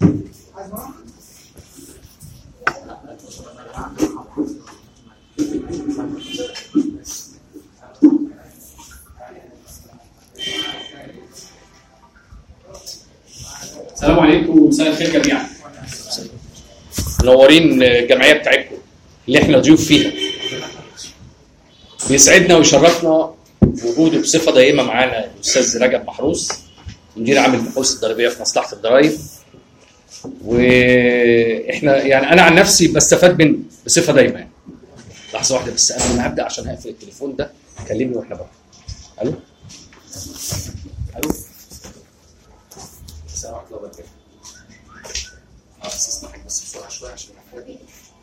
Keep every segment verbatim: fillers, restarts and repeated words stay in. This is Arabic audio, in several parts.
السلام عليكم ومساء الخير جميعا. منورين الجمعيه بتاعتكم اللي احنا ضيوف فيها. بيسعدنا ويشرفنا وجوده بصفه دائمه معانا الاستاذ رجب محروس، مدير عام البحوث الضريبيه في مصلحه الضرايب. واحنا يعني انا عن نفسي بستفاد منه بصفه دائمه. يعني لحظه واحده بس، انا ما هبدا عشان هقفل التليفون ده. كلمني واحنا بره. الو الو السلام عليكم ورحمه الله وبركاته. اه بس اسمحك بس بسرعه شويه عشان محتاج.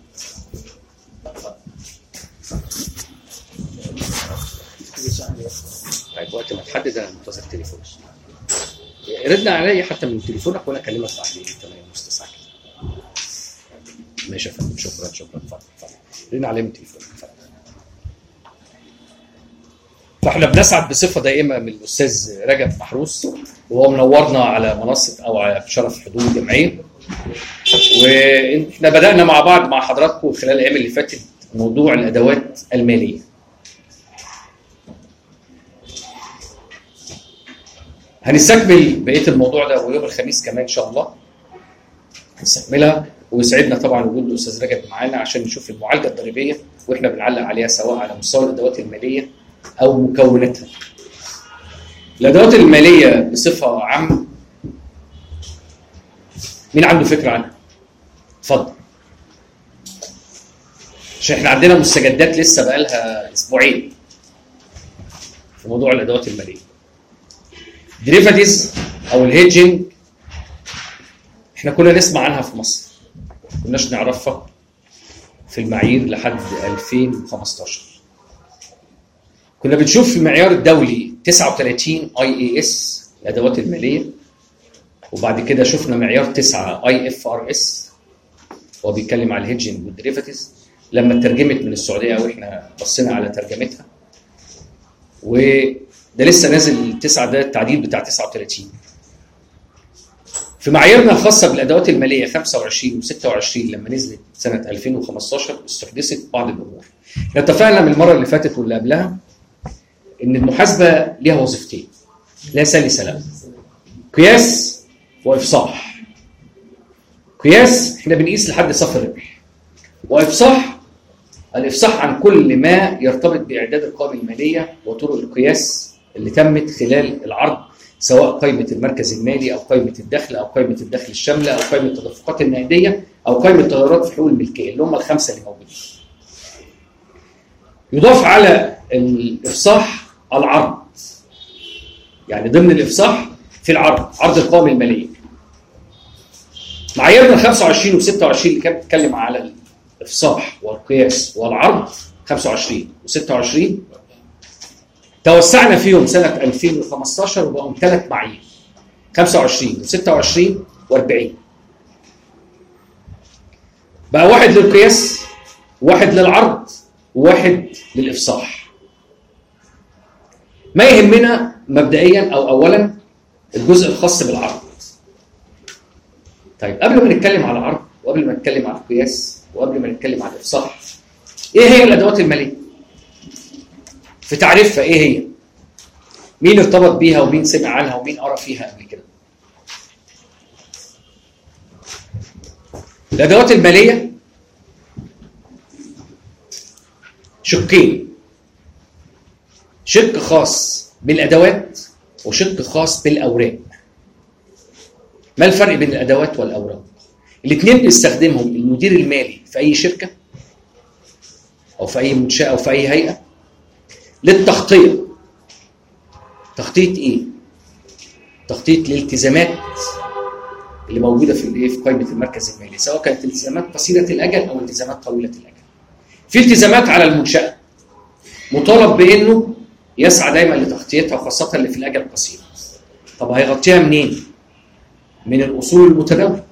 طيب وقت ما تحدد انا منتظر تليفون. ردنا عليا حتى من تليفونك وانا اكلمك بعدين. تمام مستساعد. ماشي يا فندم، شكرا شكرا. اتفضل اتفضل. ردنا عليا من تليفونك. اتفضل. فاحنا بنسعد بصفه دائمه من الاستاذ رجب محروس، وهو منورنا على منصه او على شرف حضور الجمعيه. واحنا بدانا مع بعض مع حضراتكم خلال الايام اللي فاتت موضوع الادوات الماليه. هنستكمل بقيه الموضوع ده ويوم الخميس كمان ان شاء الله هنستكملها. ويسعدنا طبعا وجود الاستاذ رجب معانا عشان نشوف المعالجه الضريبيه واحنا بنعلق عليها سواء على مستوى الادوات الماليه او مكوناتها. الادوات الماليه بصفه عامه، مين عنده فكره عنها؟ اتفضل. عشان احنا عندنا مستجدات لسه بقالها اسبوعين في موضوع الادوات الماليه. ديريفاتيز او الهيدجنج احنا كنا نسمع عنها في مصر، ما كناش نعرفها في المعايير لحد ألفين وخمستاشر. كنا بنشوف في المعيار الدولي تسعة وثلاثين اي اي اس الادوات الماليه، وبعد كده شفنا معيار تسعة اي اف ار اس هو بيتكلم على الهيدجنج والديريفاتيز لما اترجمت من السعوديه واحنا بصينا على ترجمتها. وده لسه نازل التسعه، ده التعديل بتاع تسعة وثلاثين. في معاييرنا الخاصه بالادوات الماليه خمسة وعشرين وستة وعشرين لما نزلت سنه ألفين وخمستاشر استحدثت بعض الامور. اتفقنا من المره اللي فاتت واللي قبلها ان المحاسبه ليها وظيفتين لا ثالث لها: قياس وافصاح. قياس احنا بنقيس لحد صافي الربح، وافصاح الافصاح عن كل ما يرتبط باعداد القوائم الماليه وطرق القياس اللي تمت خلال العرض، سواء قائمه المركز المالي او قائمه الدخل او قائمه الدخل الشامله او قائمه التدفقات النقديه او قائمه التغيرات في حقوق الملكيه، اللي هم الخمسه اللي موجودين. يضاف على الافصاح العرض، يعني ضمن الافصاح في العرض عرض القوائم الماليه. معاييرنا خمسة وعشرين وستة وعشرين اللي كانت بتتكلم على الافصاح والقياس والعرض خمسة وعشرين وستة وعشرين توسعنا فيهم سنه ألفين وخمستاشر وبقوا ثلاث معايير: خمسة وعشرين وستة وعشرين وأربعين. بقى واحد للقياس، واحد للعرض، وواحد للافصاح. ما يهمنا مبدئيا او اولا الجزء الخاص بالعرض. طيب قبل ما نتكلم على العرض وقبل ما نتكلم على القياس وقبل ما نتكلم على الافصاح، ايه هي الادوات الماليه؟ في تعريفها ايه هي؟ مين ارتبط بيها ومين سمع عنها ومين قرا فيها قبل كده؟ الادوات الماليه شقين: شق خاص بالادوات وشق خاص بالاوراق. ما الفرق بين الادوات والاوراق؟ الاثنين بيستخدمهم المدير المالي في اي شركه او في اي منشاه او في اي هيئه للتغطيه. تغطيه ايه؟ تغطيه الالتزامات اللي موجوده في الايه في قائمه المركز المالي، سواء كانت التزامات قصيره الاجل او التزامات طويله الاجل. في التزامات على المنشاه مطالب بانه يسعى دايما لتغطيتها، وخاصه اللي في الاجل القصير. طب هيغطيها منين؟ من الاصول المتداوله.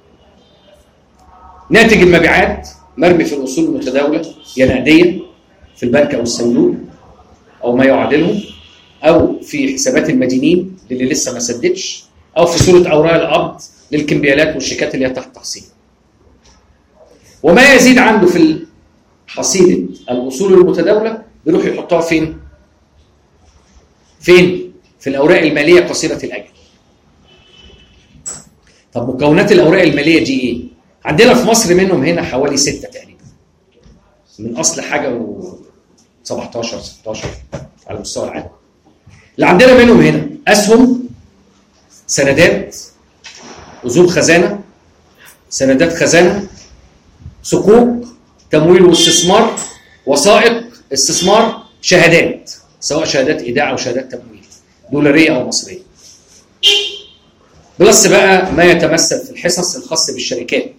ناتج المبيعات مرمي في الاصول المتداوله، يا نقديه في البنك او الصندوق او ما يعادله، او في حسابات المدينين اللي لسه ما سددش، او في صوره اوراق القبض للكمبيالات والشيكات اللي هي تحت تحصيل. وما يزيد عنده في حصيله الاصول المتداوله بيروح يحطها فين؟ فين؟ في الاوراق الماليه قصيره الاجل. طب مكونات الاوراق الماليه دي ايه؟ عندنا في مصر منهم هنا حوالي ستة تقريبا. من اصل حاجه و سبعتاشر ستاشر على مستوى العالم. اللي عندنا منهم هنا اسهم، سندات، اذون خزانه، سندات خزانه، صكوك، تمويل واستثمار، وثائق استثمار، شهادات، سواء شهادات ايداع او شهادات تمويل دولاريه او مصريه. بلس بقى ما يتمثل في الحصص الخاصه بالشركات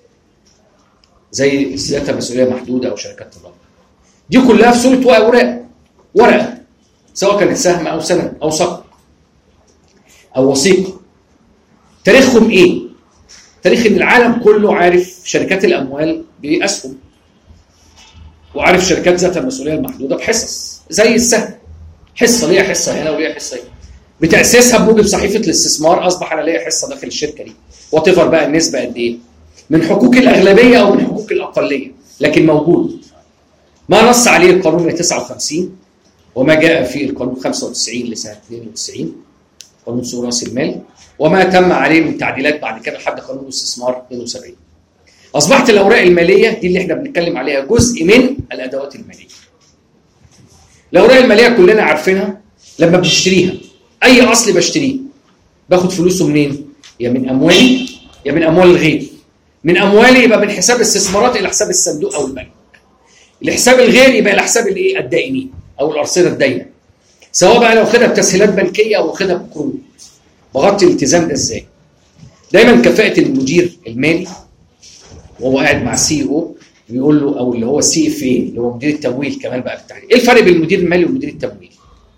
زي ذات مسؤوليه محدوده او شركات تضامن. دي كلها في صوره اوراق، ورقه سواء كانت سهم او سند او صك او وثيقه. تاريخهم ايه؟ تاريخ ان العالم كله عارف شركات الاموال باسهم، وعارف شركات ذات المسؤوليه المحدوده بحصص زي السهم، حصه ليها حصه هنا وليها حصه هنا. بتاسيسها بموجب صحيفه الاستثمار اصبح انا ليا حصه داخل الشركه دي، واتفر بقى النسبه قد ايه؟ من حقوق الاغلبيه او من حقوق الاقليه، لكن موجود. ما نص عليه القانون تسعة وخمسين وما جاء في القانون خمسة وتسعين لسنه اثنين وتسعين قانون سوق راس المال، وما تم عليه من تعديلات بعد كده لحد قانون الاستثمار اثنين وسبعين. اصبحت الاوراق الماليه دي اللي احنا بنتكلم عليها جزء من الادوات الماليه. الاوراق الماليه كلنا عارفينها، لما بنشتريها اي اصل بشتريه باخد فلوسه منين؟ يا من اموالي يا من اموال الغير. من اموالي يبقى من حساب الاستثمارات الى حساب الصندوق او البنك. الحساب الغير يبقى الى حساب الايه؟ الدائنين او الارصده الداينه. سواء بقى لو واخدها بتسهيلات بنكيه او واخدها بقروض. بغطي الالتزام ده ازاي؟ دايما كفاءه المدير المالي وهو قاعد مع السي او بيقول له، او اللي هو السي اف اي اللي هو مدير التمويل كمان بقى بالتحديد. ايه الفرق بين المدير المالي ومدير التمويل؟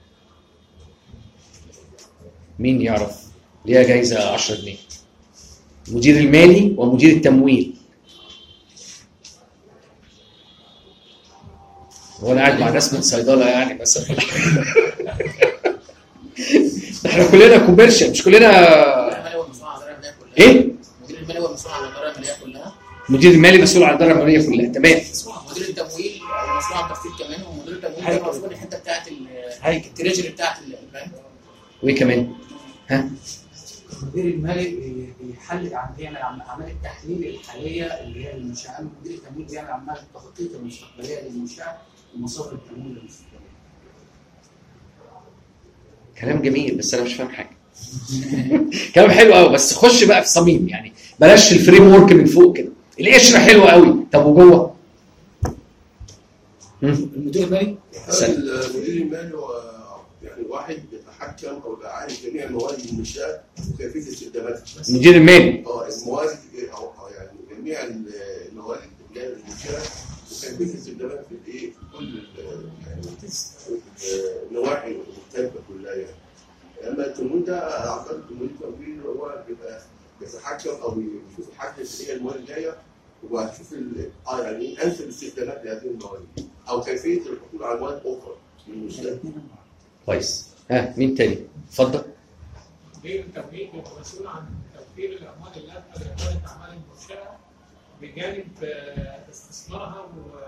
مين يعرف؟ ليها جايزه عشرة جنيه. المدير المالي ومدير التمويل. هو انا قاعد مع ناس من صيدله يعني مثلا. احنا كلنا كوميرشال، مش كلنا ايه؟ المدير المالي هو مسؤول عن الاداره الماليه كلها. المدير المالي مسؤول عن الاداره الماليه كلها، تمام. مدير التمويل مسؤول عن التخطيط كمان، ومدير التمويل ده مسؤول الحته بتاعت التريجري بتاعت البنك. وايه كمان؟ ها؟ المدير المالي بيحلل عن بيعمل اعمال التحليل الحاليه اللي هي المنشاه. مدير التمويل بيعمل اعمال التخطيط المستقبليه للمنشاه ومصادر التمويل المستقبليه. كلام جميل بس انا مش فاهم حاجه. كلام حلو قوي بس خش بقى في صميم، يعني بلاش الفريم ورك من فوق كده. القشره حلوه قوي، طب وجوه؟ المدير المالي المدير المالي هو يعني واحد بيتحكم او عارف جميع موارد المنشاه وكيفيه استخداماتها. المدير المالي اه الموارد او يعني جميع الموارد اللي المنشاه وكيفيه استخداماتها في الايه؟ في كل يعني النواحي المختلفه كلها يعني. اما التمويل ده اعتقد التمويل التمويل هو بيبقى بيتحكم او بيشوف يحدد ايه الموارد الجايه وهتشوف اه يعني انسب استخدامات لهذه الموارد او كيفيه الحصول على موارد اخرى للمنشاه. كويس. ها مين تاني؟ اتفضل. مدير التمويل بيبقى مسؤول عن توفير الاموال اللازمه لاداره اعمال المنشاه بجانب استثمارها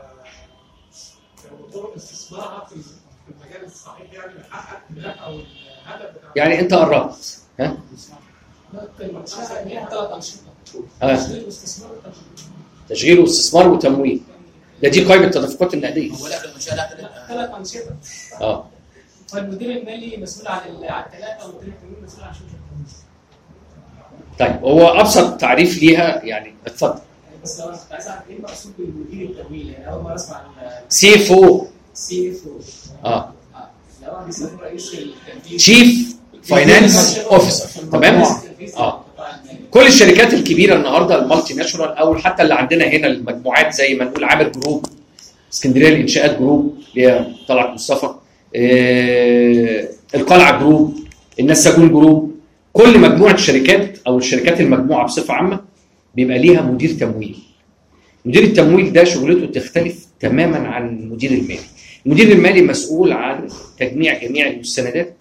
وطرق استثمارها في المجال الصحيح، يعني يحقق الهدف او الهدف بتاع. يعني انت قربت. ها؟ المنشاه ليها ثلاث انشطه. اه تشغيل واستثمار وتمويل. تشغيل واستثمار وتمويل. ده دي قائمه التدفقات النقديه. هو لك المنشاه لها ثلاث انشطه. اه فالمدير المالي مسؤول عن الثلاثه ومدير التمويل مسؤول عن شؤون التمويل. طيب هو ابسط تعريف ليها يعني اتفضل. بس لو انا كنت عايز اعرف ايه المقصود بالمدير التمويل، يعني اول مره اسمع سي اف او. سي اف او. اه لو انا بيسموه رئيس التنفيذي. تشيف فاينانس اوفيسر، تمام؟ اه كل الشركات الكبيره النهارده المالتي ناشونال او حتى اللي عندنا هنا المجموعات زي ما نقول عامر جروب، اسكندريه الانشاءات جروب اللي هي طلعت مصطفى، آه القلعه جروب، النساجون جروب، كل مجموعه شركات او الشركات المجموعه بصفه عامه بيبقى ليها مدير تمويل. مدير التمويل ده شغلته تختلف تماما عن المدير المالي. المدير المالي مسؤول عن تجميع جميع المستندات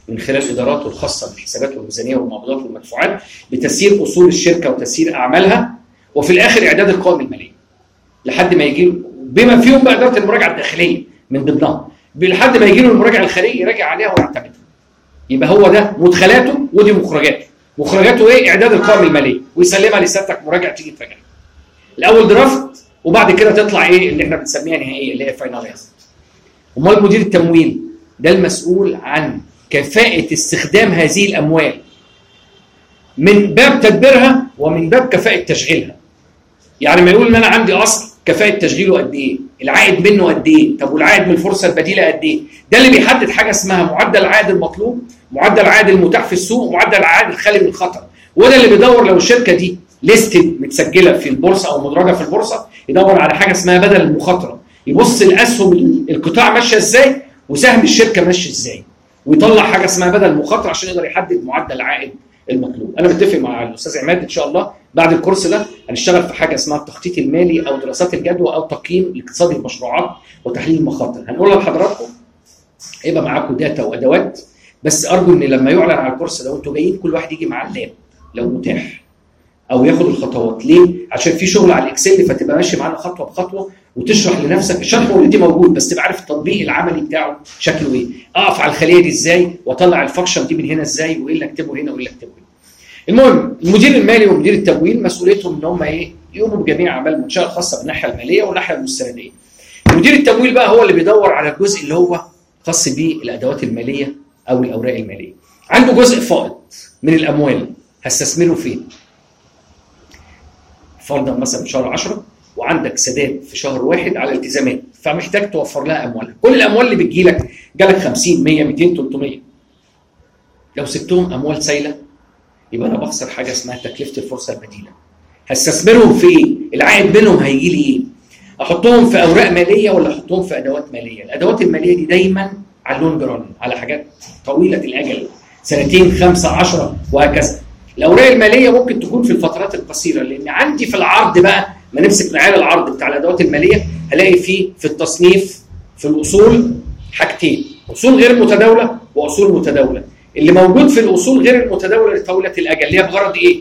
من خلال اداراته الخاصه بالحسابات والميزانيه والمقبوضات والمدفوعات بتسيير اصول الشركه وتسيير اعمالها، وفي الاخر اعداد القوائم الماليه لحد ما يجي بما فيهم بقى اداره المراجعه الداخليه من ضمنها، لحد ما يجي له المراجع الخارجي يراجع عليها ويعتمدها. يبقى هو ده مدخلاته ودي مخرجاته. مخرجاته ايه؟ اعداد القوائم الماليه ويسلمها لسيادتك مراجع تيجي تراجعها. الاول درافت وبعد كده تطلع ايه اللي احنا بنسميها نهائيه اللي هي فاينلايز. امال مدير التمويل ده المسؤول عن كفاءه استخدام هذه الاموال من باب تدبيرها ومن باب كفاءه تشغيلها. يعني ما يقول ان انا عندي اصل كفاءه تشغيله قد ايه؟ العائد منه قد ايه؟ طب والعائد من الفرصه البديله قد ايه؟ ده اللي بيحدد حاجه اسمها معدل العائد المطلوب، معدل العائد المتاح في السوق، ومعدل العائد الخالي من الخطر. وده اللي بيدور لو الشركه دي ليستد متسجله في البورصه او مدرجه في البورصه، يدور على حاجه اسمها بدل المخاطره. يبص الاسهم القطاع ماشيه ازاي وسهم الشركه ماشي ازاي، ويطلع حاجه اسمها بدل المخاطره عشان يقدر يحدد معدل العائد المطلوب. انا متفق مع الاستاذ عماد ان شاء الله بعد الكورس ده هنشتغل في حاجه اسمها التخطيط المالي او دراسات الجدوى او تقييم الاقتصادي للمشروعات وتحليل المخاطر. هنقولها لحضراتكم، هيبقى معاكم داتا وادوات، بس ارجو ان لما يعلن على الكورس ده وانتوا جايين كل واحد يجي معاه اللاب لو متاح او ياخد الخطوات. ليه؟ عشان في شغل على الاكسل فتبقى ماشي معانا خطوه بخطوه وتشرح لنفسك. الشرح اوريدي موجود بس تبقى عارف التطبيق العملي بتاعه شكله ايه. اقف على الخليه دي ازاي واطلع الفانكشن دي من هنا ازاي وايه اللي اكتبه هنا وايه اللي اكتبه هنا. المهم المدير المالي ومدير التمويل مسؤوليتهم ان هم ايه؟ يقوموا بجميع اعمال المنشاه الخاصه بالناحيه الماليه والناحيه المستنديه. مدير التمويل بقى هو اللي بيدور على الجزء اللي هو خاص بالادوات الماليه او الاوراق الماليه. عنده جزء فائض من الاموال هستثمره فين؟ فرضا مثلا في شهر عشرة وعندك سداد في شهر واحد على التزامات، فمحتاج توفر لها اموالها. كل الاموال اللي بتجي لك جالك خمسين مية ميتين تلتمية، لو سبتهم اموال سايله يبقى انا بخسر حاجه اسمها تكلفه الفرصه البديله. هستثمرهم في ايه؟ العائد منهم هيجي لي ايه؟ احطهم في اوراق ماليه ولا احطهم في ادوات ماليه؟ الادوات الماليه دي دايما على اللونج ران، على حاجات طويله الاجل، سنتين خمسه عشرة وهكذا. الاوراق الماليه ممكن تكون في الفترات القصيره، لان عندي في العرض بقى ما نمسك معايا العرض بتاع الادوات الماليه هلاقي فيه في التصنيف في الاصول حاجتين، اصول غير متداوله واصول متداوله. اللي موجود في الاصول غير المتداوله لطويله الاجل اللي هي بغرض ايه؟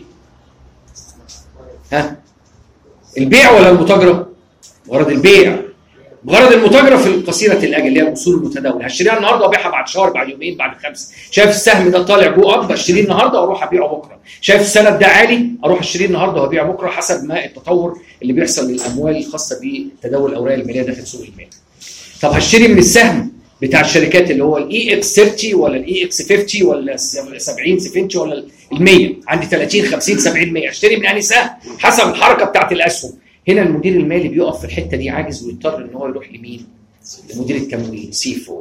ها؟ البيع ولا المتاجره؟ بغرض البيع. بغرض المتاجره في قصيره الاجل اللي هي الاصول المتداوله، هشتريها النهارده وابيعها بعد شهر بعد يومين بعد خمسه. شايف السهم ده طالع جو اب اشتريه النهارده واروح ابيعه بكره. شايف السند ده عالي اروح اشتريه النهارده وابيعه بكره حسب ما التطور اللي بيحصل للاموال الخاصه بتداول الاوراق الماليه داخل سوق المال. طب هشتري من السهم بتاع الشركات اللي هو الاي اكس ثلاثين ولا الاي اكس خمسين ولا سبعين سبعين ولا ال مية، عندي ثلاثين خمسين سبعين مية، اشتري من انهي سهم حسب الحركه بتاعت الاسهم. هنا المدير المالي بيقف في الحته دي عاجز ويضطر ان هو يروح لمين؟ لمدير التمويل سي فور.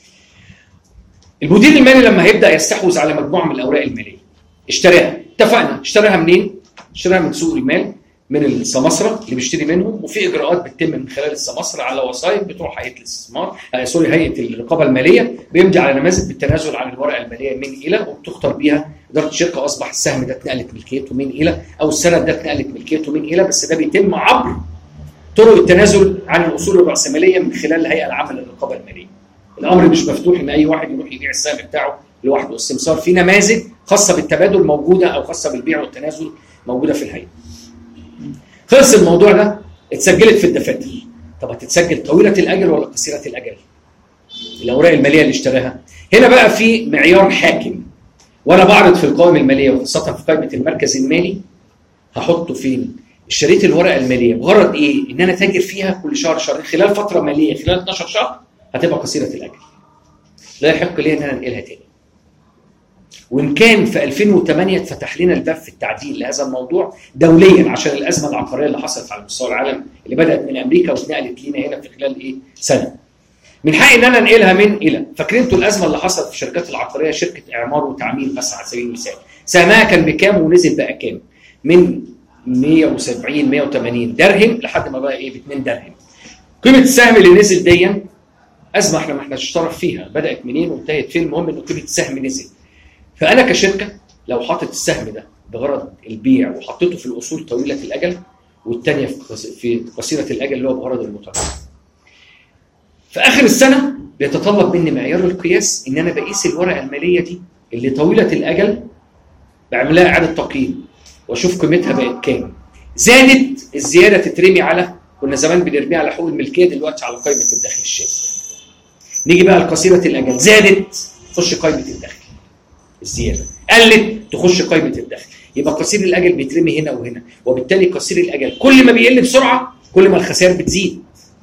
المدير المالي لما هيبدا يستحوذ على مجموعه من الاوراق الماليه اشتراها، اتفقنا اشتراها منين؟ اشتراها من سوق المال من السماسره اللي بيشتري منهم، وفي اجراءات بتتم من خلال السماسره على وسائط بتروح هيئه الاستثمار آه سوري هيئه الرقابه الماليه، بيمضي على نماذج بالتنازل عن الورقه الماليه من الى، وبتختار بيها اداره الشركه. اصبح السهم ده اتنقلت ملكيته من الى او السند ده اتنقلت ملكيته من الى، بس ده بيتم عبر طرق التنازل عن الاصول الراسماليه من خلال الهيئه العامه للرقابه الماليه. الامر مش مفتوح ان اي واحد يروح يبيع السهم بتاعه لوحده، السمسار في نماذج خاصه بالتبادل موجوده او خاصه بالبيع والتنازل موجوده في الهيئه. خلص الموضوع ده، اتسجلت في الدفاتر. طب هتتسجل طويله الاجل ولا قصيره الاجل؟ الاوراق الماليه اللي اشتراها. هنا بقى في معيار حاكم، وانا بعرض في القوائم الماليه وخاصه في قائمه المركز المالي هحطه فين؟ اشتريت الورقه الماليه بغرض ايه؟ ان انا تاجر فيها كل شهر شهرين خلال فتره ماليه خلال اتناشر شهر هتبقى قصيره الاجل. لا يحق لي ان انا انقلها تاني. وان كان في ألفين وثمانية اتفتح لنا الباب في التعديل لهذا الموضوع دوليا عشان الازمه العقاريه اللي حصلت على مستوى العالم اللي بدات من امريكا واتنقلت لينا هنا في خلال ايه؟ سنه. من حقي ان انا انقلها من الى. فاكرين انتوا الازمه اللي حصلت في الشركات العقاريه، شركه اعمار وتعمير بس على سبيل المثال، سهمها كان بكام ونزل بقى كام؟ من مية وسبعين مية وتمانين درهم لحد ما بقى ايه؟ ب اتنين درهم. قيمه السهم اللي نزل دي ازمه احنا ما احناش طرف فيها، بدات منين وانتهت فين، المهم ان قيمه السهم نزل. فانا كشركه لو حاطط السهم ده بغرض البيع وحطيته في الاصول طويله الاجل والثانيه في قصيره الاجل اللي هو بغرض المتاجره، في اخر السنه بيتطلب مني معيار القياس ان انا بقيس الورقه الماليه دي اللي طويله الاجل، بعمل لها اعاده تقييم واشوف قيمتها بقت كام. زادت الزياده تترمي على، كنا زمان بنرميها على حقوق الملكيه، دلوقتي على قائمه الدخل الشامل. نيجي بقى لقصيره الاجل، زادت تخش قائمه الدخل الزياده، قلت تخش قائمه الدخل. يبقى قصير الاجل بيترمي هنا وهنا، وبالتالي قصير الاجل كل ما بيقل بسرعه كل ما الخسائر بتزيد.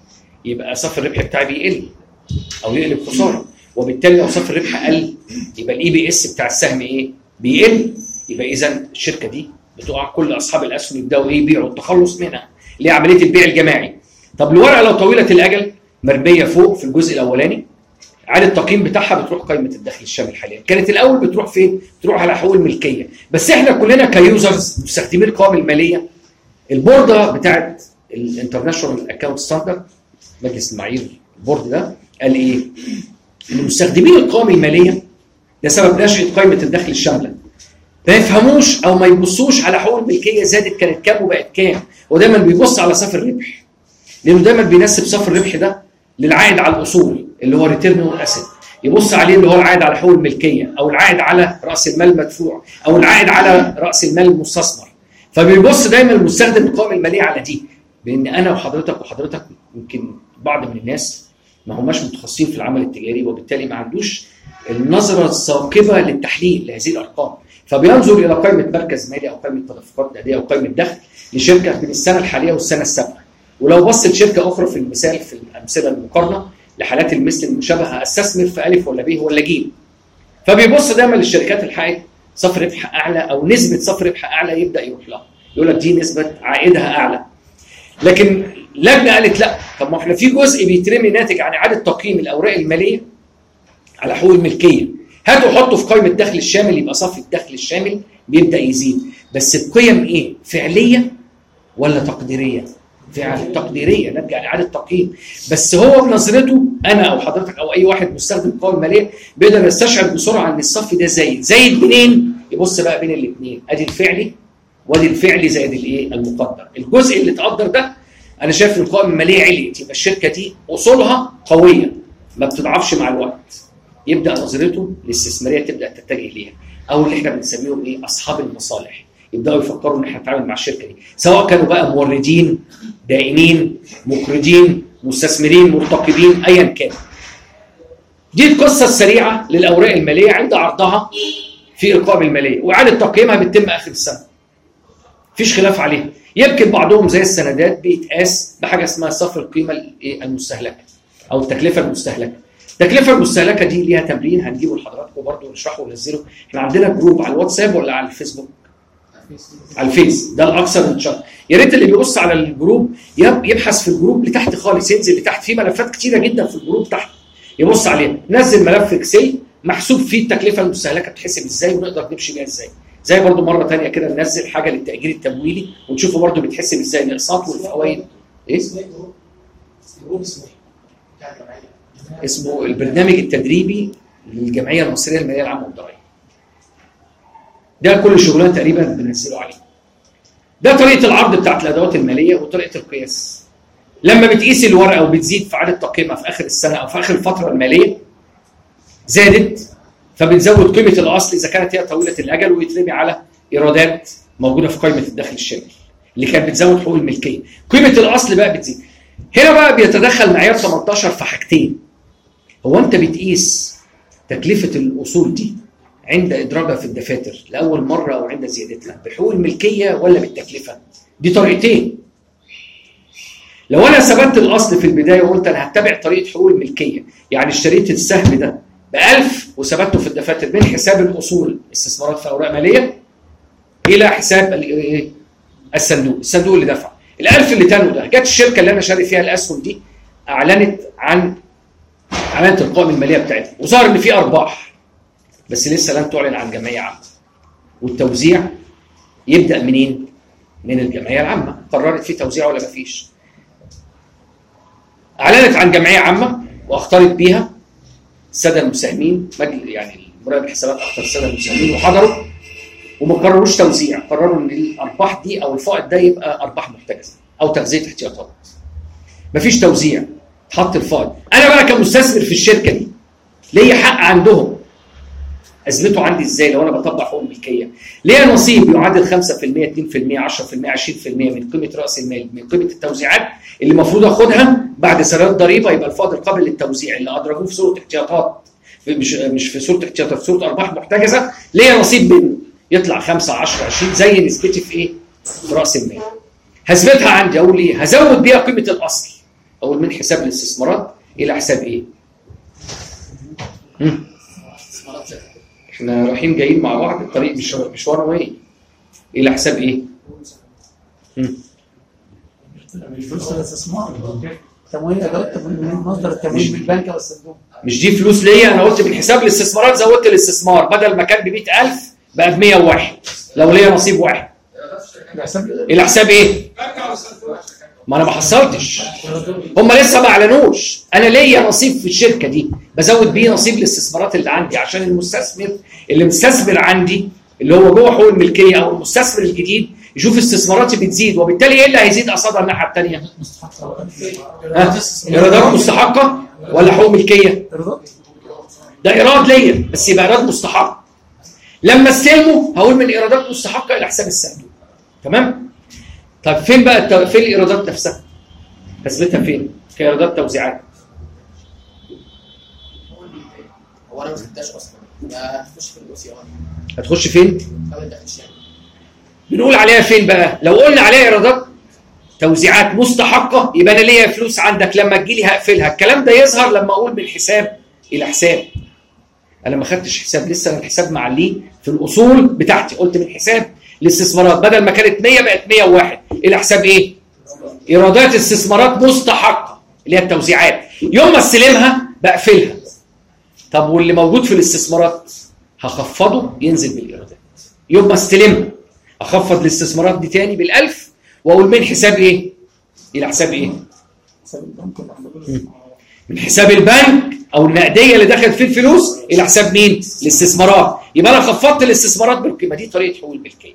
يبقى صافي الربح بتاعي بيقل او يقلب خساره، وبالتالي لو صافي الربح قل يبقى الاي بي اس بتاع السهم ايه؟ بيقل. يبقى اذا الشركه دي بتقع، كل اصحاب الاسهم يبداوا ايه؟ يبيعوا التخلص منها، اللي هي عمليه البيع الجماعي. طب الورقه لو طويله الاجل مرميه فوق في الجزء الاولاني، اعاده التقييم بتاعها بتروح قائمه الدخل الشامل حاليا. كانت الاول بتروح فين؟ بتروح على حقوق الملكيه. بس احنا كلنا كيوزرز مستخدمين القوائم الماليه، البورده بتاعت الانترناشونال اكاونت ستاندرد، مجلس المعايير البورد ده قال ايه؟ ان مستخدمين القوائم الماليه ده سبب نشأة قائمه الدخل الشامله ما يفهموش او ما يبصوش على حقوق الملكيه زادت كانت كام وبقت كام، ودايما بيبص على صافي الربح، لانه دايما بينسب صافي الربح ده للعائد على الاصول اللي هو ريتيرن اون اسيت، يبص عليه اللي هو العائد على حقوق الملكيه او العائد على راس المال المدفوع او العائد على راس المال المستثمر. فبيبص دايما المستخدم القوائم الماليه على دي، بان انا وحضرتك وحضرتك يمكن بعض من الناس ما هماش متخصصين في العمل التجاري، وبالتالي ما عندوش النظره الثاقبه للتحليل لهذه الارقام، فبينظر الى قائمه مركز مالي او قائمه تدفقات نقديه او قائمه دخل لشركه بين السنه الحاليه والسنه السابقه. ولو بص لشركه اخرى في المثال في الامثله المقارنه لحالات المثل المشابهه، استثمر في الف ولا ب ولا ج. فبيبص دايما للشركات اللي حققت صافي ربح اعلى او نسبه صافي ربح اعلى، يبدا يروح لها يقول لك دي نسبه عائدها اعلى. لكن لجنه قالت لا، طب ما احنا في جزء بيترمي ناتج عن اعاده تقييم الاوراق الماليه على حقوق الملكيه، هاتوا حطوا في قائمه الدخل الشامل، يبقى صافي الدخل الشامل بيبدا يزيد. بس بقيم ايه؟ فعليه ولا تقديريه؟ فعل تقديريه نرجع لاعاده تقييم. بس هو بنظرته انا او حضرتك او اي واحد مستخدم القوائم الماليه بيقدر يستشعر بسرعه ان الصف ده زايد، زايد منين؟ يبص بقى بين الاثنين، ادي الفعلي وادي الفعلي زائد الايه؟ المقدر. الجزء اللي اتقدر ده انا شايف ان القوائم الماليه عليت، يبقى الشركه دي اصولها قويه ما بتضعفش مع الوقت، يبدا نظرته الاستثماريه تبدا تتجه ليها، او اللي احنا بنسميهم ايه؟ اصحاب المصالح، يبداوا يفكروا ان احنا نتعامل مع الشركه دي، سواء كانوا بقى موردين، دائنين، مقرضين، مستثمرين، مرتقبين، ايا كان. دي القصه السريعه للاوراق الماليه عند عرضها في القوائم الماليه، واعاده تقييمها بتتم اخر السنه. مفيش خلاف عليها. يمكن بعضهم زي السندات بيتقاس بحاجه اسمها صافي القيمه المستهلكه او التكلفه المستهلكه. التكلفه المستهلكه دي ليها تمرين هنجيبه لحضراتكم برضه ونشرحه وننزله. احنا عندنا جروب على الواتساب ولا على الفيسبوك؟ على الفيس، ده الاكثر انتشار. يا ريت اللي بيبص على الجروب يبحث في الجروب لتحت خالص، ينزل لتحت في ملفات كتيره جدا في الجروب تحت يبص عليها. نزل ملف اكسل محسوب فيه التكلفه المستهلكه بتحسب ازاي ونقدر نمشي بيها ازاي. زي برضو مره ثانيه كده ننزل حاجه للتاجير التمويلي ونشوفه برضو بيتحسب ازاي الاقساط والفوائد. ايه؟ اسمه البرنامج التدريبي للجمعيه المصريه للماليه العامه والضرائب. ده كل شغلنا تقريبا بننزله عليه. ده طريقه العرض بتاعت الادوات الماليه وطريقه القياس. لما بتقيس الورقه وبتزيد في عدد تقييمها في اخر السنه او في اخر الفتره الماليه زادت، فبنزود قيمه الاصل اذا كانت هي طويله الاجل ويترمي على ايرادات موجوده في قائمه الدخل الشامل اللي كانت بتزود حقوق الملكيه. قيمه الاصل بقى بتزيد. هنا بقى بيتدخل معيار ثمانية عشر في حاجتين. هو انت بتقيس تكلفه الاصول دي عند ادراجها في الدفاتر لاول مره او عند زيادتها بحقوق الملكيه ولا بالتكلفه؟ دي طريقتين. لو انا ثبت الاصل في البدايه وقلت انا هتبع طريقه حقوق الملكيه، يعني اشتريت السهم ده ب ألف وثبته في الدفاتر من حساب الاصول استثمارات في اوراق ماليه الى حساب الصندوق، الصندوق اللي دفع ال ألف اللي تانو ده. جت الشركه اللي انا شاري فيها الاسهم دي اعلنت عن اعلنت القوائم الماليه بتاعتها وظهر ان في ارباح، بس لسه لم تعلن عن جمعيه عامه. والتوزيع يبدا منين؟ من الجمعيه العامه. قررت في توزيع ولا ما فيش؟ اعلنت عن جمعيه عامه واختارت بيها الساده المساهمين، يعني مراقب الحسابات اختار الساده المساهمين وحضروا وما قرروش توزيع، قرروا ان الارباح دي او الفائض ده يبقى ارباح محتجزه او تغذيه احتياطات. مفيش توزيع، اتحط الفائض. انا بقى كمستثمر في الشركه دي ليا حق عندهم، اثبته عندي ازاي؟ لو انا بطبق حقوق الملكيه ليا نصيب يعادل خمسة في المية اتنين في المية عشرة في المية عشرين في المية من قيمه راس المال، من قيمه التوزيعات اللي المفروض اخدها بعد سداد ضريبه، يبقى الفائض القابل للتوزيع اللي ادرجوه في صوره احتياطات، مش مش في صوره احتياطات، في صوره ارباح محتجزه، ليا نصيب منه يطلع خمسة عشرة عشرين زي نسبتي في ايه؟ في راس المال. هثبتها عندي، اقول ايه؟ هزود بيها قيمه الاصل، اقول من حساب الاستثمارات الى حساب ايه؟ هم؟ احنا رايحين جايين مع بعض، الطريق مش مش ورا وايه؟ الى حساب ايه؟ هم؟ مش فلوس الاستثمار، تمويل ادوات تمويل، مصدر التمويل من البنك او الصندوق. مش دي فلوس ليا، انا قلت من حساب الاستثمارات، زودت الاستثمار بدل ما كان ب مئة ألف بقى ب مئة وواحد لو ليا نصيب واحد. الى حساب ايه؟ ما انا ما حصلتش، هم لسه ما اعلنوش، انا ليا نصيب في الشركه دي بزود بيه نصيب الاستثمارات اللي عندي، عشان المستثمر اللي مستثمر عندي اللي هو جوه حقوق الملكيه او المستثمر الجديد يشوف استثماراتي بتزيد، وبالتالي ايه اللي هيزيد قصادها الناحيه الثانيه؟ ايرادات مستحقه ولا حقوق ملكيه؟ ده ايراد ليا بس يبقى ايراد مستحق. لما استلمه هقول من ايرادات مستحقه الى حساب الصندوق. تمام؟ طب فين بقى التو... فين الايرادات نفسها؟ اثبتها فين؟ كايرادات توزيعات. هو انا ما سبتهاش اصلا، هتخش في الاو سي ار. هتخش فين؟ قبل الدخل الشامل. بنقول عليها فين بقى؟ لو قلنا عليها ايرادات توزيعات مستحقه يبقى انا ليا فلوس عندك، لما تجي لي هقفلها. الكلام ده يظهر لما اقول من حساب الى حساب. انا ما خدتش حساب لسه، انا الحساب معليه في الاصول بتاعتي، قلت من حساب الاستثمارات بدل ما كانت مية بقت مية وواحد الى حساب ايه؟ ايرادات استثمارات مستحقه اللي هي التوزيعات. يوم ما استلمها بقفلها. طب واللي موجود في الاستثمارات هخفضه ينزل بالايرادات. يوم ما استلمها اخفض الاستثمارات دي تاني بالالف واقول من حساب ايه؟ الى حساب ايه؟ من حساب البنك او النقديه اللي دخلت فيه الفلوس الى حساب مين؟ الاستثمارات. يبقى انا خفضت الاستثمارات بالقيمه دي. طريقه حقوق الملكيه.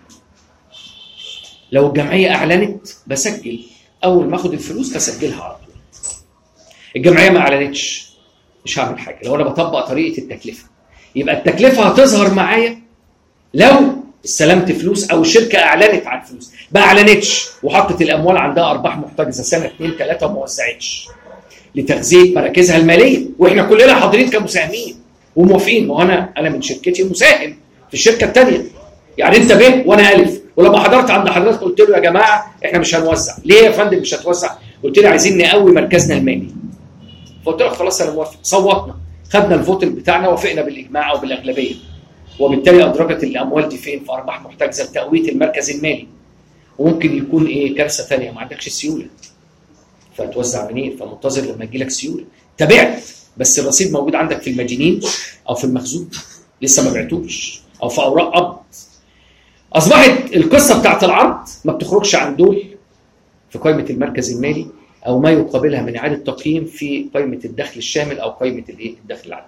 لو الجمعيه اعلنت بسجل، اول ما اخد الفلوس بسجلها على طول. الجمعيه ما اعلنتش مش هعمل حاجه. لو انا بطبق طريقه التكلفه يبقى التكلفه هتظهر معايا لو استلمت فلوس او الشركه اعلنت عن فلوس. ما اعلنتش وحطت الاموال عندها ارباح محتجزه سنه اثنين ثلاثه وما وزعتش لتغذيه مراكزها الماليه، واحنا كلنا حاضرين كمساهمين وموافقين. ما انا انا من شركتي مساهم في الشركه الثانيه، يعني انت ب وانا الف. ولما حضرت عند حضرتك قلت له يا جماعه احنا مش هنوزع. ليه يا فندم مش هتوزع؟ قلت لي عايزين نقوي مركزنا المالي. فقلت له خلاص انا موافق. صوتنا، خدنا الفوت بتاعنا، وافقنا بالاجماع او بالاغلبيه، وبالتالي ادرجت الاموال دي فين؟ في ارباح محتجزه لتقويه المركز المالي. وممكن يكون ايه كارثه ثانيه، ما عندكش سيوله فتوزع منين؟ فمنتظر لما يجي لك سيوله. تابعت بس الرصيد موجود عندك في المدينين او في المخزون لسه ما بعتوش او في اوراق قبض. اصبحت القصه بتاعت العرض ما بتخرجش عن دول في قائمه المركز المالي او ما يقابلها من اعاده تقييم في قائمه الدخل الشامل او قائمه الايه؟ الدخل العام.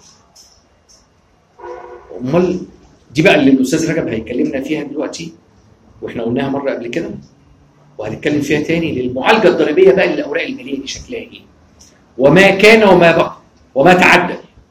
امال دي بقى اللي الاستاذ رجب هيكلمنا فيها دلوقتي، واحنا قلناها مره قبل كده وهنتكلم فيها تاني، للمعالجه الضريبيه بقى للاوراق الماليه دي شكلها ايه؟ وما كان وما بقى وما تعدى.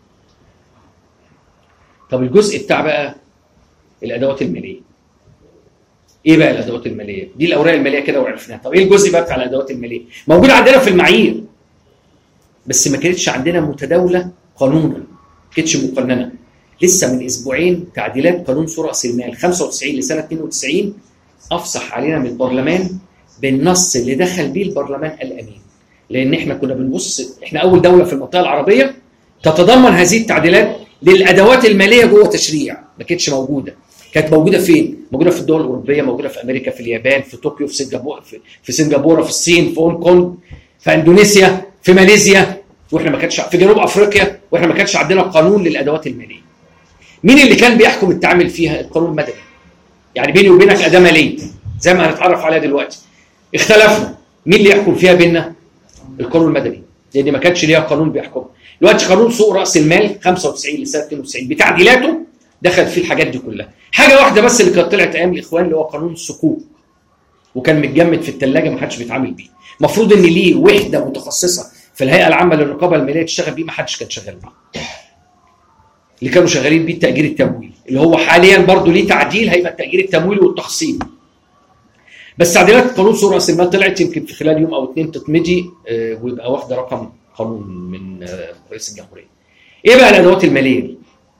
طب الجزء بتاع بقى الادوات الماليه. ايه بقى الادوات الماليه؟ دي الاوراق الماليه كده وعرفناها. طب ايه الجزء بقى بتاع الادوات الماليه؟ موجود عندنا في المعايير بس ما كانتش عندنا متداوله قانونا، ما كانتش مقننه. لسه من اسبوعين تعديلات قانون سوق راس المال خمسة وتسعين لسنه اثنين وتسعين افصح علينا من البرلمان بالنص اللي دخل بيه البرلمان الامين. لان احنا كنا بنبص، احنا اول دوله في المنطقه العربيه تتضمن هذه التعديلات للادوات الماليه جوه تشريع، ما كانتش موجوده. كانت موجوده فين؟ موجوده في الدول الاوروبيه، موجوده في امريكا، في اليابان، في طوكيو، في سنغافوره، في, في سنغافوره، في الصين، في هونج كونج، في اندونيسيا، في ماليزيا، واحنا ما كانش في جنوب افريقيا، واحنا ما كانش عندنا قانون للادوات الماليه. مين اللي كان بيحكم التعامل فيها؟ القانون المدني. يعني بيني وبينك اداه ماليه زي ما هنتعرف عليها دلوقتي. اختلفنا، مين اللي يحكم فيها بيننا؟ القانون المدني، لان ما كانش ليها قانون بيحكمها. دلوقتي قانون سوق راس المال خمسة وتسعين لسنه اثنين وتسعين بتعديلاته دخلت فيه الحاجات دي كلها. حاجه واحده بس اللي كانت طلعت ايام الاخوان اللي هو قانون الصكوك، وكان متجمد في الثلاجه ما حدش بيتعامل بيه. المفروض ان ليه وحده متخصصه فالهيئه العامه للرقابه الماليه تشتغل بيه، ما حدش كان شغال بيه. اللي كانوا شغالين بيه التاجير التمويلي، اللي هو حاليا برضه ليه تعديل، هيبقى التاجير التمويلي والتخصيص. بس تعديلات قانون سوق راس المال طلعت يمكن في خلال يوم او اثنين تتمضي آه ويبقى واخده رقم قانون من آه رئيس الجمهوريه. ايه بقى الادوات الماليه دي؟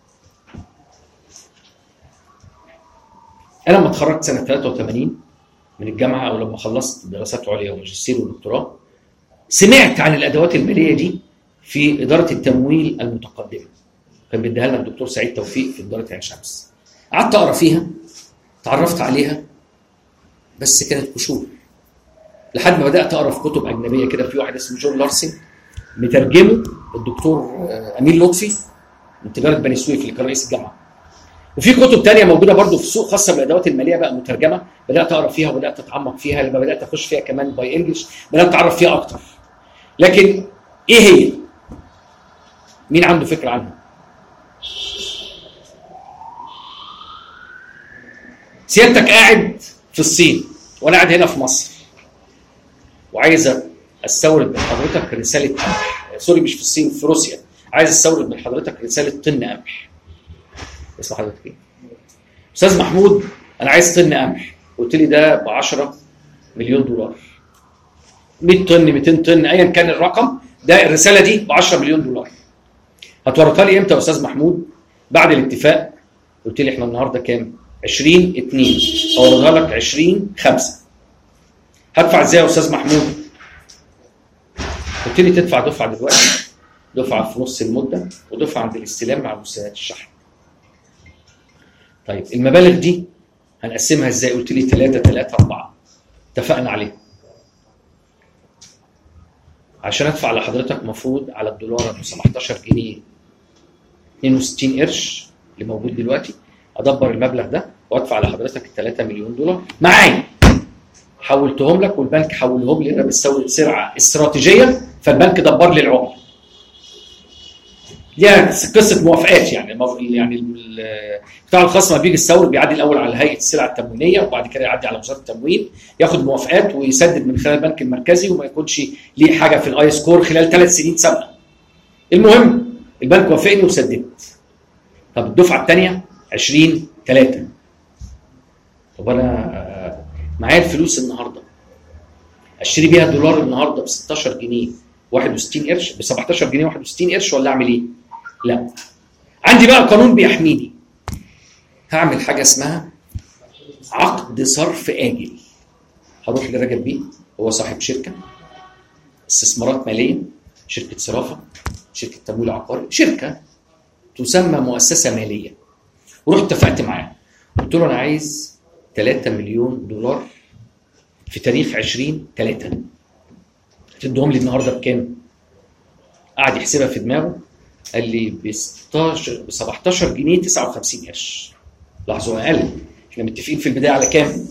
انا لما اتخرجت سنه ثلاثة وثمانين من الجامعه، او لما خلصت دراسات عليا وماجستير ودكتوراه، سمعت عن الادوات الماليه دي في اداره التمويل المتقدمه. كان بيديها لنا الدكتور سعيد توفيق في اداره عين شمس. قعدت اقرا فيها، تعرفت عليها، بس كانت قشور. لحد ما بدات اقرا في كتب اجنبيه كده، في واحد اسمه جون لارسن مترجمه الدكتور امين لطفي من تجاره بني سويف اللي كان رئيس الجامعه. وفي كتب ثانيه موجوده برضو في السوق خاصه بالادوات الماليه بقى مترجمه، بدات اقرا فيها وبدات اتعمق فيها. لما بدات اخش فيها كمان باي انجلش بدات اتعرف فيها اكتر. لكن ايه هي؟ مين عنده فكره عنها؟ سيادتك قاعد في الصين وانا قاعد هنا في مصر، وعايز استورد من حضرتك رساله قمح، سوري مش في الصين، في روسيا، عايز استورد من حضرتك رساله طن قمح. اسم حضرتك ايه؟ استاذ محمود، انا عايز طن قمح. قلت لي ده ب عشرة مليون دولار. مية طن، مئتين طن، ايا كان الرقم ده، الرساله دي ب عشرة مليون دولار. هتورطها لي امتى يا استاذ محمود؟ بعد الاتفاق. قلت لي احنا النهارده كام؟ عشرين اتنين، اوردها لك عشرين خمسة. هدفع ازاي يا استاذ محمود؟ قلت لي تدفع دفعه دلوقتي، دفعه في نص المده، ودفعه عند الاستلام مع مستندات الشحن. طيب المبالغ دي هنقسمها ازاي؟ قلت لي ثلاثة ثلاثة أربعة. اتفقنا عليه. عشان ادفع لحضرتك مفروض على الدولار ب سبعتاشر جنيه اتنين وستين قرش اللي موجود دلوقتي، ادبر المبلغ ده وادفع لحضرتك ثلاثة مليون دولار معايا. حولتهم لك والبنك حولهم لي، انا بستورد سلعه استراتيجيه، فالبنك دبر لي العمله. دي قصه موافقات يعني. يعني القطاع الخاص ما بيجي يستورد بيعدي الاول على هيئه السلع التموينيه، وبعد كده يعدي على وزاره التموين، ياخد موافقات ويسدد من خلال البنك المركزي، وما يكونش ليه حاجه في الاي سكور خلال ثلاث سنين سابقه. المهم البنك وافقني وسددت. طب الدفعه الثانيه عشرين ثلاثة. طب انا معايا الفلوس النهارده اشتري بيها دولار النهارده ب ستاشر جنيه واحد وستين قرش، ب سبعتاشر جنيه واحد وستين قرش، ولا اعمل ايه؟ لا، عندي بقى قانون بيحميني. هعمل حاجه اسمها عقد صرف آجل. هروح لرجب بيه، هو صاحب شركه استثمارات ماليه، شركه صرافه، شركه تمويل عقاري، شركه تسمى مؤسسه ماليه. ورحت اتفقت معاه، قلت له انا عايز ثلاثة مليون دولار في تاريخ عشرين ثلاثة. تديهم لي النهارده بكام؟ قعد يحسبها في دماغه، قال لي ب سبعتاشر جنيه تسعة وخمسين قرش. لاحظوا اقل، احنا متفقين في البدايه على كام؟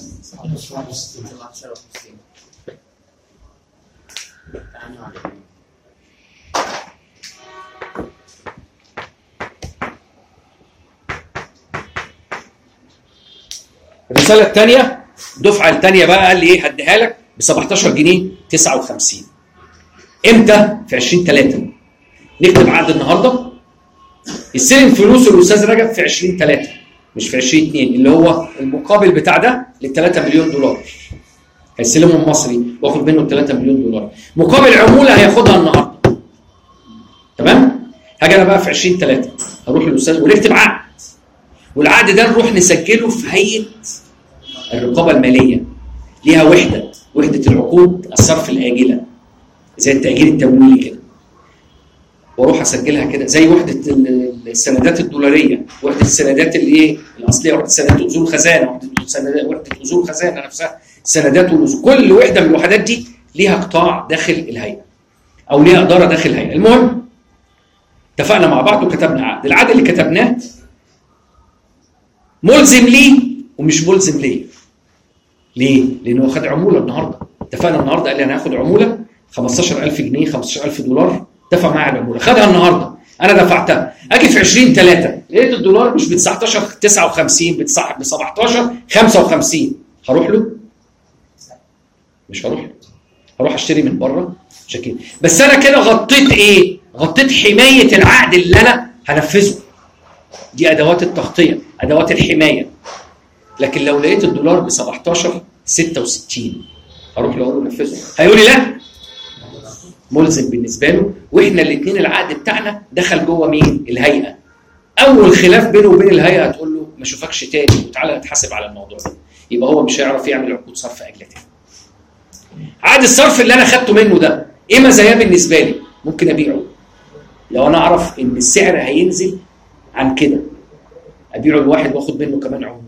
الرساله الثانيه، الدفعه الثانيه بقى، قال لي ايه؟ هديها لك ب سبعتاشر جنيه تسعة وخمسين. امتى؟ في عشرين ثلاثة. نكتب عقد النهارده، يستلم فلوس الاستاذ رجب في عشرين ثلاثة مش في عشرين اتنين، اللي هو المقابل بتاع ده لل ثلاثة مليون دولار. هيستلمهم مصري واخد منه ثلاثة مليون دولار، مقابل عموله هياخدها النهارده. تمام؟ هاجي انا بقى في عشرين ثلاثة هروح للاستاذ ونكتب عقد، والعقد ده نروح نسجله في هيئه الرقابه الماليه. ليها وحده، وحده العقود الصرف الاجله، زي التاجير التمويلي كده. واروح اسجلها كده زي وحده السندات الدولاريه، وحده السندات الايه؟ الاصليه، وحده سندات اصول الخزانه، وحده سندات وحده اصول الخزانه نفسها، السندات والاصول. كل وحده من الوحدات دي ليها قطاع داخل الهيئه او ليها اداره داخل الهيئه. المهم اتفقنا مع بعض وكتبنا عقد. العقد اللي كتبناه ملزم ليه ومش ملزم ليه. ليه؟ لانه خد عموله النهارده. اتفقنا النهارده، قال لي انا هاخد عموله خمستاشر ألف جنيه، خمستاشر ألف دولار. اتفق معايا على العموله، خدها النهارده، انا دفعتها. اجي في عشرين ثلاثة لقيت الدولار مش ب تسعتاشر تسعة وخمسين، ب سبعتاشر خمسة وخمسين. هروح له؟ مش هروح له. هروح اشتري من بره شاكين. بس انا كده غطيت ايه؟ غطيت حمايه العقد اللي انا هنفذه. دي ادوات التغطيه، ادوات الحمايه. لكن لو لقيت الدولار ب سبعتاشر ستة وستين هروح له اقول له نفذه، هيقول لي لا، ملزم بالنسبه له. واحنا الاثنين العقد بتاعنا دخل جوه مين؟ الهيئه. اول خلاف بينه وبين الهيئه هتقول له ما اشوفكش تاني وتعالى نتحاسب على الموضوع ده. يبقى هو مش هيعرف يعمل عقود صرف اجله تاني. عقد الصرف اللي انا خدته منه ده ايه مزاياه بالنسبه لي؟ ممكن ابيعه لو انا اعرف ان السعر هينزل عن كده، ابيعه لواحد واخد منه كمان عموله.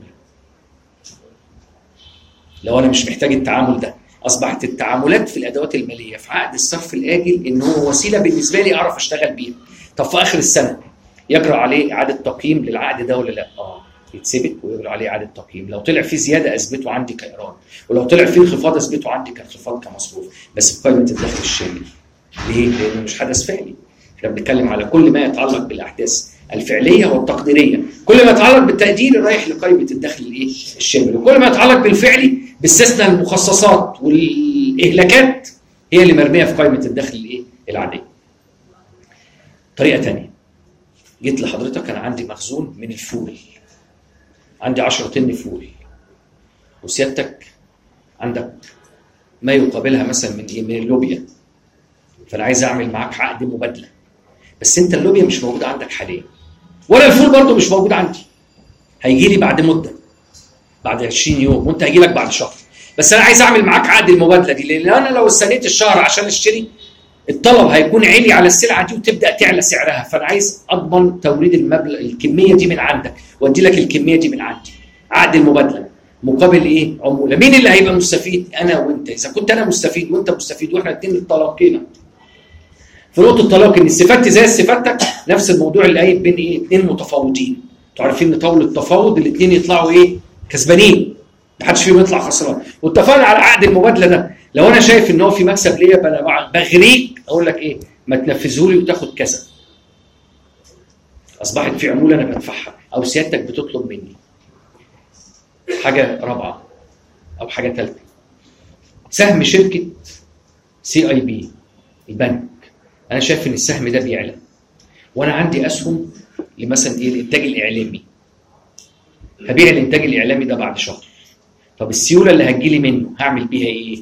لو انا مش محتاج التعامل ده. اصبحت التعاملات في الادوات الماليه في عقد الصرف الاجل ان هو وسيله بالنسبه لي اعرف اشتغل بيها. طب في اخر السنه يجرى عليه اعاده تقييم للعقد ده ولا لا؟ اه يتثبت ويجرى عليه اعاده تقييم. لو طلع فيه زياده اثبته عندي كايراد، ولو طلع فيه انخفاض اثبته عندي كانخفاض كمصروف، بس بقيمه الدخل الشامل. ليه؟ لانه مش حدث فعلي. احنا بنتكلم على كل ما يتعلق بالاحداث الفعليه والتقديريه. كل ما يتعلق بالتقدير رايح لقائمه الدخل الايه؟ الشامل، وكل ما يتعلق بالفعلي باستثناء المخصصات والاهلاكات هي اللي مرميه في قائمه الدخل الايه؟ العاديه. طريقه ثانيه، جيت لحضرتك انا عندي مخزون من الفول، عندي عشرة طن فول، وسيادتك عندك ما يقابلها مثلا من ايه؟ من اللوبيا. فانا عايز اعمل معاك عقد مبادله، بس انت اللوبيا مش موجوده عندك حاليا، ولا الفول برضه مش موجود عندي. هيجي لي بعد مده، بعد عشرين يوم، وانت هيجي لك بعد شهر. بس انا عايز اعمل معاك عقد المبادله دي، لان انا لو استنيت الشهر عشان اشتري الطلب هيكون عالي على السلعه دي وتبدا تعلى سعرها. فانا عايز اضمن توريد المبلغ الكميه دي من عندك وادي لك الكميه دي من عندي. عقد المبادله مقابل ايه؟ عموله. مين اللي هيبقى مستفيد؟ انا وانت. اذا كنت انا مستفيد وانت مستفيد واحنا الاثنين تلاقينا في نقطه التلاقي ان استفادتي زي استفادتك، نفس الموضوع اللي قايم بين ايه؟ اثنين متفاوضين. انتوا عارفين ان طاوله التفاوض الاثنين يطلعوا ايه؟ كسبانين، محدش فيهم يطلع خسران. واتفقنا على عقد المبادله ده. لو انا شايف ان هو في مكسب ليا فانا بغريك اقول لك ايه؟ ما تنفذه لي وتاخد كذا. اصبحت في عموله انا بدفعها او سيادتك بتطلب مني. حاجه رابعه او حاجه ثالثه، سهم شركه سي اي بي البنك، انا شايف ان السهم ده بيعلى وانا عندي اسهم لمثلا ايه؟ الانتاج الاعلامي. هبيع الانتاج الاعلامي ده بعد شهر. طب السيوله اللي هتجيلي منه هعمل بيها ايه؟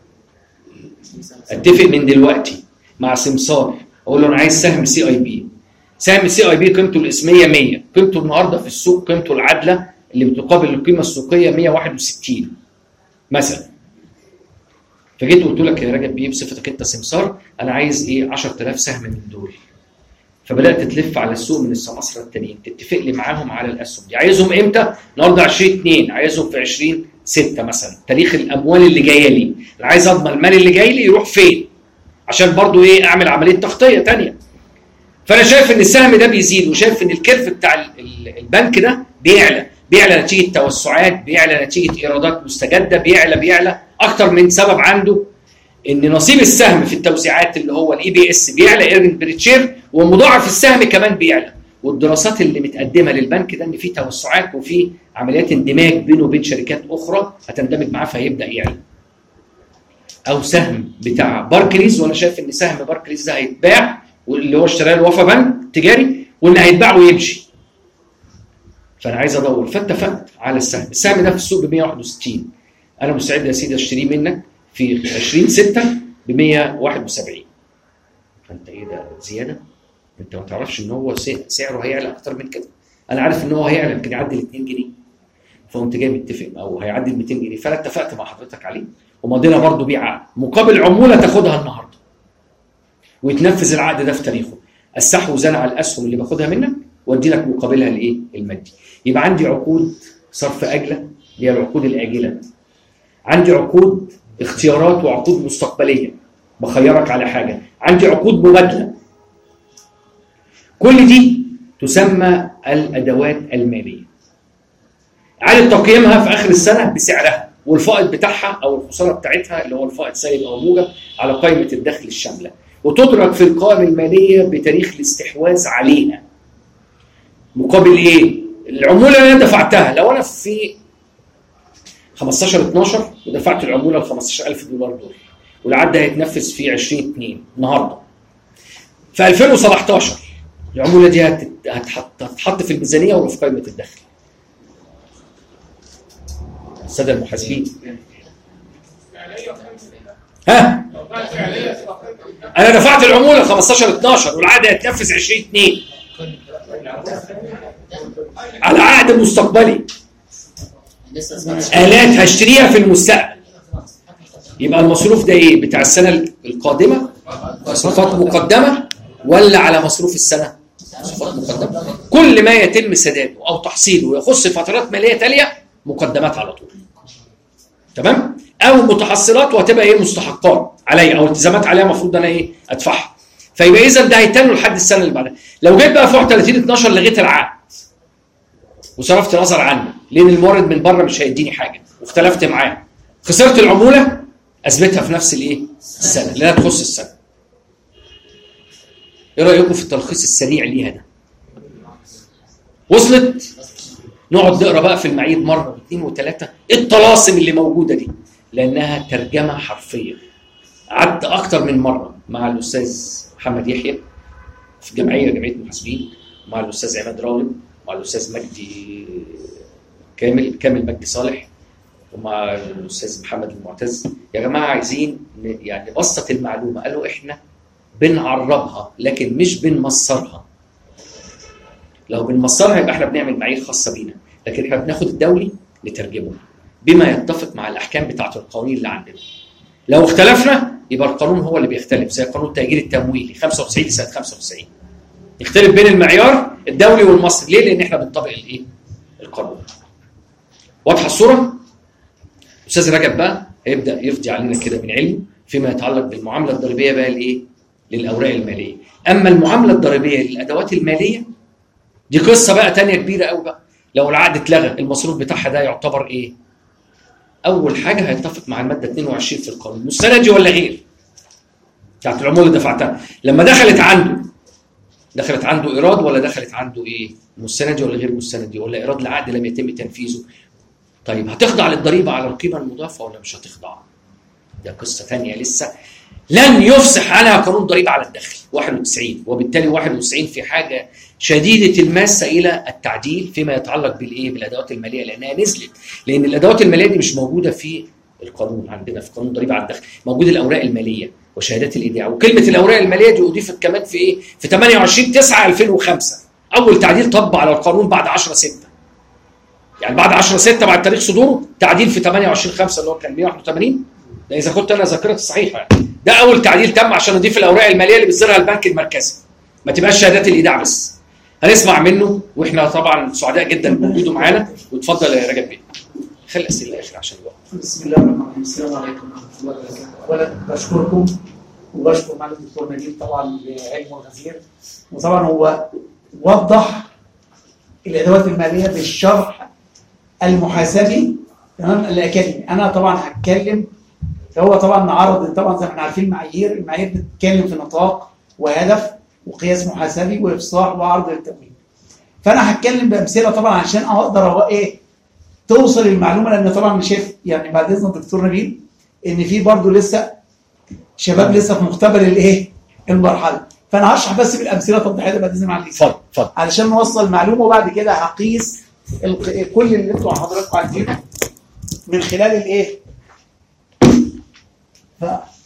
اتفق من دلوقتي مع سمسار اقول له انا عايز سهم سي اي بي. سهم سي اي بي قيمته الاسميه مية، قيمته النهارده في السوق قيمته العادله اللي بتقابل القيمه السوقيه مية وواحد وستين مثلا. فجيت قلت لك يا رجب بيه بصفتك انت سمسار انا عايز ايه؟ عشرة آلاف سهم من دول. فبدات تلف على السوق من السماسره التانيين تتفق لي معاهم على الاسهم دي. عايزهم امتى؟ النهارده عشرين اتنين، عايزهم في عشرين ستة مثلا، تاريخ الاموال اللي جايه لي. انا عايز اضمن المال اللي جاي لي يروح فين عشان برضو ايه؟ اعمل عمليه تغطيه ثانيه. فانا شايف ان السهم ده بيزيد وشايف ان الكيرف بتاع البنك ده بيعلى، بيعلى نتيجه توسعات، بيعلى نتيجه ايرادات مستجده، بيعلى بيعلى اكتر من سبب عنده ان نصيب السهم في التوزيعات اللي هو الاي بي اس بيعلى، ايرنج بريتشير، ومضاعف السهم كمان بيعلى. والدراسات اللي متقدمه للبنك ده ان في توسعات وفي عمليات اندماج بينه وبين شركات اخرى هتندمج معاه فهيبدا يعلى. او سهم بتاع باركليز، وانا شايف ان سهم باركليز ده هيتباع، واللي هو اشتراه الوفا بنك تجاري، واللي هيتباع ويمشي. فانا عايز ادور، فاتفقت على السهم. السهم ده في السوق ب مية وواحد وستين، انا مستعد يا سيدي اشتريه منك في عشرين ستة ب مية وواحد وسبعين. فانت ايه ده؟ زياده؟ انت ما تعرفش ان هو سعره هيعلى اكتر من كده. انا عارف ان هو هيعلى يمكن يعدي ال اتنين جنيه، فقمت جاي متفق او هيعدي ال ميتين جنيه، فانا اتفقت مع حضرتك عليه ومضينا برضه بيه عقد مقابل عموله تاخدها النهارده ويتنفذ العقد ده في تاريخه. استحوذ انا على الاسهم اللي باخدها منك وادي لك مقابلها الايه؟ المادي. يبقى عندي عقود صرف اجله اللي هي العقود الاجله، عندي عقود اختيارات وعقود مستقبليه بخيرك على حاجه، عندي عقود مبادله. كل دي تسمى الادوات الماليه. اعاده تقييمها في اخر السنه بسعرها والفائض بتاعها او الخساره بتاعتها اللي هو الفائض سالب او موجب على قائمه الدخل الشامله، وتدرك في القائمه الماليه بتاريخ الاستحواذ عليها. مقابل ايه؟ العموله اللي انا دفعتها. لو انا في خمستاشر اتناشر ودفعت العموله ال خمستاشر ألف دولار دول، والعقد هيتنفذ في عشرين اتنين النهارده. في ألفين وسبعتاشر العموله دي هتتحط هتتحط في الميزانيه وفي قائمه الدخل. الساده المحاسبين ها انا دفعت العموله خمستاشر اتناشر والعقد هيتنفذ عشرين اتنين على عقد مستقبلي، آلات هشتريها في المستقبل. يبقى المصروف ده ايه؟ بتاع السنه القادمه مصروفات مقدمه ولا على مصروف السنه؟ مصروفات مقدمه. كل ما يتم سداده او تحصيله ويخص فترات ماليه تاليه مقدمات على طول. تمام؟ او متحصلات وهتبقى ايه؟ مستحقات عليا او التزامات عليا المفروض انا ايه؟ ادفعها. فيبقى اذا ده هيتنوا لحد السنه اللي بعدها. لو جيت بقى فوق تلاتين اتناشر لغيت العقد وصرفت نظر عنه لان المورد من بره مش هيديني حاجه واختلفت معاه، خسرت العموله اثبتها في نفس الايه؟ السنه اللي تخص السنه. ايه رايكم في التلخيص السريع ليها ده؟ وصلت؟ نقعد نقرا بقى في المعايير مره واثنين وثلاثه ايه الطلاسم اللي موجوده دي؟ لانها ترجمه حرفيه. قعدت اكتر من مره مع الاستاذ محمد يحيى في جمعيه جمعيه المحاسبين، مع الاستاذ عماد راغب، مع الاستاذ مجدي كامل كامل مجدي صالح، ومع الاستاذ محمد المعتز. يا جماعه عايزين يعني نبسط المعلومه. قالوا احنا بنعربها لكن مش بنمصرها. لو بنمصرها يبقى احنا بنعمل معايير خاصه بينا، لكن احنا بناخد الدولي نترجمه بما يتفق مع الاحكام بتاعه القوانين اللي عندنا. لو اختلفنا يبقى القانون هو اللي بيختلف، زي قانون التأجير التمويلي خمسة وتسعين لسنه خمسة وتسعين. يختلف بين المعيار الدولي والمصري. ليه؟ لان احنا بنطبق الايه؟ القانون. واضحه الصوره؟ استاذ رجب بقى هيبدا يفضي علينا كده من علمه فيما يتعلق بالمعامله الضريبيه بقى لايه؟ للاوراق الماليه. اما المعامله الضريبيه للادوات الماليه دي قصه بقى ثانيه كبيره قوي بقى. لو العقد اتلغى المصروف بتاعها ده يعتبر ايه؟ اول حاجه هيتفق مع الماده اتنين وعشرين في القانون، مستندي ولا غير؟ بتاعت العموله اللي دفعتها لما دخلت عنده دخلت عنده ايراد ولا دخلت عنده ايه؟ مستندي ولا غير مستندي؟ ولا ايراد العقد لم يتم تنفيذه؟ طيب هتخضع للضريبه على القيمه المضافه ولا مش هتخضع؟ ده قصه ثانيه لسه لن يفصح عنها قانون ضريبه على الدخل واحد وتسعين، وبالتالي واحد وتسعين في حاجه شديده الماسه الى التعديل فيما يتعلق بالايه؟ بالادوات الماليه، لانها نزلت. لان الادوات الماليه دي مش موجوده في القانون عندنا في قانون ضريبه على الدخل، موجود الاوراق الماليه وشهادات الايداع. وكلمه الاوراق الماليه دي اضيفت كمان في ايه؟ في تمانية وعشرين تسعة ألفين وخمسة. اول تعديل طبق على القانون بعد عشرة ستة. يعني بعد عشرة ستة بعد تاريخ صدوره تعديل في تمانية وعشرين خمسة اللي هو كان مية وواحد وتمانين. ده اذا كنت انا ذاكرتي صحيحه يعني. ده اول تعديل تم عشان نضيف الاوراق الماليه اللي بيصدرها البنك المركزي. ما تبقاش شهادات الايداع بس. هنسمع منه واحنا طبعا سعداء جدا بوجوده معانا. واتفضل يا رجب بيه. خلي الاسئله الاخر عشان الوقت. بسم الله الرحمن الرحيم. السلام عليكم ورحمه الله وبركاته. اولا بشكركم وبشكر معالي الدكتور نجيب طبعا بعلمه الغزير، وطبعا هو وضح الادوات الماليه بالشرح المحاسبي تمام الاكاديمي. انا طبعا هتكلم فهو طبعا عرض طبعا زي ما احنا عارفين المعايير، المعايير بتتكلم في نطاق وهدف وقياس محاسبي وافصاح وعرض للتمويل. فانا هتكلم بامثله طبعا عشان اقدر ايه توصل المعلومه، لان طبعا شايف يعني بعد اذن الدكتور نبيل ان في برضه لسه شباب لسه في مختبر الايه؟ المرحله. فانا هشرح بس بالامثله توضيحيه بعد اذن معالي اتفضل اتفضل علشان نوصل المعلومه، وبعد كده هقيس كل اللي انتوا حضراتكم عايزينه من خلال الايه؟ ف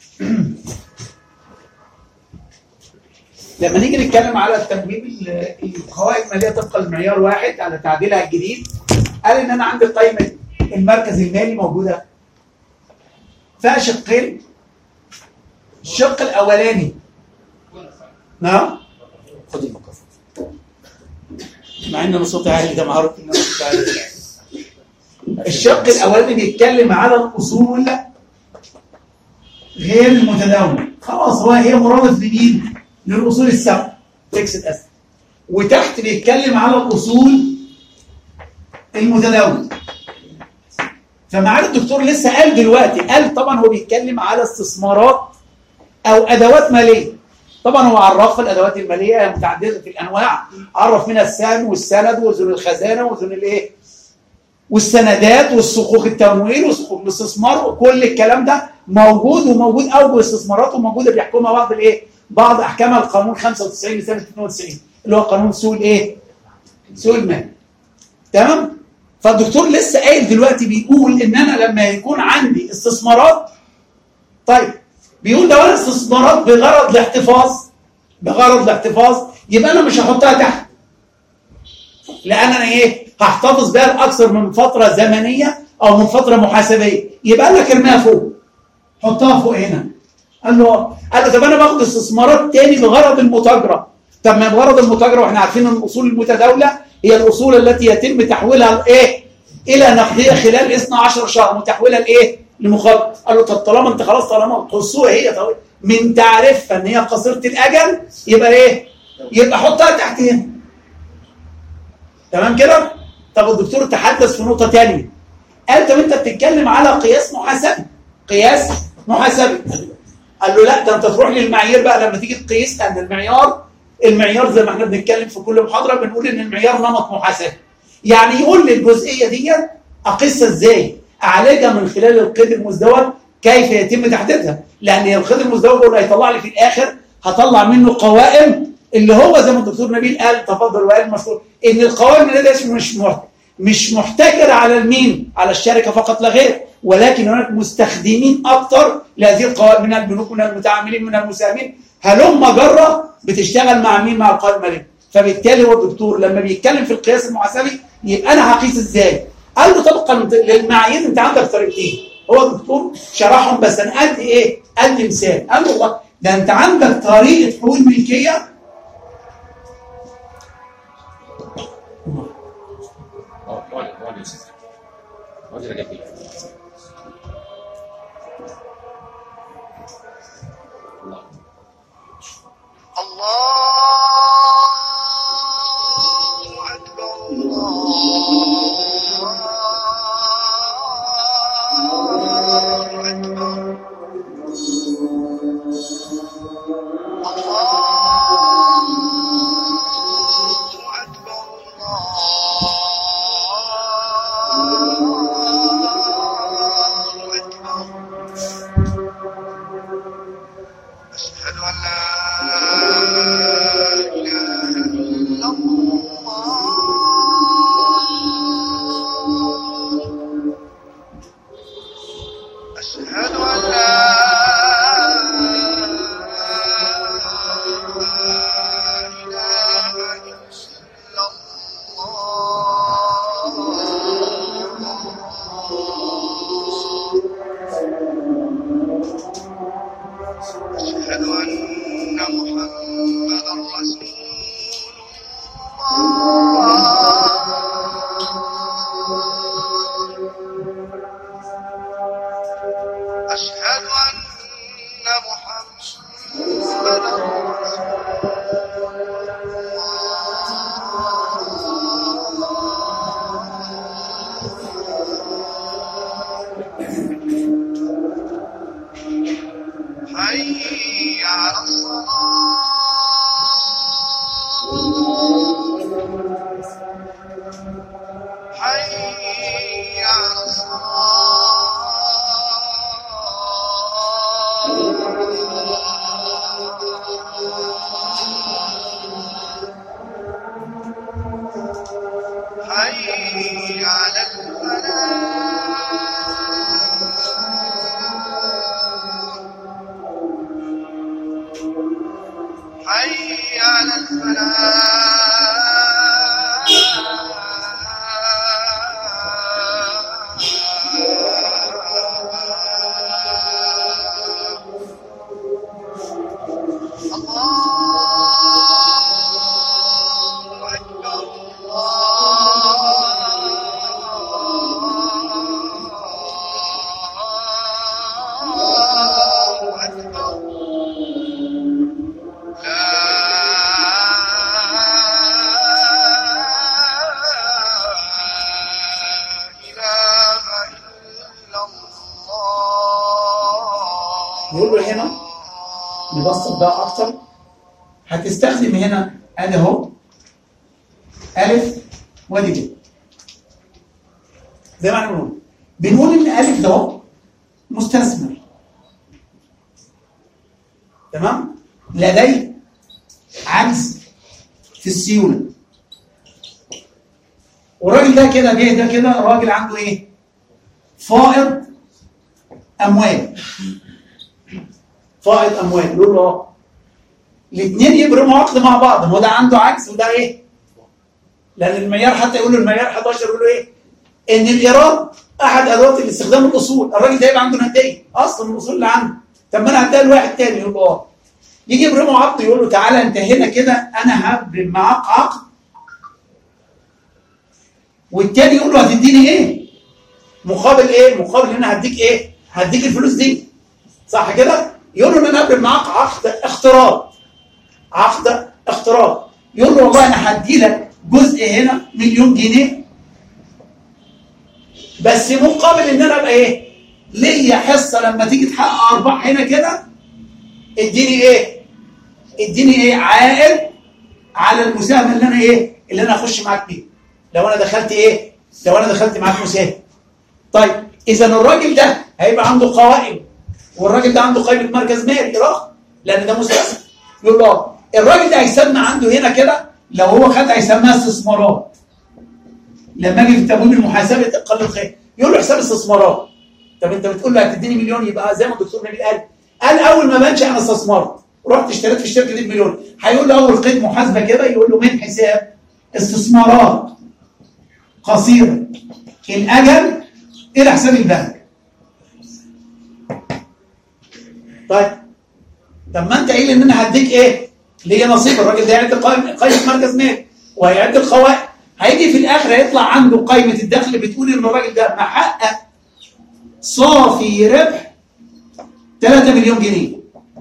لما نيجي نتكلم على التمويل القوائم الماليه طبقا لمعيار واحد على تعديلها الجديد، قال ان انا عندي قائمه المركز المالي موجوده فيها شقين. الشق الاولاني نعم خد الميكروفون مع ان انا صوتي عالي ده معروف ان انا صوتي عالي. الشق الاولاني بيتكلم على الاصول غير المتداوله، خلاص هو هي مرادف لمين؟ للاصول السبع فيكسد اسيت. وتحت بيتكلم على الاصول المتداوله. فمعالي الدكتور لسه قال دلوقتي، قال طبعا هو بيتكلم على استثمارات او ادوات ماليه. طبعا هو عرف الادوات الماليه متعدده في الانواع، عرف منها السهم والسند وذون الخزانه وذون الايه؟ والسندات والصكوك التمويل وصكوك الاستثمار وكل الكلام ده موجود، وموجود اوجه استثمارات وموجوده بيحكمها بعض الايه؟ بعض احكامها القانون خمسة وتسعين لسنه اثنين وتسعين اللي هو قانون سوق الايه؟ سوق المال. تمام؟ فالدكتور لسه قايل دلوقتي بيقول ان انا لما يكون عندي استثمارات، طيب بيقول ده ولا استثمارات بغرض الاحتفاظ، بغرض الاحتفاظ، يبقى انا مش هحطها تحت، لان انا ايه؟ هحتفظ بها لاكثر من فتره زمنيه او من فتره محاسبيه، يبقى لك ارميها فوق، حطها فوق هنا. قال له قال له طب انا باخد استثمارات تاني بغرض المتاجره. طب ما بغرض المتاجره واحنا عارفين ان الاصول المتداوله هي الاصول التي يتم تحويلها لايه؟ الى نقديه خلال اثني عشر شهر، متحوله لايه؟ لمخاطره. قال له طب طالما انت خلاص طالما قصوها هي طويل من تعرفها ان هي قصيره الاجل، يبقى ايه؟ يبقى حطها تحت هنا. تمام كده؟ طب الدكتور تحدث في نقطه ثانيه. قال طب انت بتتكلم على قياس محاسبي، قياس محاسبي. قال له لا، ده انت تروح للمعايير بقى لما تيجي تقيس، لان المعيار المعيار زي ما احنا بنتكلم في كل محاضره بنقول ان المعيار نمط محاسبي. يعني يقول لي الجزئيه دي اقيسها ازاي؟ اعالجها من خلال القيد المزدوج، كيف يتم تحديدها؟ لان القيد المزدوج هو اللي هيطلع لي في الاخر، هطلع منه قوائم اللي هو زي ما الدكتور نبيل قال، تفضل وقال مسؤول ان القوائم دي مش مش محتكره على المين؟ على الشركه فقط لا غير، ولكن هناك مستخدمين اكثر لهذه القوائم من البنوك، من المتعاملين، من المساهمين، هلم جره بتشتغل مع مين؟ مع القوائم الماليه. فبالتالي هو الدكتور لما بيتكلم في القياس المحاسبي يبقى انا هقيس ازاي؟ قال له طبقا للمعايير انت عندك طريقتين، هو الدكتور شرحهم بس انا قد ايه؟ قد مثال. قال له والله ده انت عندك طريقه حقوق الملكيه الله أكبر الله أكبر الله أكبر الله أكبر. أشهد أن لا إله إلا الله. أشهد أن لا إله إلا الله. أشهد أن محمدا رسول الله. أشهد أن محمدا رسول الله. حي على الصلاة، حي على الصلاة، حي على الفلاح، حي على يقول له هنا نبسط بقى اكتر، هتستخدم هنا ادي اهو الف وادي ب. زي ما احنا بنقول بنقول ان الف ده مستثمر، تمام، لديه عجز في السيوله، والراجل ده كده جه ده كده راجل عنده ايه؟ فائض اموال. فائض اموال يقول له اه الاثنين يبرموا عقد مع بعض، ما هو ده عنده عجز وده ايه؟ لان المعيار حتى يقول له المعيار حداشر يقول له ايه؟ ان الايراد احد ادوات الاستخدام الاصول، الراجل ده يبقى عنده نديه اصلا من الاصول اللي عنده، طب ما انا هديها لواحد تاني يقول له اه. يجي يبرموا عقد يقول له تعالى انت هنا كده انا هبرم معاك عقد، والتاني يقول له هتديني ايه؟ مقابل ايه؟ مقابل ان انا هديك ايه؟ هديك الفلوس دي. صح كده؟ يقول له ان انا هبرم معاك عقد اقتراض. عقد اقتراض. يقول له والله انا هدي لك جزء هنا مليون جنيه بس مقابل ان انا ابقى ايه؟ ليا حصه لما تيجي تحقق ارباح هنا كده اديني ايه؟ اديني ايه؟ عائد على المساهمه اللي انا ايه؟ اللي انا اخش معاك بيها. لو انا دخلت ايه؟ لو انا دخلت معاك مساهم. طيب اذا الراجل ده هيبقى عنده قوائم، والراجل ده عنده قائمه مركز مالي رخ لان ده مستثمر. يقول له الراجل ده هيسمى عنده هنا كده لو هو خد هيسميها استثمارات. لما اجي في التمويل المحاسبه اقل الخير يقول له حساب استثمارات. طب انت بتقول له هتديني مليون، يبقى زي ما الدكتور نبيل قال قال اول ما بنشا انا استثمرت رحت اشتريت في الشركه دي بمليون، هيقول له اول قيد محاسبه كده يقول له من حساب استثمارات قصيره الاجل الى حساب البنك. طيب طب ما انت قايل ان انا هديك ايه؟ ليا نصيب. الراجل ده يعد قائمه مركز مالي وهيعد القوائم، هيجي في الاخر هيطلع عنده قائمه الدخل بتقول ان الراجل ده محقق صافي ربح ثلاثة مليون جنيه،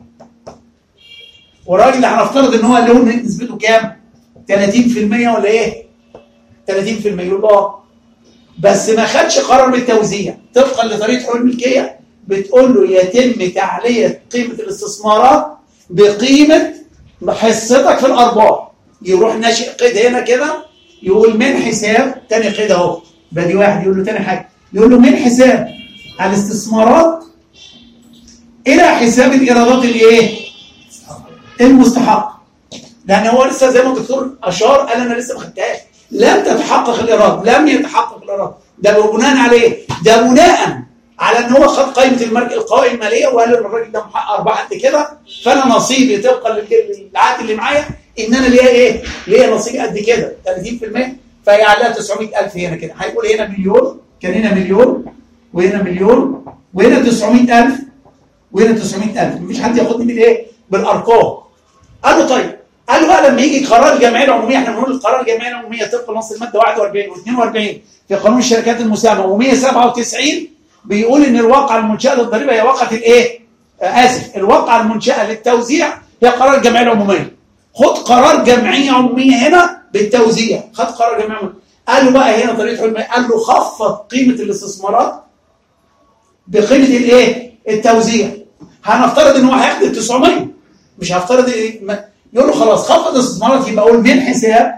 والراجل ده هنفترض ان هو له نسبته كام؟ ثلاثين في المية ولا ايه؟ ثلاثين في المية. يقول له بس ما خدش قرار بالتوزيع طبقا لطريقه حقوق الملكيه بتقول له يتم تعليه قيمه الاستثمارات بقيمه حصتك في الارباح. يروح ناشئ قيد هنا كده يقول من حساب تاني قيد اهو بدي واحد يقول له تاني حاجه يقول له من حساب الاستثمارات الى حساب الايرادات الايه؟ المستحقه. لان هو لسه زي ما الدكتور اشار قال انا لسه ما خدتهاش، لم تتحقق الايراد، لم يتحقق الايراد. ده بناء على ايه؟ ده بناء على ان هو خد قائمه المركز القوائم الماليه وقال ان الراجل ده محقق ارباح قد كده، فانا نصيبي طبقا للعقد اللي معايا ان انا ليا ايه؟ ليا نصيب قد كده ثلاثين في المية، فهي عليها تسعمية ألف هنا كده، هيقول هنا مليون، كان هنا مليون وهنا مليون وهنا تسعمية ألف وهنا تسعمية ألف، مفيش حد ياخدني بالايه؟ بالارقام. قال له طيب، قال له بقى لما يجي قرار الجمعيه العموميه، احنا بنقول القرار الجمعيه العموميه طبقا لنص الماده واحد وأربعين واثنين وأربعين في قانون الشركات المساهمه ومية وسبعة وتسعين بيقول ان الواقعه المنشاه للضريبه هي واقعه الايه؟ آه اسف، الواقعه المنشاه للتوزيع هي قرار الجمعيه العموميه. خد قرار جمعيه عموميه هنا بالتوزيع، خد قرار جمعيه عموميه. قال له بقى هنا طريقه حلم، قال له خفض قيمه الاستثمارات بقيمه الايه؟ التوزيع. هنفترض ان هو هياخد ال تسعمية، مش هفترض إيه؟ يقول له خلاص خفض الاستثمارات، يبقى اقول من حساب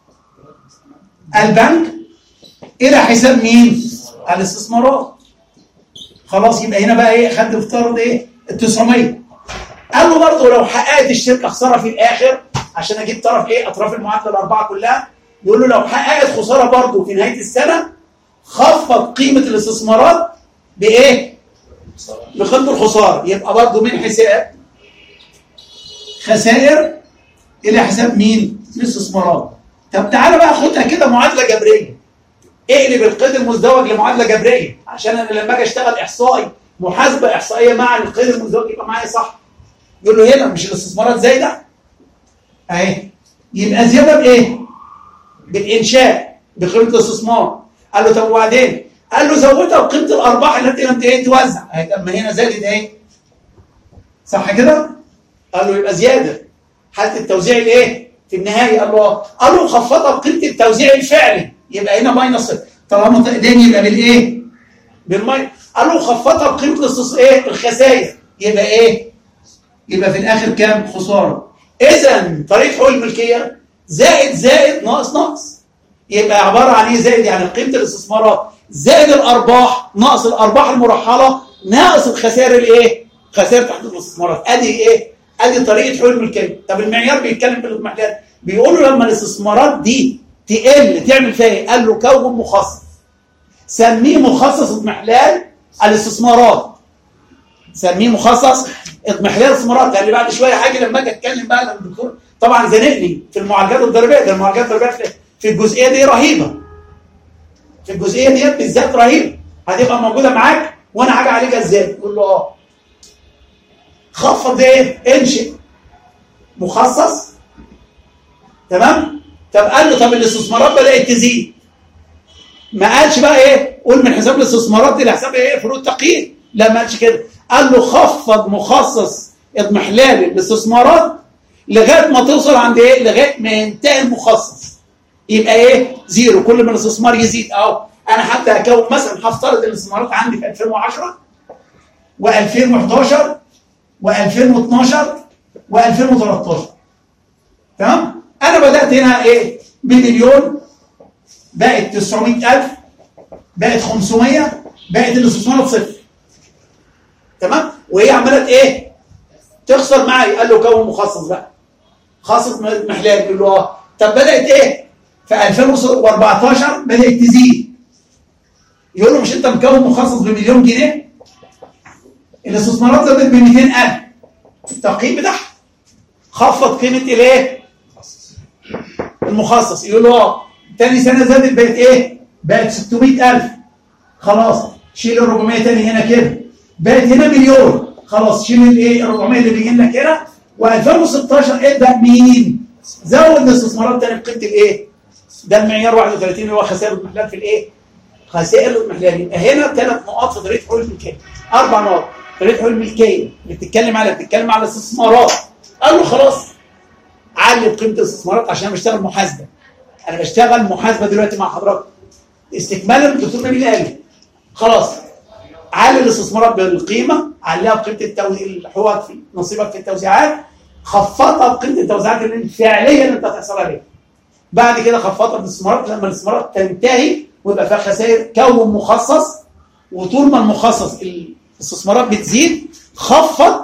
البنك الى حساب مين؟ الاستثمارات. خلاص يبقى هنا بقى ايه؟ خد افترض ايه؟ ال تسعمية. قال له برضه لو حققت الشركه خساره في الاخر عشان اجيب طرف ايه؟ اطراف المعادله الاربعه كلها، يقول له لو حققت خساره برضه في نهايه السنه خفض قيمه الاستثمارات بايه؟ بقدر الخساره، يبقى برضه من حساب خسائر الى حساب مين؟ الاستثمارات. طب تعالى بقى خدها كده معادله جبريه. اقلب القيد المزدوج لمعادله جبريه عشان انا لما اجي اشتغل احصائي محاسبه احصائيه مع القيد المزدوج يبقى معايا صح. يقول له هنا مش الاستثمارات زايده؟ اهي، يبقى زياده بايه؟ بالانشاء بقيمه الاستثمار. قال له طب وبعدين؟ قال له زودها بقيمه الارباح التي لم توزع. اهي طب ما هنا زادت اهي. صح كده؟ قال له يبقى زياده حاله التوزيع الايه؟ في النهايه. قال له قال له خفضها بقيمه التوزيع الفعلي، يبقى هنا ماينس. طالما تقديم يبقى بالايه؟ بالماينس. قال له خفضها بقيمه الاستثمار ايه؟ الخسائر، يبقى ايه؟ يبقى في الاخر كام؟ خساره. اذا طريقه حقوق الملكيه زائد زائد ناقص ناقص، يبقى عباره عن ايه؟ زائد يعني قيمه الاستثمارات زائد الارباح ناقص الارباح المرحله ناقص الخسائر الايه؟ خسائر تحديد الاستثمارات. ادي ايه؟ ادي طريقه حلول الملكيه. طب المعيار بيتكلم في الاضمحلال، بيقول له لما الاستثمارات دي تقل تعمل فيها ايه؟ قال له كون مخصص سميه مخصص اضمحلال الاستثمارات. سميه مخصص اضمحلال الاستثمارات. لان بعد شويه حاجه لما اجي اتكلم بقى لما الدكتور طبعا زنقني في المعالجات الضريبيه، ده المعالجات الضريبيه في الجزئيه دي رهيبه. في الجزئيه دي بالذات رهيبه، هتبقى موجوده معاك وانا حاجه عليها ازاي؟ تقول له اه خفض ايه؟ انشئ مخصص. تمام؟ طب قال له طب الاستثمارات بدات تزيد، ما قالش بقى ايه؟ قول من حساب الاستثمارات دي لحساب ايه؟ فروض تقييم. لا ما قالش كده، قال له خفض مخصص اضمحلال الاستثمارات لغايه ما توصل عند ايه؟ لغايه ما ينتهي المخصص. يبقى ايه؟ زيرو. كل ما الاستثمار يزيد اهو انا هبدا اكون مثلا هفترض الاستثمارات عندي في ألفين وعشرة وألفين وحداشر وألفين واثناشر وألفين وثلاثة عشر. تمام؟ انا بدات هنا ايه؟ بمليون، بقت تسعمائة ألف، بقت خمسمائة، بقت الاستثمارات صفر. تمام؟ وهي عماله ايه؟ تخسر معي. قال له كون مخصص بقى. خاصة محلال. يقول له اه طب بدات ايه؟ في ألفين وأربعتاشر بدات تزيد. يقول له مش انت مكون مخصص بمليون جنيه؟ الاستثمارات زادت ب مئتين ألف. التقييم بتاعها خفض قيمه الايه؟ المخصص. يقول له اه تاني سنه زادت بقت ايه؟ بقت ستمائة ألف. خلاص شيل ال أربعمائة تاني هنا كده، بقت هنا مليون. خلاص شيل الايه؟ أربعمائة اللي بيجي لك هنا. وألفين وستاشر ابدا مين؟ زود الاستثمارات تاني بقيمه الايه؟ ده المعيار واحد وثلاثين اللي هو خسائر الاضمحلال في الايه؟ خسائر الاضمحلال. يبقى هنا ثلاث نقاط في طريقه حلول الملكيه، اربع نقاط. طريقه حلول الملكيه اللي بتتكلم على بتتكلم على الاستثمارات. قال له خلاص علي قيمه الاستثمارات عشان انا بشتغل محاسبه. انا بشتغل محاسبه دلوقتي مع حضرتك استكمالا الدكتور نبيل قال خلاص علي الاستثمارات بالقيمه، عليها بقيمه التوزيع الحقوق في نصيبك في التوزيعات، خفضها بقيمه التوزيعات اللي فعليا انت هتحصل عليها. بعد كده خفضها بالاستثمارات لما الاستثمارات تنتهي ويبقى فيها خسائر كون مخصص. وطول ما المخصص الاستثمارات بتزيد خفض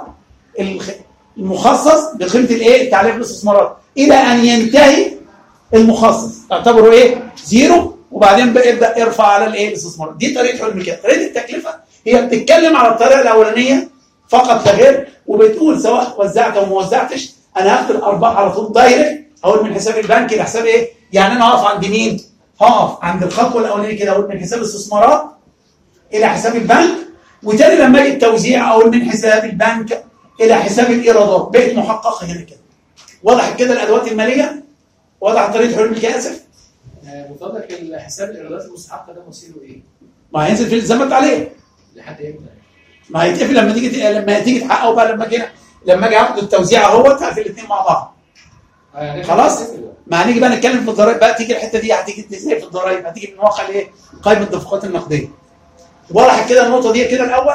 المخصص بقيمه الايه؟ تعريف الاستثمارات الى ان ينتهي المخصص. تعتبره ايه؟ زيرو. وبعدين بقى ابدا ارفع على الايه؟ الاستثمارات. دي طريقه حلول الملكيه. طريقه التكلفه هي بتتكلم على الطريقه الاولانيه فقط لا غير، وبتقول سواء وزعت او ما وزعتش انا هاخد الارباح على طول دايركت. اقول من حساب البنك لحساب ايه؟ يعني انا هقف عند مين؟ هقف عند الخطوه الاولانيه كده، اقول من حساب الاستثمارات الى حساب البنك. وتاني لما اجي التوزيع اقول من حساب البنك الى حساب الايرادات. بقت محققه هنا كده. وضحت كده الادوات الماليه؟ وضحت طريقه حلول الملكيه؟ اسف. بفضلك الحساب الايرادات المستحقه ده مصيره ايه؟ ما هينزل في الالتزامات عليه. لحد امتى؟ ما هيتقفل لما تيجي لما تيجي تحققه بقى. لما اجي لما اجي اخد التوزيع اهوت هقفل الاثنين مع بعض. يعني خلاص؟ ما هنيجي بقى نتكلم في الضرائب بقى. تيجي الحته دي هتيجي ازاي في الضرائب؟ هتيجي من واقع الايه؟ قائمه الدفقات النقديه. وضحت كده النقطه دي كده الاول؟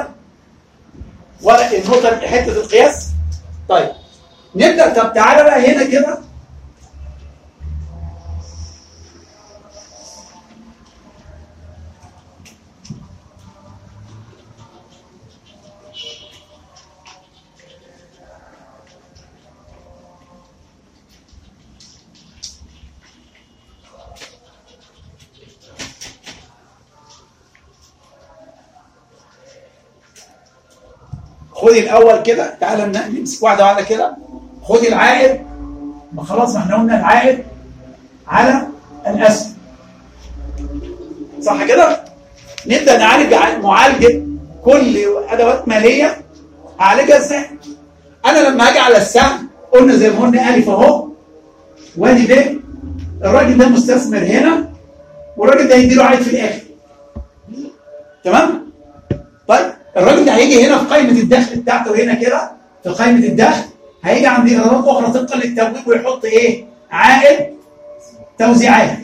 وضحت النقطه حته القياس؟ طيب نبدا. طب تعالى بقى هنا كده خدي الاول كده. تعالى نمسك واحده واحده كده. خدي العائد. ما خلاص ما احنا قلنا العائد على الاسهم، صح كده؟ نبدا نعالج معالجه كل ادوات ماليه. اعالجها ازاي؟ انا لما اجي على السهم قلنا زي ما قلنا الف اهو وادي ب. الراجل ده مستثمر هنا والراجل ده هيديله عائد في الاخر. تمام؟ طيب الراجل ده هيجي هنا في قائمه الدخل بتاعته هنا كده في قائمه الدخل هيجي عند ايرادات اخرى طبقا للتمويل ويحط ايه؟ عائد توزيعات.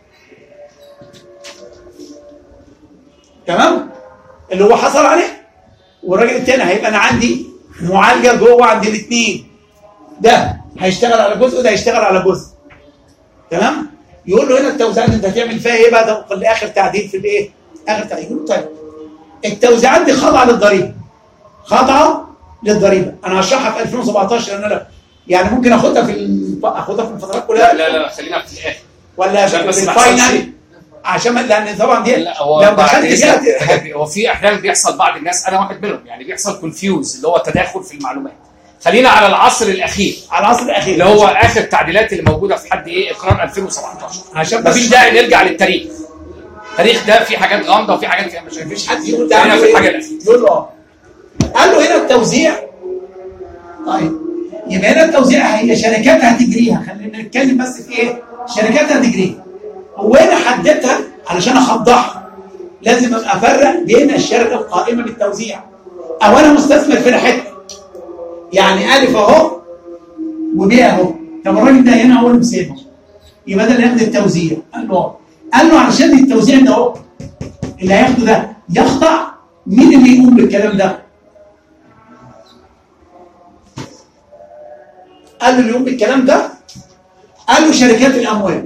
تمام؟ اللي هو حصل عليه. والراجل الثاني هيبقى انا عندي معالجه جوه عند الاثنين. ده هيشتغل على جزء وده هيشتغل على جزء. تمام؟ يقول له هنا التوزيعات انت هتعمل فيها ايه بقى؟ ده لاخر تعديل في الايه؟ اخر تعديل. يقول طيب التوزيعات دي خاضعه للضريبه، خاضعه للضريبه. انا هشرحها في ألفين وسبعتاشر لان انا يعني ممكن اخدها في الف... اخدها في الفترات كلها. لا لا لا خلينا في الاخر ولا عشان بس ما الفاينل يحصلش. عشان ما- لان طبعا دي لا هو لو بعد دخلت إذنك فيها حاجة- هو في احيانا بيحصل بعض الناس، انا واحد منهم، يعني بيحصل كونفيوز اللي هو تداخل في المعلومات. خلينا على العصر الاخير على العصر الاخير اللي هو اخر التعديلات اللي موجوده في حد ايه اقرار ألفين وسبعتاشر. عشان بس مفيش داعي نرجع للتاريخ. التاريخ ده في حاجات غامضه وفي حاجات فيها مشاكل. مفيش حد يقول ده خلينا عنده في إيه؟ الحاجه الاخيره. يقول له اه قال له هنا التوزيع. طيب يبقى هنا التوزيع هي شركات هتجريها. خلينا نتكلم بس في ايه؟ شركات هتجريها. هو هنا حددها علشان اخضعها لازم ابقى افرق بين الشركه القائمه بالتوزيع او انا مستثمر في حته. يعني الف اهو وبي اهو. طب الراجل ده هنا هو اللي مسيبه يبقى ده اللي ياخد التوزيع. قال له اه. قال له علشان التوزيع ده اهو اللي هياخده ده يخضع، مين اللي يقوم بالكلام ده؟ قال له اللي يقوم بالكلام ده قال له شركات الاموال.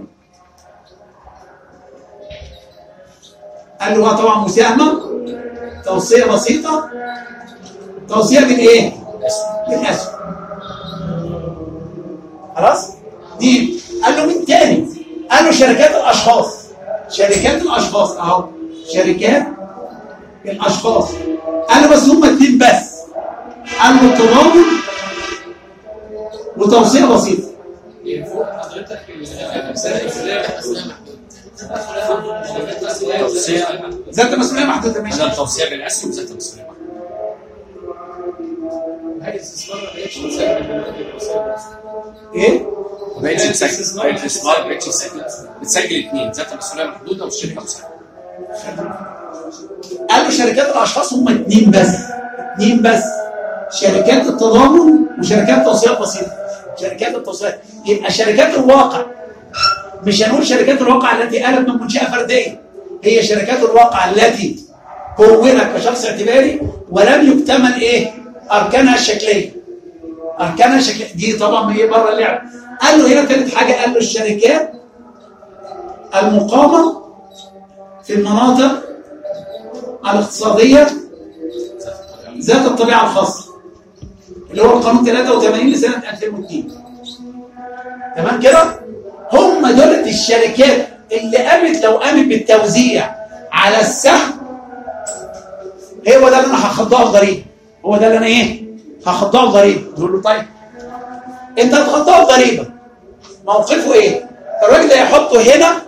قال له بقى طبعا مساهمه، توصيه بسيطه، توصيه بالايه؟ بالاسهم. خلاص؟ دي قال له مين تاني؟ قال له شركات الاشخاص. شركات الاشخاص اهو، شركات الاشخاص. قال له بس هم اتنين بس. قال له التضامن وتوصيه بسيطه. فوق حضرتك توصيه ذات مسؤوليه محدوده. ماشي. بدل توصيه بالاسهم ذات مسؤوليه محدوده. هاي الاستثمار ما بقتش مساهمه دلوقتي بالوسائل. ايه؟ ما بقتش تسجل، بقت الاستثمار ما بقتش تسجل، بتسجل اثنين ذات مسؤوليه محدوده والشركه مساهمه. قال له شركات الاشخاص هم اتنين بس. اتنين بس. شركات التضامن وشركات توصيات بسيطه. شركات التوصيات يبقى شركات الواقع. مش هنقول شركات الواقع التي قالت من منشأة فردية، هي شركات الواقع التي كونت كشخص اعتباري ولم يكتمل ايه؟ اركانها الشكليه. اركانها الشكليه دي طبعا هي بره اللعب. قال له هنا ثالث حاجه، قال له الشركات المقامه في المناطق الاقتصاديه ذات الطبيعه الخاصه اللي هو القانون ثلاثة وثمانين لسنه ألفين واثنين. تمام كده؟ هم دولت الشركات اللي قامت لو قامت بالتوزيع على السهم هو ده اللي انا هخضعه الضريبه. هو ده اللي انا ايه؟ هخضعه الضريبه. يقول له طيب انت هتخضعه الضريبه موقفه ايه؟ الراجل ده يحطه هنا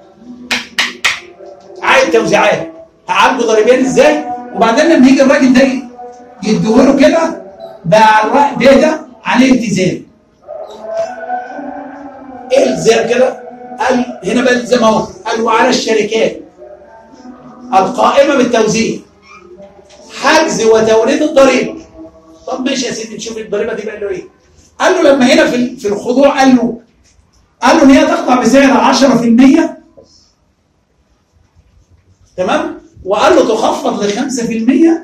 عائد توزيعات هعالجه ضريبيا ازاي؟ وبعدين لما يجي الراجل ده يديهوله كده بقى ده عليه التزام. ايه الالتزام كده؟ قال هنا بقى الالتزام اهو. قال وعلى الشركات القائمه بالتوزيع حجز وتوريد الضريبه. طب ماشي يا سيدي نشوف الضريبه دي بقى له ايه؟ قال له لما هنا في في الخضوع قال له قال له ان هي تخضع بسعر عشرة في المية. تمام؟ وقال له تخفض ل خمسة في المية.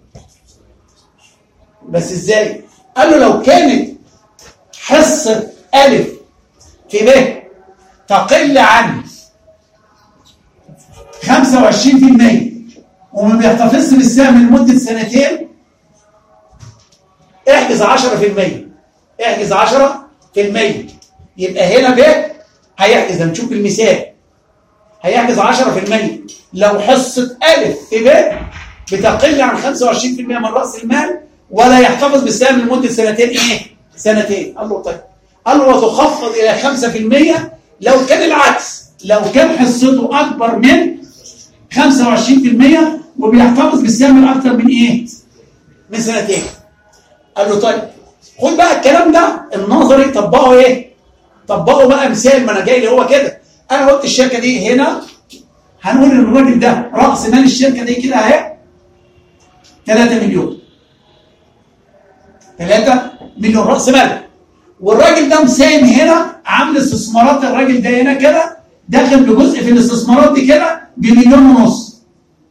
بس ازاي؟ قال له لو كانت حصه الف في ب تقل عن خمسة وعشرين في المية وما بيحتفظش بالسهم لمده سنتين احجز عشرة في المية. احجز عشرة في المية. يبقى هنا ب هيحجز، هنشوف المثال، هيحجز عشرة في المية لو حصه الف في ب بتقل عن خمسة وعشرين في المية من راس المال ولا يحتفظ بالسهم لمده سنتين ايه؟ سنتين. قال له طيب. قال له وتخفض الى خمسة في المية لو كان العكس، لو كان حصته اكبر من خمسة وعشرين في المية وبيحتفظ بالسهم اكثر من ايه؟ من سنتين. قال له طيب خد بقى الكلام ده النظري طبقه ايه؟ طبقه بقى مثال. ما انا جاي لي هو كده. انا قلت الشركه دي هنا هنقول ان الراجل ده راس مال الشركه دي كده اهي ثلاثة مليون. ثلاثة مليون راس مال. والراجل ده مساهم هنا عامل استثمارات. الراجل ده هنا كده داخل بجزء في الاستثمارات دي كده بمليون ونص.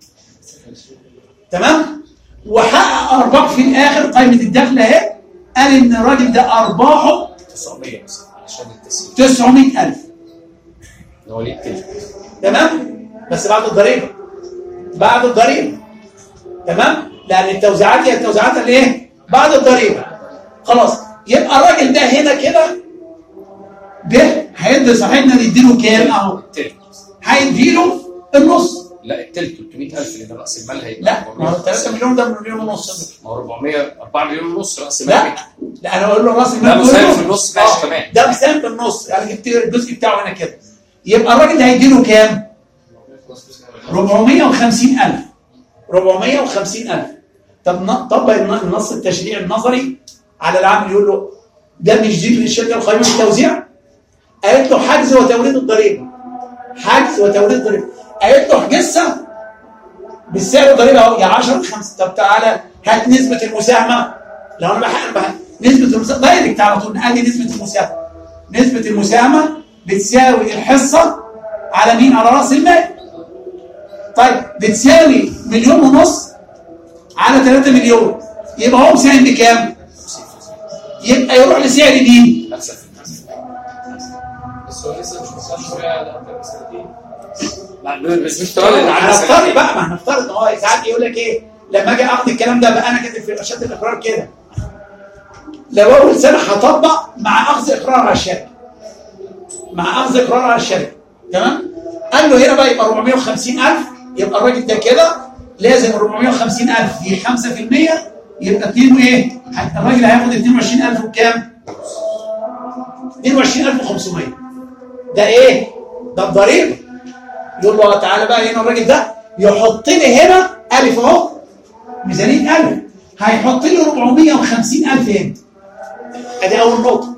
تمام؟ وحقق ارباح في الاخر. قائمه الدخل اهي قال ان الراجل ده ارباحه تسعمية مثلا عشان التسعير تسعمية ألف. هو ليه كده؟ تمام؟ بس بعد الضريبه. بعد الضريبه. تمام؟ لان التوزيعات هي التوزيعات اللي ايه؟ بعد الضريبه. خلاص، يبقى الراجل ده هنا كده ب هيدي صاحبنا نديله كام اهو؟ التلت. هيديله النص. لا التلت ثلاثمائة ألف لان راس المال هيبقى لا ما هو ثلاثة مليون ده مليون ونص. ما هو أربعمائة أربعة مليون ونص راس المال. لا لا انا اقول له راس المال ده مساهم في النص ماشي تمام. ده مساهم في النص، يعني جبت الجزء بتاعه هنا كده. يبقى الراجل ده هيديله كام؟ أربعمائة وخمسين ألف. أربعمائة وخمسين ألف. طب طبق النص التشريعي النظري على العامل، يقول له ده مش دي للشركه القائمه بالتوزيع؟ قالت له حجز وتوريد الضريبه. حجز وتوريد الضريبه. قالت له احجزها بالسعر الضريبه اهو يا عشرة خمسة. طب تعالى هات نسبه المساهمه. لو انا بحقق بحقق نسبه المساهمه دايركت على طول، ادي نسبه المساهمه. نسبه المساهمه بتساوي الحصه على مين؟ على راس المال. طيب بتساوي مليون ونص على ثلاثة مليون، يبقى هو مساهم بكام؟ يبقى يروح لسعر مين؟ بس هو لسه مش مصنف فيها اكتر من سنتين. بس مش طالع اللي عندنا هنفترض بقى، ما هنفترض ان هو ساعات يقول لك ايه لما اجي اخد الكلام ده بقى، انا كاتب في ارشاد الاقرار كده لو اول سنه هطبق مع اخذ اقرار على الشركه. مع اخذ اقرار على الشركه. تمام؟ قال له هنا بقى يبقى أربعمائة وخمسين ألف. يبقى الراجل ده كده لازم أربعمائة وخمسين ألف في خمسة في المية يبقى اتنين وايه؟ الراجل هياخد اثنين وعشرين ألف وكام؟ اثنين وعشرين ألف وخمسمائة. ده ايه؟ ده الضريبه. يقول له تعالى بقى هنا الراجل ده يحط لي هنا الف اهو ميزانيه الف، هيحط لي أربعمائة وخمسين ألف هنا. ادي اول نقطه.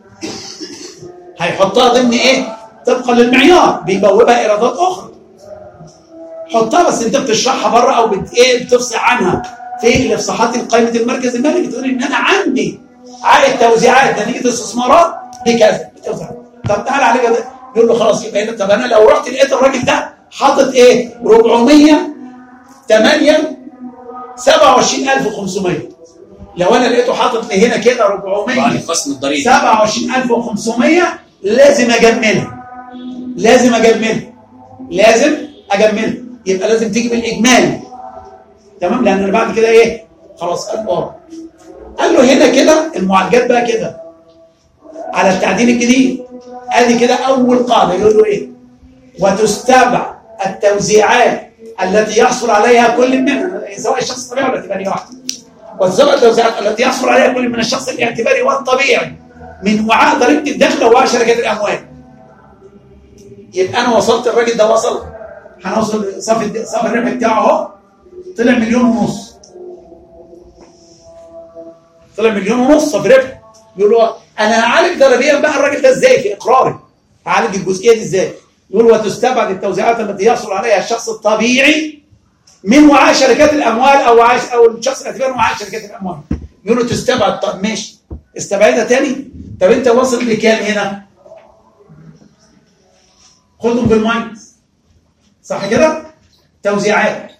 هيحطها ضمن ايه؟ طبقا للمعيار، بيبوبها ايرادات اخرى. حطها بس انت بتشرحها بره او بت ايه بتفصل عنها في الافصاحات قائمه المركز المالي، بتقول ان انا عندي عائد توزيعات نتيجه استثمارات بكذا بتوزع. طب تعالى على كده يقول له خلاص يبقى هنا. طب انا لو رحت لقيت الراجل ده حاطط ايه؟ أربعمائة وثمانية سبعة وعشرين ألف وخمسمائة. لو انا لقيته حاطط لي هنا كده أربعمائة سبعة وعشرين ألف وخمسمائة لازم اجملها. لازم اجملها. لازم اجملها. يبقى لازم تيجي بالاجمالي. تمام؟ لان انا بعد كده ايه؟ خلاص قال اه. قال له هنا كده المعالجات بقى كده على التعديل الجديد. ادي كده اول قاعده. يقول له ايه؟ وتستبع التوزيعات التي يحصل عليها كل منها، سواء الشخص الطبيعي ولا الاعتباري واحد. وتستبع التوزيعات التي يحصل عليها كل من الشخص الاعتباري والطبيعي من وعاء ضريبه الدخل ووعاء شركات الاموال. يبقى انا وصلت الراجل ده وصل، هنوصل صافي صافي الربح بتاعه اهو طلع مليون ونص. طلع مليون ونص صافي ربح. يقول له انا هعالج ضريبيا بقى الراجل ده ازاي في اقراري؟ هعالج الجزئيه دي ازاي؟ يقول وتستبعد التوزيعات التي يحصل عليها الشخص الطبيعي من وعاء شركات الاموال او وعاء او الشخص الاعتباري من وعاء شركات الاموال. يقول له تستبعد. طب ماشي استبعدها تاني. طب انت واصل لكام هنا؟ خدهم بالماينس. صح كده؟ توزيعات.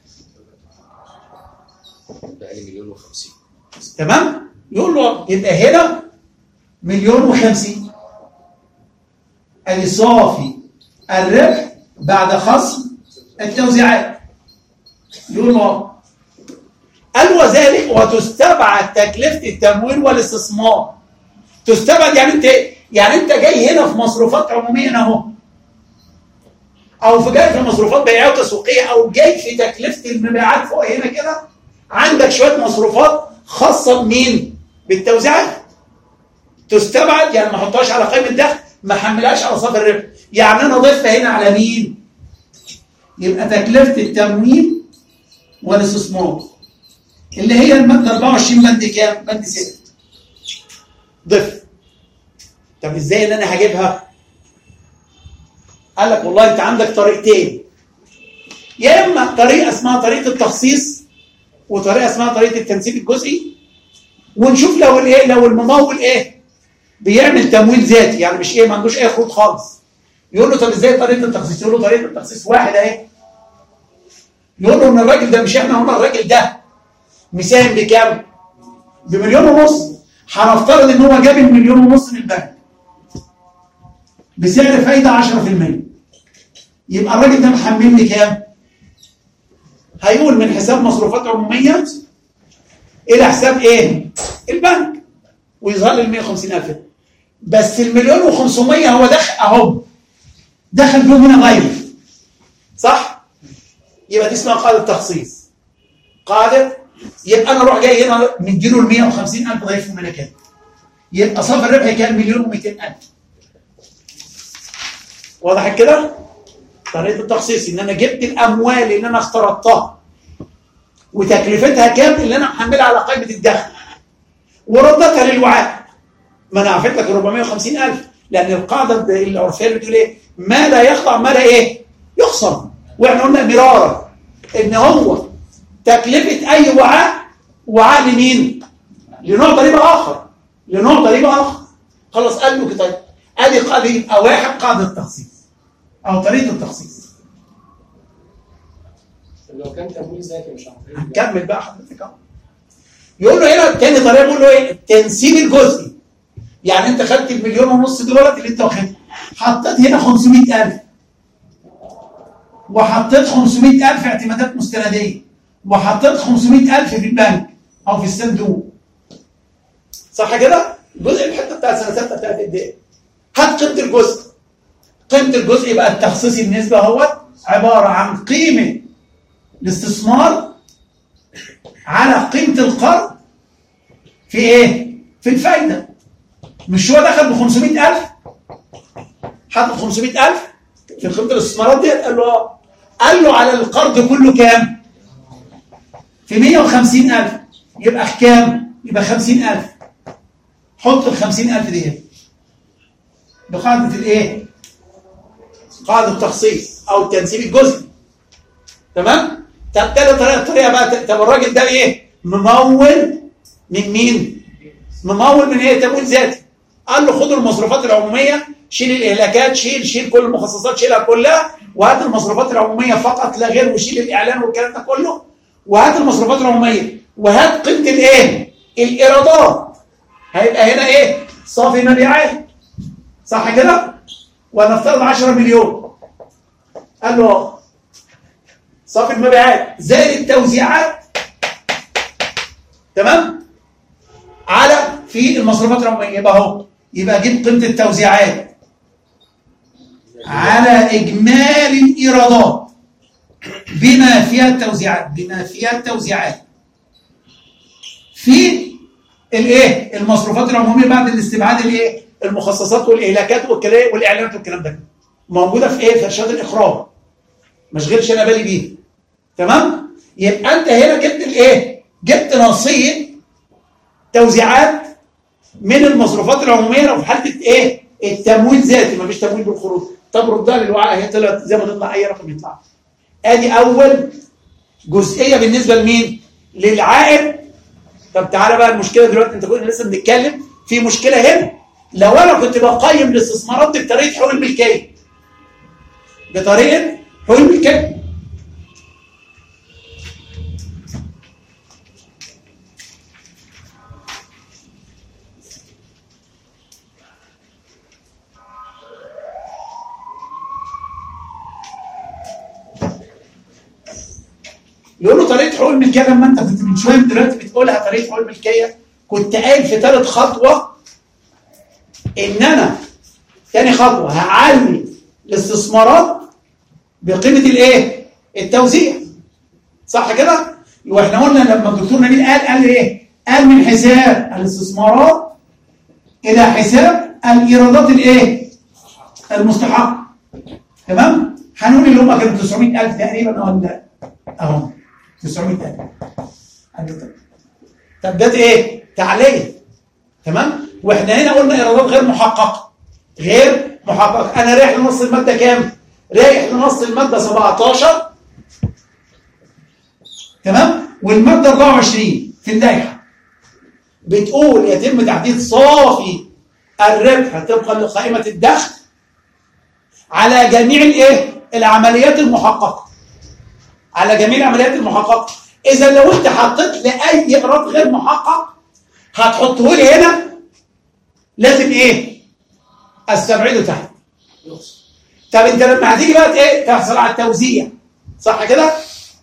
بقى لي مليون وخمسين. تمام؟ يقول له يبقى هنا مليون وخمسين. ادي صافي الربح بعد خصم التوزيعات. يقول له قال وذلك وتستبعد تكلفه التمويل والاستثمار. تستبعد يعني انت يعني انت جاي هنا في مصروفات عموميه اهو، او في جاي في مصروفات بيعيه وتسويقيه، او جاي في تكلفه المبيعات فوق هنا كده عندك شويه مصروفات خاصه بمين؟ بالتوزيعات. تستبعد يعني ما احطهاش على قائمه الدخل، ما احملهاش على صافي الربح. يعني انا اضيفها هنا على مين؟ يبقى تكلفه التمويل والاستثمار اللي هي الماده أربعة وعشرين بند كام؟ بند ستة. ضف. طب ازاي ان انا هجيبها؟ قال لك والله انت عندك طريقتين. يا اما طريقه اسمها طريقه التخصيص وطريقه اسمها طريقه التنسيب الجزئي، ونشوف لو الايه لو الممول ايه بيعمل تمويل ذاتي، يعني مش ايه ما عندوش اي خروج خالص. يقول له طب ازاي طريقه التخصيص؟ يقول له طريقه التخصيص واحد اهي. يقول له ان الراجل ده مش احنا قلنا الراجل ده مساهم بكام؟ بمليون ونص. هنفترض ان هو جاب المليون ونص من البنك بسعر فايده عشرة في المية. يبقى الراجل ده محمل لي كام؟ هيقول من حساب مصروفات عموميه الى حساب ايه؟ البنك، ويظهر لي ال مية وخمسين ألف. بس المليون وخمسمية هو دخل اهو، دخل بيهم هنا غير صح؟ يبقى دي اسمها قاعده تخصيص. قاعده يبقى انا اروح جاي هنا مديله ال مية وخمسين ألف ضايفهم هنا كده، يبقى صافي الربح كان مليون ومئتين ألف. واضح كده؟ طريقه التخصيص ان انا جبت الاموال اللي انا اخترضتها وتكلفتها كام اللي انا محملها على قائمه الدخل وردتها للوعاء. ما انا عرفت لك أربعمية وخمسين ألف، لان القاعده العرفيه بتقول ايه؟ ما لا يخضع ما لا ايه؟ يخسر. واحنا قلنا مرارا ان هو تكلفه اي وعاء وعاء لمين؟ لنوع ضريبه اخر، لنوع ضريبه اخر. خلاص قال له كده. طيب ادي قاعده يبقى واحد قاعده التخصيص او طريقه التخصيص. لو كان تمويل ذاتي مش عارف هنكمل بقى حضرتك اهو. يقول له هنا تاني طريقه بيقول له ايه؟ التنسيب الجزئي. يعني انت خدت المليون ونص دولار اللي انت واخدها، حطيت هنا خمسمية ألف وحطيت خمسمية ألف اعتمادات مستنديه وحطيت خمسمية ألف في البنك او في الصندوق. صح كده؟ الجزء الحته بتاعت سنه سته بتاعت قد ايه؟ هات قيمه الجزء. قيمه الجزء يبقى التخصيص النسبه هو عباره عن قيمه الاستثمار على قيمه القرض في ايه؟ في الفايده. مش هو دخل ب خمسمية ألف؟ حط خمسمية ألف في قيمه الاستثمارات ديت؟ قال له اه. قال له على القرض كله كام؟ في مية وخمسين ألف. يبقى كام؟ يبقى خمسين ألف. حط ال خمسين ألف دي بقاعده الايه؟ قاعده التخصيص او التنسيب الجزئي. تمام؟ طب تاني طريقه الطريقه بقى. طب الراجل ده ايه؟ ممول من مين؟ ممول من ايه؟ تمويل ذاتي. قال له خد المصروفات العموميه، شيل الاهلاكات، شيل شيل كل المخصصات، شيلها كلها، وهات المصروفات العموميه فقط لا غير، وشيل الاعلان والكلام ده كله، وهات المصروفات العموميه، وهات قيمه الايه؟ الايرادات. هيبقى هنا ايه؟ صافي مبيعات. صح كده؟ ونفترض عشرة مليون. قال له صافي المبيعات زائد التوزيعات، تمام؟ على في المصروفات العموميه. يبقى اهو، يبقى جيب قيمه التوزيعات على اجمالي الايرادات بما فيها التوزيعات، بما فيها التوزيعات في الايه؟ المصروفات العموميه بعد الاستبعاد الايه؟ المخصصات والاهلاكات والاعلانات والكلام ده موجوده في ايه؟ في ارشاد الاخراج. ما اشغلش انا بالي بيه. تمام؟ يبقى انت هنا جبت الايه؟ جبت نصيب توزيعات من المصروفات العموميه لو في حاله ايه؟ التمويل ذاتي، ما فيش تمويل بالخروج. طب ردها للوعاء، هي طلعت زي ما تطلع اي رقم يطلع. ادي اول جزئيه بالنسبه لمين؟ للعائد. طب تعالى بقى المشكله دلوقتي، انت كنا لسه بنتكلم في مشكله هنا. لو انا كنت بقيم الاستثمارات دي بطريقه حقوق الملكيه، بطريقه حقوق الملكيه، يقول له طريقه حقوق الملكيه. لما انت كنت من شويه دلوقتي بتقولها طريقه حقوق الملكيه، كنت قايل في ثالث خطوه ان انا ثاني خطوه هعلي الاستثمارات بقيمه الايه؟ التوزيع. صح كده؟ واحنا قلنا لما الدكتور نبيل قال قال ايه؟ قال من حساب الاستثمارات الى حساب الايرادات الايه؟ المستحقه. تمام؟ هنقول اللي هم كانوا تسعمية ألف تقريبا ولا اهو تسعمية ألف. طب ده ايه؟ تعليق. تمام؟ واحنا هنا قلنا ايرادات غير محققه. غير محققه. انا رايح لنص الماده كام؟ رايح لنص الماده سبعتاشر. تمام؟ والماده أربعة وعشرين في اللائحه بتقول يتم تحديد صافي الربح طبقا لقائمه الدخل على جميع الايه؟ العمليات المحققه. على جميع العمليات المحققه. اذا لو انت حطيت لاي ايراد غير محقق هتحطه لي هنا، لازم ايه؟ استبعده تحت. طب انت لما هتيجي بقى ايه؟ تحصل على التوزيع. صح كده؟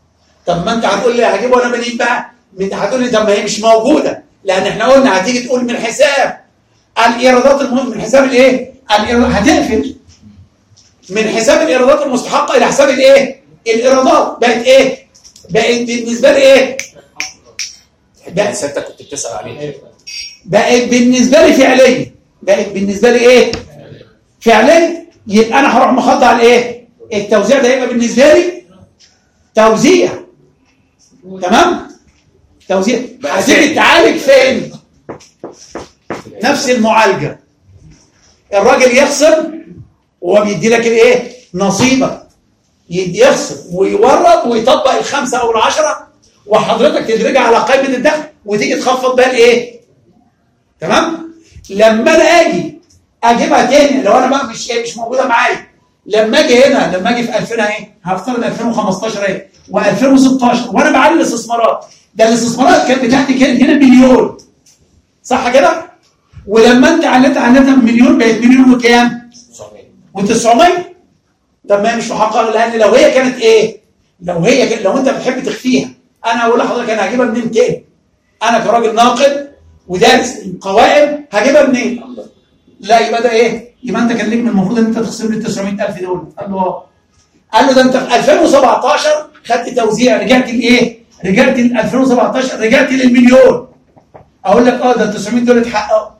طب ما انت هتقول لي هجيبه انا منين بقى؟ هتقول لي طب ما هي مش موجوده، لان احنا قلنا هتيجي تقول من حساب الايرادات الم... من حساب الايه؟ الإيرادات هتقفل من حساب الايرادات المستحقه الى حساب الايه؟ الايرادات بقت ايه؟ بقت بالنسبه لي ايه؟ بقت ستة كنت بتسأل عليها. بقت بالنسبه لي فعليه، بقت بالنسبه لي ايه؟ فعليه. يبقى انا هروح مخضع لايه؟ التوزيع ده يبقى بالنسبه لي توزيع. تمام؟ توزيع. هتيجي تعالج فين؟ نفس المعالجه. الراجل يخصم وهو بيدي لك الايه؟ نصيبك. يخصم ويورد ويطبق الخمسه او العشره وحضرتك تدرجها على قائمه الدخل وتيجي تخفض بقى الايه؟ تمام؟ لما انا اجي اجيبها تاني لو انا بقى مش مش موجوده معايا، لما اجي هنا لما اجي في ألفين اهي هفترض ألفين وخمستاشر اهي وألفين وستاشر وانا بعلي الاستثمارات، ده الاستثمارات كانت بتاعتي كانت هنا مليون صح كده؟ ولما انت عليت عليتها بمليون بقت مليون وكام؟ وتسعمية. طب ما هي مش محققه، لان لو هي كانت ايه؟ لو هي كانت لو انت بتحب تخفيها انا اقول لحضرتك انا هجيبها منين تاني؟ انا كراجل ناقد ودارس القوائم هجيبها منين؟ لا يبقى ده ايه؟ يبقى انت كان ليك من المفروض ان انت تخصم لي تسعمية ألف دول. قال له اه. قال له ده انت في ألفين وسبعتاشر خدت توزيع رجعت لايه؟ رجعت ل ألفين وسبعتاشر رجعت للمليون. اقول لك اه ده ال تسعمية دول اتحققوا.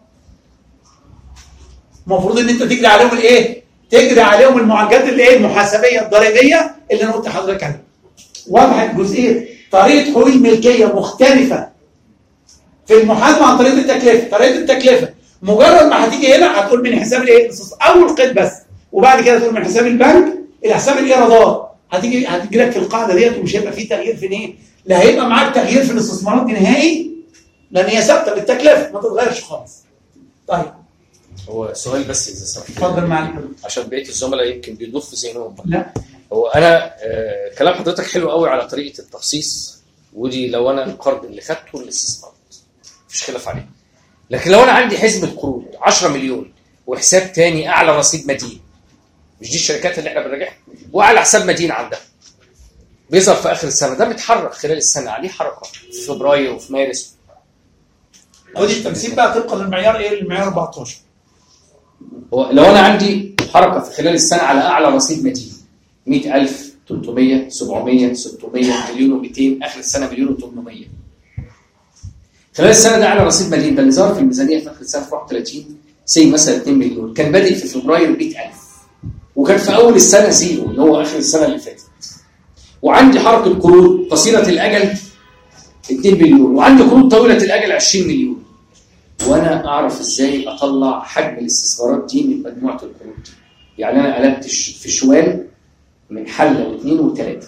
المفروض ان انت تجري عليهم الايه؟ تجري عليهم المعالجات اللي ايه؟ المحاسبيه الضريبيه اللي انا قلت لحضرتك عليها. وضحت جزئيه طريقه حقوق الملكيه مختلفه في المحاسبه عن طريقه التكلفه، طريقه التكلفه مجرد ما هتيجي هنا هتقول من حساب الايه؟ اول قيد بس، وبعد كده تقول من حساب البنك الى حساب الايرادات. هتيجي هتجي لك في القاعده ديت ومش هيبقى فيه تغيير في ايه؟ لا هيبقى معاك تغيير في الاستثمارات دي نهائي لان هي ثابته بالتكلفه ما تتغيرش خالص. طيب هو سؤال بس اذا سمحت. اتفضل معاك عشان بقيه الزملاء يمكن بيضيف في ذهنهم. لا هو انا آه كلام حضرتك حلو قوي على طريقه التخصيص، ودي لو انا القرض اللي خدته للاستثمار مفيش خلاف عليه. لكن لو انا عندي حزمه قروض عشرة مليون وحساب تاني اعلى رصيد مدين، مش دي الشركات اللي احنا بنراجعها، واعلى حساب مدين عندها بيظهر في اخر السنه، ده متحرك خلال السنه عليه حركه في فبراير وفي مارس. ودي التمثيل بقى طبقا للمعيار ايه؟ المعيار أربعتاشر. هو لو انا عندي حركه في خلال السنه على اعلى رصيد مدين مئة ألف ثلاثمية سبعمية ستمية مليون ومئتين، اخر السنه مليون وثمانمية. خلال السنه ده اعلى رصيد مدين، ده اللي ظهر في الميزانيه في اخر السنه في واحد وثلاثين سي مثلا اتنين مليون، كان بادئ في فبراير مئة ألف وكان في اول السنه زيرو اللي هو اخر السنه اللي فاتت. وعندي حركه قروض قصيره الاجل اتنين مليون، وعندي قروض طويله الاجل عشرين مليون. وانا اعرف ازاي اطلع حجم الاستثمارات دي من مجموعه القروض دي؟ يعني انا قلبت في شوال من حله واثنين وثلاثه،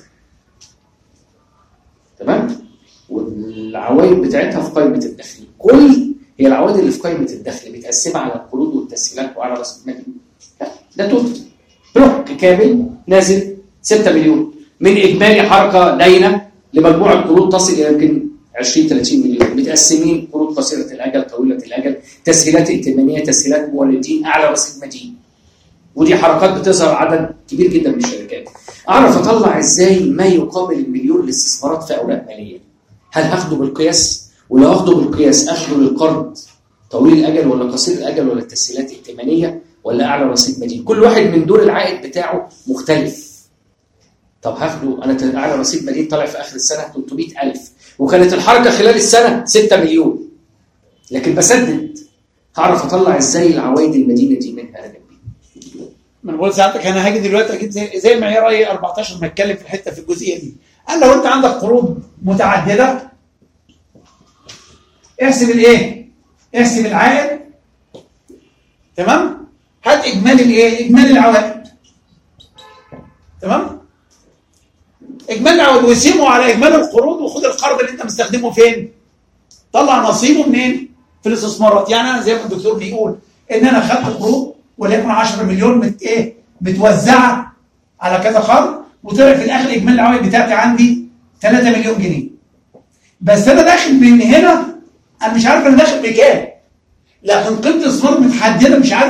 تمام؟ والعوائد بتاعتها في قائمه الدخل. كل هي العوائد اللي في قائمه الدخل متقسمه على القروض والتسهيلات وعلى راس المال. ده توتال بلوك كامل نازل ستة مليون من اجمالي حركه داينه لمجموعه قروض تصل الى يمكن عشرين ثلاثين مليون، متقسمين قروض قصيره الاجل طويله الاجل، تسهيلات ائتمانيه، تسهيلات مولدين، اعلى رصيد مدين. ودي حركات بتظهر عدد كبير جدا من الشركات. اعرف اطلع ازاي ما يقابل المليون للاستثمارات في اوراق ماليه. هل هاخده بالقياس؟ ولو هاخده بالقياس اخده للقرض طويل الاجل ولا قصير الاجل ولا التسهيلات ائتمانيه ولا اعلى رصيد مدين؟ كل واحد من دول العائد بتاعه مختلف. طب هاخده انا اعلى رصيد مدين طالع في اخر السنه ثلاثمية ألف وكانت الحركه خلال السنه ستة مليون، لكن بسدد، هعرف اطلع ازاي العوائد المدينه دي منها انا جنبي؟ ما انا بقول ساعتك انا هاجي دلوقتي اجيب زي زي المعيار اي أربعتاشر ما اتكلم في الحته في الجزئيه دي. قال لو انت عندك قروض متعدده احسب الايه؟ احسب العائد، تمام؟ هات اجمالي الايه؟ اجمالي العوائد، تمام؟ اجمالي العوائد وقسمه على اجمالي القروض وخد القرض اللي انت مستخدمه فين؟ طلع نصيبه منين؟ في الاستثمارات. يعني انا زي ما الدكتور بيقول ان انا خدت قروض وليكن عشرة مليون مت ايه؟ متوزعه على كذا قرض، وطلع في الاخر اجمالي العوائد بتاعتي عندي ثلاثة مليون جنيه. بس انا داخل من هنا انا مش عارف انا داخل بكام، لكن قيمه الاستثمار متحدده، مش عارف انا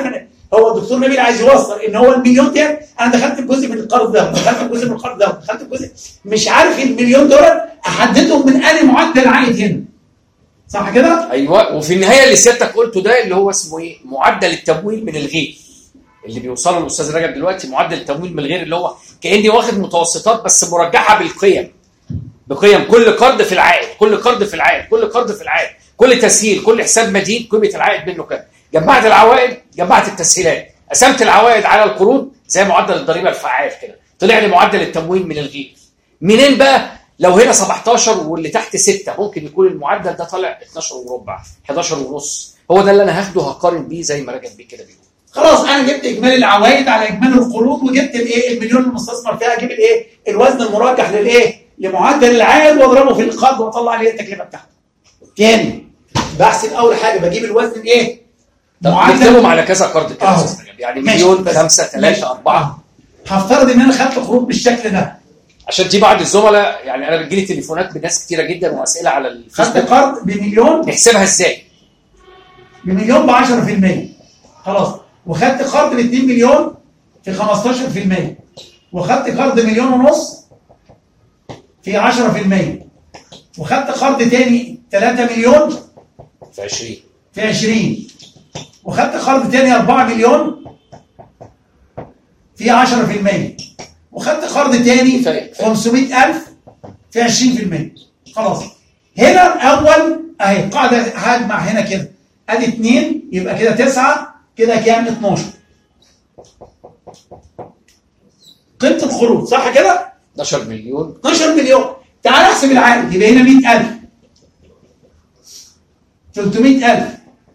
هو الدكتور نبيل عايز يوصل ان هو المليون ده انا دخلت بجزء من القرض ده، دخلت بجزء من القرض ده، دخلت بجزء، مش عارف المليون دول احددهم من انهي معدل عائد هنا. صح كده؟ ايوه. وفي النهايه اللي سيادتك قلته ده اللي هو اسمه ايه؟ معدل التمويل من الغير. اللي بيوصله الاستاذ رجب دلوقتي معدل التمويل من الغير، اللي هو كاني واخد متوسطات بس مرجحه بالقيم. بقيم كل قرض في العائد، كل قرض في العائد، كل قرض في العائد، كل تسهيل، كل حساب مدين قيمه العائد منه كام. جمعت العوائد، جمعت التسهيلات، قسمت العوائد على القروض زي معدل الضريبه الفعال كده، طلع لي معدل التمويل من الغير. منين بقى؟ لو هنا سبعتاشر واللي تحت ستة، ممكن يكون المعدل ده طالع اتناشر وربع، حداشر ونص. هو ده اللي انا هاخده هقارن بيه زي ما رجب بيه كده بيقول. خلاص انا جبت اجمالي العوائد على اجمالي القروض، وجبت الايه؟ المليون المستثمر فيها، اجيب الايه؟ الوزن المرجح للايه؟ لمعدل العائد واضربه في القرض واطلع عليه التكلفه بتاعته. تاني بحسب اول حاجه بجيب الوزن الايه؟ نكتبهم على كذا قرض كده آه. يعني مليون، خمسة، ثلاثة، أربعة. هفترض ان انا خدت قروض بالشكل ده، عشان دي بعض الزملاء يعني انا بتجيلي تليفونات بناس كتيره جدا واسئله على الفيسبوك. خدت قرض بمليون، نحسبها ازاي؟ بمليون ب عشرة في المية خلاص، وخدت قرض ب اتنين مليون في خمستاشر في المية، وخدت قرض مليون ونص في عشرة في المية، وخدت قرض تاني تلاتة مليون في عشرين في عشرين، وخدت قرض تاني أربعة مليون في عشرة في المية، وخدت قرض تاني خمسمائة ألف في عشرين في المية. خلاص هنا الاول اهي قاعده هجمع هنا كده، ادي اتنين يبقى كده تسعة، كده كام؟ اتناشر. قيمه القروض صح كده؟ اتناشر مليون. اتناشر مليون. تعال احسب العائد، يبقى هنا مائة ألف، ثلاثمائة ألف،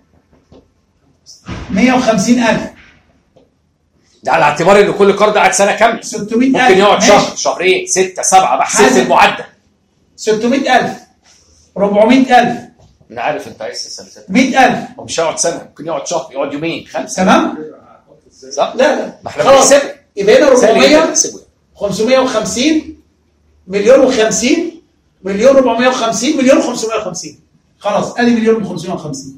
مائة وخمسين ألف. ده على اعتبار ان كل قرض قعد سنه كامله. ستمائة ألف ممكن يقعد شهر، شهرين، ستة، سبعة، بحسب المعدل. ستمائة ألف، أربعمائة ألف. انا عارف انت عايز تسال ستة. مائة ألف. هو مش هيقعد سنه، ممكن يقعد شهر، يقعد يومين، خمسه. تمام؟ صح؟ لا لا ما احنا خلاص بنحسبها. يبقى هنا أربعمائة، بنحسبها. خمسمائة وخمسين، مليون وخمسين، مليون أربعمائة وخمسين، مليون خمسمائة وخمسين. خلاص ادي مليون خمسمائة وخمسين.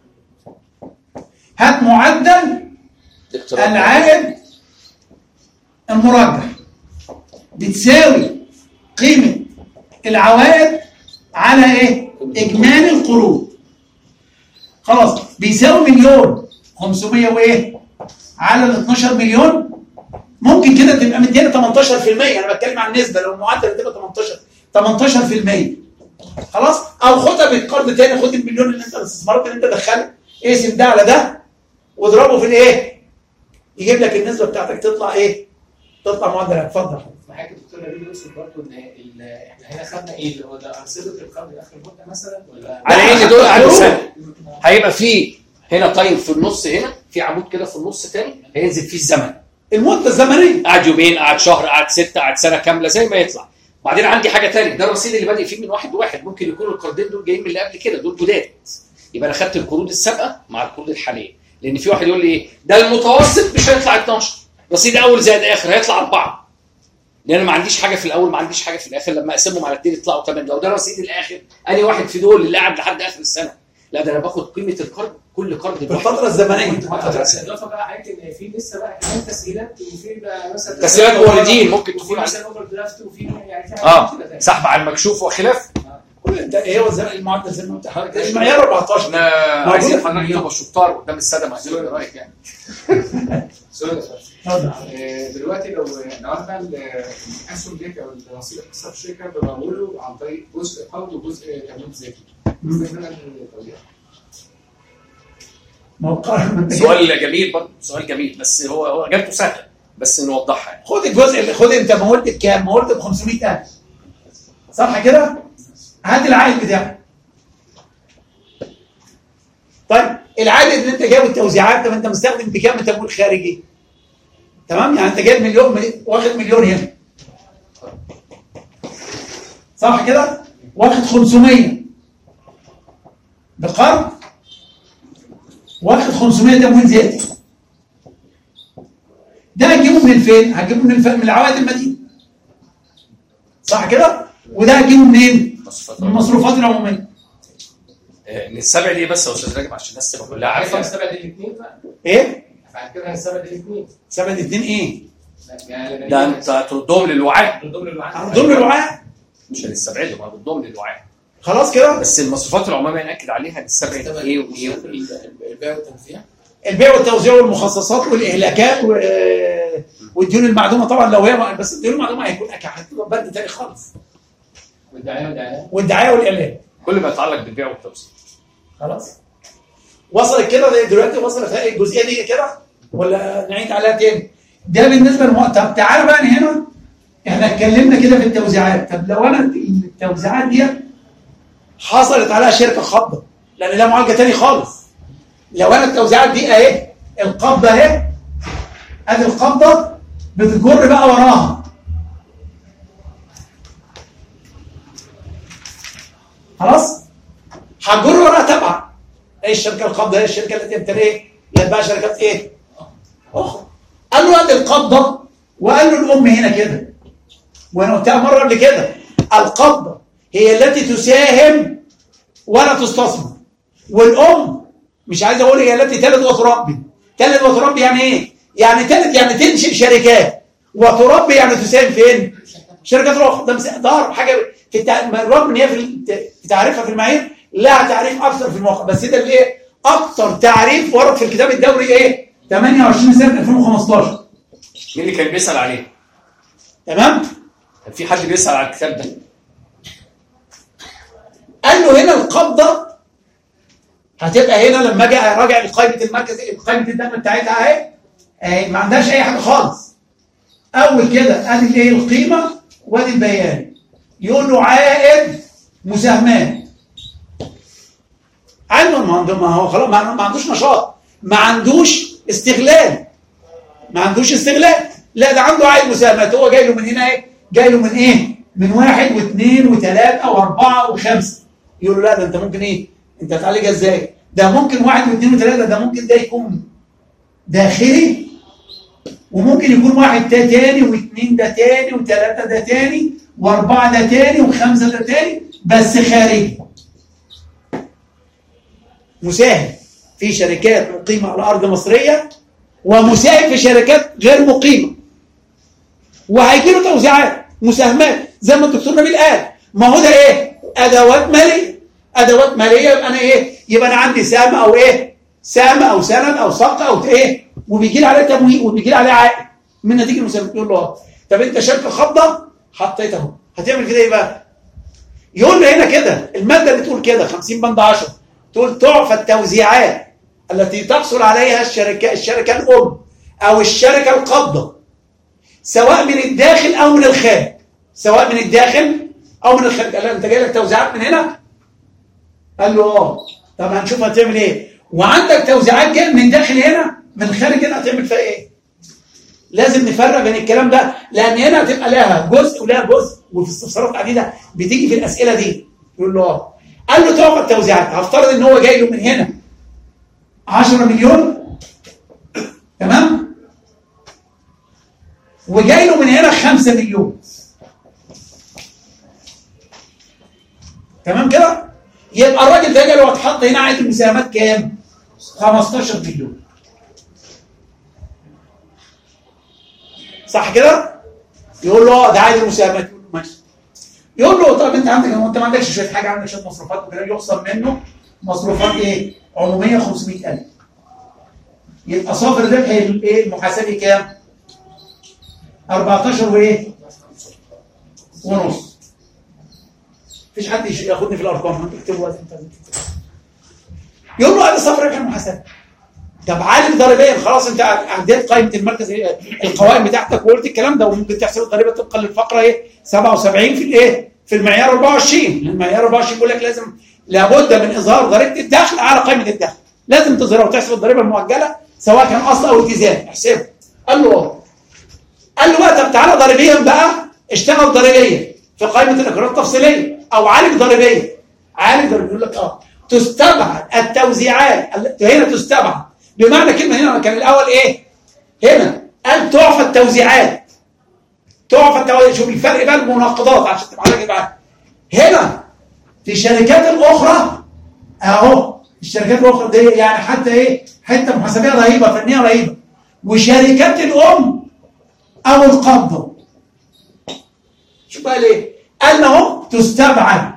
هات معدل العائد المرجح بتساوي قيمة العوائد على ايه؟ اجمالي القروض. خلاص بيساوي مليون خمسمائة وايه؟ على ال اتناشر مليون. ممكن كده تبقى مدينا تمنتاشر في المية، انا بتكلم عن النسبة، لو المعدل تبقى تمنتاشر تمنتاشر في المية. خلاص؟ او خدها بالقرض تاني، خد المليون اللي انت الاستثمارات اللي انت دخلها، اقسم ده على ده واضربه في الايه؟ يجيب لك النسبة بتاعتك تطلع ايه؟ تطلع معدل. اتفضل. حاجه الدكتور نبيل يقصد برضه ان احنا هنا خدنا ايه اللي هو ده انصبه القرض لاخر المده مثلا، ولا على ان دول قعدوا سنه. هيبقى في هنا طيب في النص، هنا في عمود كده في النص تاني هينزل فيه الزمن، المده الزمنيه، قعد يومين، قعد شهر، قعد ستة، قعد سنه كامله زي ما يطلع. بعدين عندي حاجه ثانيه، ده الرصيد اللي بادئ فيه من واحد واحد، ممكن يكون القرضين دول جايين من اللي قبل كده، دول جداد. يبقى انا خدت القروض السابقه مع القروض الحاليه، لان في واحد يقول لي ايه ده المتوسط مش هيطلع اتناشر، رصيد اول زائد اخر هيطلع أربعة، لان انا ما عنديش حاجه في الاول ما عنديش حاجه في الاخر، لما اقسمهم على اثنين يطلعوا ثمانية. لو ده رصيد الاخر انهي واحد في دول اللي قاعد لحد اخر السنه؟ لا ده انا باخد قيمه القرض كل قرض في الفتره الزمنيه. اضافه بقى حته ان في لسه بقى كمان تسهيلات، وفي بقى مثلا تسهيلات موردين ممكن تكون مثلا اوفر درافت، وفي يعني في اه سحب على المكشوف وخلاف. كل ده ايه هو الزمن المعدل زي ما انت حضرتك المعيار أربعتاشر. احنا عايزين حضرتك تبقى شطار قدام الساده، ما عايزين رايك يعني. سؤال دلوقتي لو لو انا الاسهم ديت او النصيب الحصه في الشركه بموله عن طريق جزء قرض وجزء تمويل ذاتي، سؤال جميل برضه، سؤال جميل، بس هو هو اجابته سهله بس نوضحها يعني. خد الجزء اللي خد انت مولت بكام؟ مولت ب خمسمائة ألف صح كده؟ هات العائد بتاعك. طيب العائد اللي انت جايبه التوزيعات، طب انت مستخدم بكام تمويل خارجي؟ تمام؟ يعني انت جايب مليون، واخد مليون هنا صح كده؟ واخد خمسمائة بقرض، واخد خمسمائة تمويل ذاتي. ده هتجيبه من فين؟ هتجيبه من من العوائد المدينه صح كده؟ وده هتجيبه منين؟ من المصروفات العموميه. نستبعد ايه بس يا استاذ راجب عشان الناس تبقى كلها عارفه؟ نستبعد الاثنين بقى. ايه؟ بعد كده هنستبعد الاثنين. سبب الاثنين ايه؟ يعني ده انت هتردهم للوعاء. من ضمن الوعاء. هنضم الوعاء مش هنستبعدهم، هنردهم للوعاء. خلاص كده. بس المصروفات العموميه ناكد عليها هنستبعد ايه وايه وايه. البيع والتوزيع البيع والتوزيع والمخصصات والاهلاكات و... والديون المعدومه طبعا لو هي، بس الديون المعدومه هيكون هتبقى بند تاني خالص. والدعايه والدعايه والدعايه والاعلان كل ما يتعلق بالبيع والتوزيع. خلاص وصلت كده دلوقتي، وصلت الجزئيه دي كده ولا نعيد عليها تاني؟ ده بالنسبه للمؤ... طب تعالى بقى هنا، احنا اتكلمنا كده في التوزيعات. طب لو انا التوزيعات دي حصلت عليها شركه خاضه، لان ده معالجه تاني خالص. لو انا التوزيعات دي اهي، القبضه اهي، ادي القبضه بتجر بقى وراها. خلاص؟ هتجر وراها تبع ايه الشركه القابضه؟ هي الشركه التي تمتلك يتبع شركات ايه؟ اخرى. قال له ادي القبضه، وقال له الام هنا كده، وانا قلتها مره قبل كده، القبضه هي التي تساهم ولا تستثمر، والام مش عايز اقول هي التي تلد وتربي. تلد وتربي يعني ايه؟ يعني تلد يعني تنشئ شركات، وتربي يعني تساهم فين؟ شركات اخرى. ده ده حاجه في الرغم ان هي في تعريفها في المعايير لها تعريف اكثر في الموقع، بس ده الايه؟ اكثر تعريف ورد في الكتاب الدوري ايه؟ ثمانية وعشرين سنه ألفين وخمستاشر. مين اللي كان بيسال عليه؟ تمام؟ كان في حد بيسال على الكتاب ده؟ قال له هنا القبضه هتبقى هنا لما اجي اراجع قائمه المركز، قائمه الدم بتاعتها اهي، ما عندهاش اي حاجه خالص. اول كده ادي الايه؟ القيمه، وادي البيان. يقول له عائد مساهمات. علما ما عنده، ما هو خلاص ما عندوش نشاط، ما عندوش استغلال، ما عندوش استغلال، لا ده عنده عائد مساهمات. هو جاي له من هنا ايه؟ جاي له من ايه؟ من واحد واثنين وثلاثه واربعه وخمسه. يقول له لا ده انت ممكن ايه؟ انت هتعالجها ازاي؟ ده ممكن واحد واثنين وثلاثه، ده ممكن ده يكون داخلي، وممكن يكون واحد ده تاني، واثنين ده تاني، وثلاثه ده تاني، واربعه ده تاني، وخمسه ده تاني، بس خارجي. مساهم في شركات مقيمه على ارض مصريه، ومساهم في شركات غير مقيمه، وهيجي له توزيعات مساهمات زي ما الدكتور نبيل قال. ما هو ده ايه؟ ادوات ماليه. ادوات ماليه يبقى انا ايه؟ يبقى انا عندي سهم او ايه؟ سهم او سند او صفقه او ايه؟ وبيجي لي عليه تمويل وبيجي لي عليه عائد من نتيجه المساهمات. يقول له طب انت شركه خاضه حطيت اهو، هتعمل كده ايه بقى؟ يقول له هنا كده الماده اللي تقول كده خمسين بند عشرة تقول تعفى التوزيعات التي تحصل عليها الشركه الشركه الام او الشركه القابضه، سواء من الداخل او من الخارج. سواء من الداخل او من الخارج. قال له انت جاي لك توزيعات من هنا؟ قال له اه. طب هنشوف هتعمل ايه. وعندك توزيعات جايه من داخل هنا، من الخارج هنا هتعمل فيها ايه؟ لازم نفرق بين الكلام ده، لان هنا هتبقى لها جزء ولها جزء، وفي استفسارات عديده بتيجي في الاسئله دي. يقول له اه. قال له تعفى التوزيعات. هفترض ان هو جاي له من هنا عشرة مليون، تمام؟ وجاي له من هنا خمسة مليون، تمام كده؟ يبقى الراجل ده جاله هتحط هنا عائد المساهمات كام؟ خمستاشر مليون. صح كده؟ يقول له اه ده عائد المساهمات. يقول له ماشي. يقول له طب انت عندك انت ما عندكش شويه حاجه، عندك شويه مصروفات وكده، يخصم منه مصروفات ايه؟ عموميه خمسمية ألف. يبقى صافي الربح الايه؟ المحاسبي كام؟ أربعتاشر وايه؟ ونص. مفيش حد ياخدني في الارقام، انت اكتبوا وقت انت. يقول له ادي صافي الربح المحاسبي. طب عالم ضريبيا خلاص انت عديت قائمه المركز القوائم بتاعتك وقلت الكلام ده، وممكن تحسب الضريبه طبقا للفقره ايه؟ سبعة وسبعين في الايه؟ في المعيار أربعة وعشرين. المعيار أربعة وعشرين بيقول لك لازم لابد من اظهار ضريبه الدخل على قائمه الدخل. لازم تظهرها وتحسب الضريبه المؤجله سواء كان اصل او التزام، احسبها. قال له اه. قال له بقى طب تعالى ضريبيا بقى اشتغل ضريبيا في قائمه الاقرارات التفصيليه او عالج ضريبيا. عالج ضريبيا يقول لك اه تستبعد التوزيعات. هنا تستبعد بمعنى كلمه، هنا كان الاول ايه؟ هنا قال تعفى التوزيعات. تعفى التوزيعات. شوف الفرق بقى المناقضات عشان تبقى عارف معاك. هنا في الشركات الاخرى اهو، الشركات الاخرى دي يعني حتى ايه؟ حته محاسبيه رهيبه، فنيه رهيبه. وشركات الام او القبضه. شوف بقى ليه؟ قال اهو تستبعد.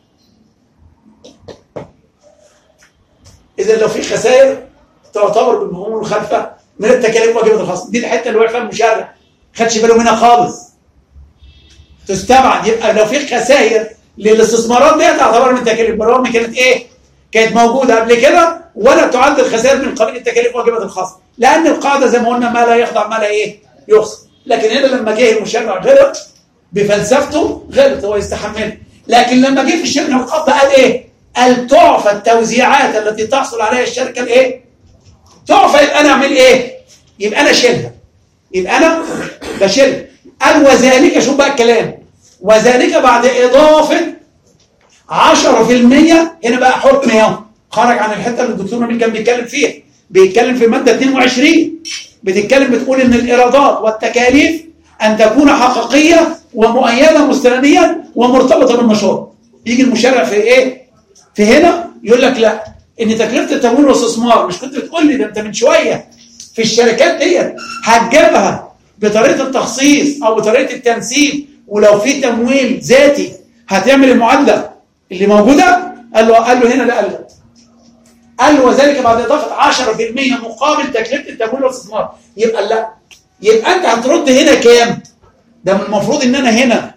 اذا لو في خسائر تعتبر بالمفهوم المخالفه من التكاليف واجبه الخصم. دي الحته اللي واقفه المشرع ما خدش باله منها خالص. تستبعد. يبقى لو في خسائر للاستثمارات دي تعتبر من التكاليف بالرغم كانت ايه؟ كانت موجوده قبل كده ولا تعد الخسائر من قبيل التكاليف واجبه الخصم، لان القاعده زي ما قلنا ما لا يخضع ما لا ايه؟ يخصم. لكن هنا لما جه المشرع غلط بفلسفته غلط هو يستحمل. لكن لما جه في الشركه القبضه قال ايه؟ قال تعفى التوزيعات التي تحصل عليها الشركه الايه؟ تعفى. يبقى انا اعمل ايه؟ يبقى انا اشيلها. يبقى انا بشيلها. قال وذلك، شوف بقى الكلام، وذلك بعد اضافه عشرة في المية. هنا بقى حكم اهو خرج عن الحته اللي الدكتور نبيل كان بيتكلم فيها. بيتكلم في الماده اتنين وعشرين بتتكلم بتقول ان الايرادات والتكاليف ان تكون حقيقيه ومؤيده مستنديا ومرتبطه بالنشاط. يجي المشرع في ايه؟ في هنا يقول لك لا، ان تكلفه التمويل والاستثمار، مش كنت بتقول لي ده انت من شويه في الشركات ديت هتجيبها بطريقه التخصيص او بطريقه التنسيب، ولو في تمويل ذاتي هتعمل المعادله اللي موجوده؟ قال له قال له هنا لا، قال له قال له وذلك بعد اضافه عشرة في المية مقابل تكلفه التمويل والاستثمار. يبقى لا، يبقى انت هترد هنا كام؟ ده من المفروض ان انا هنا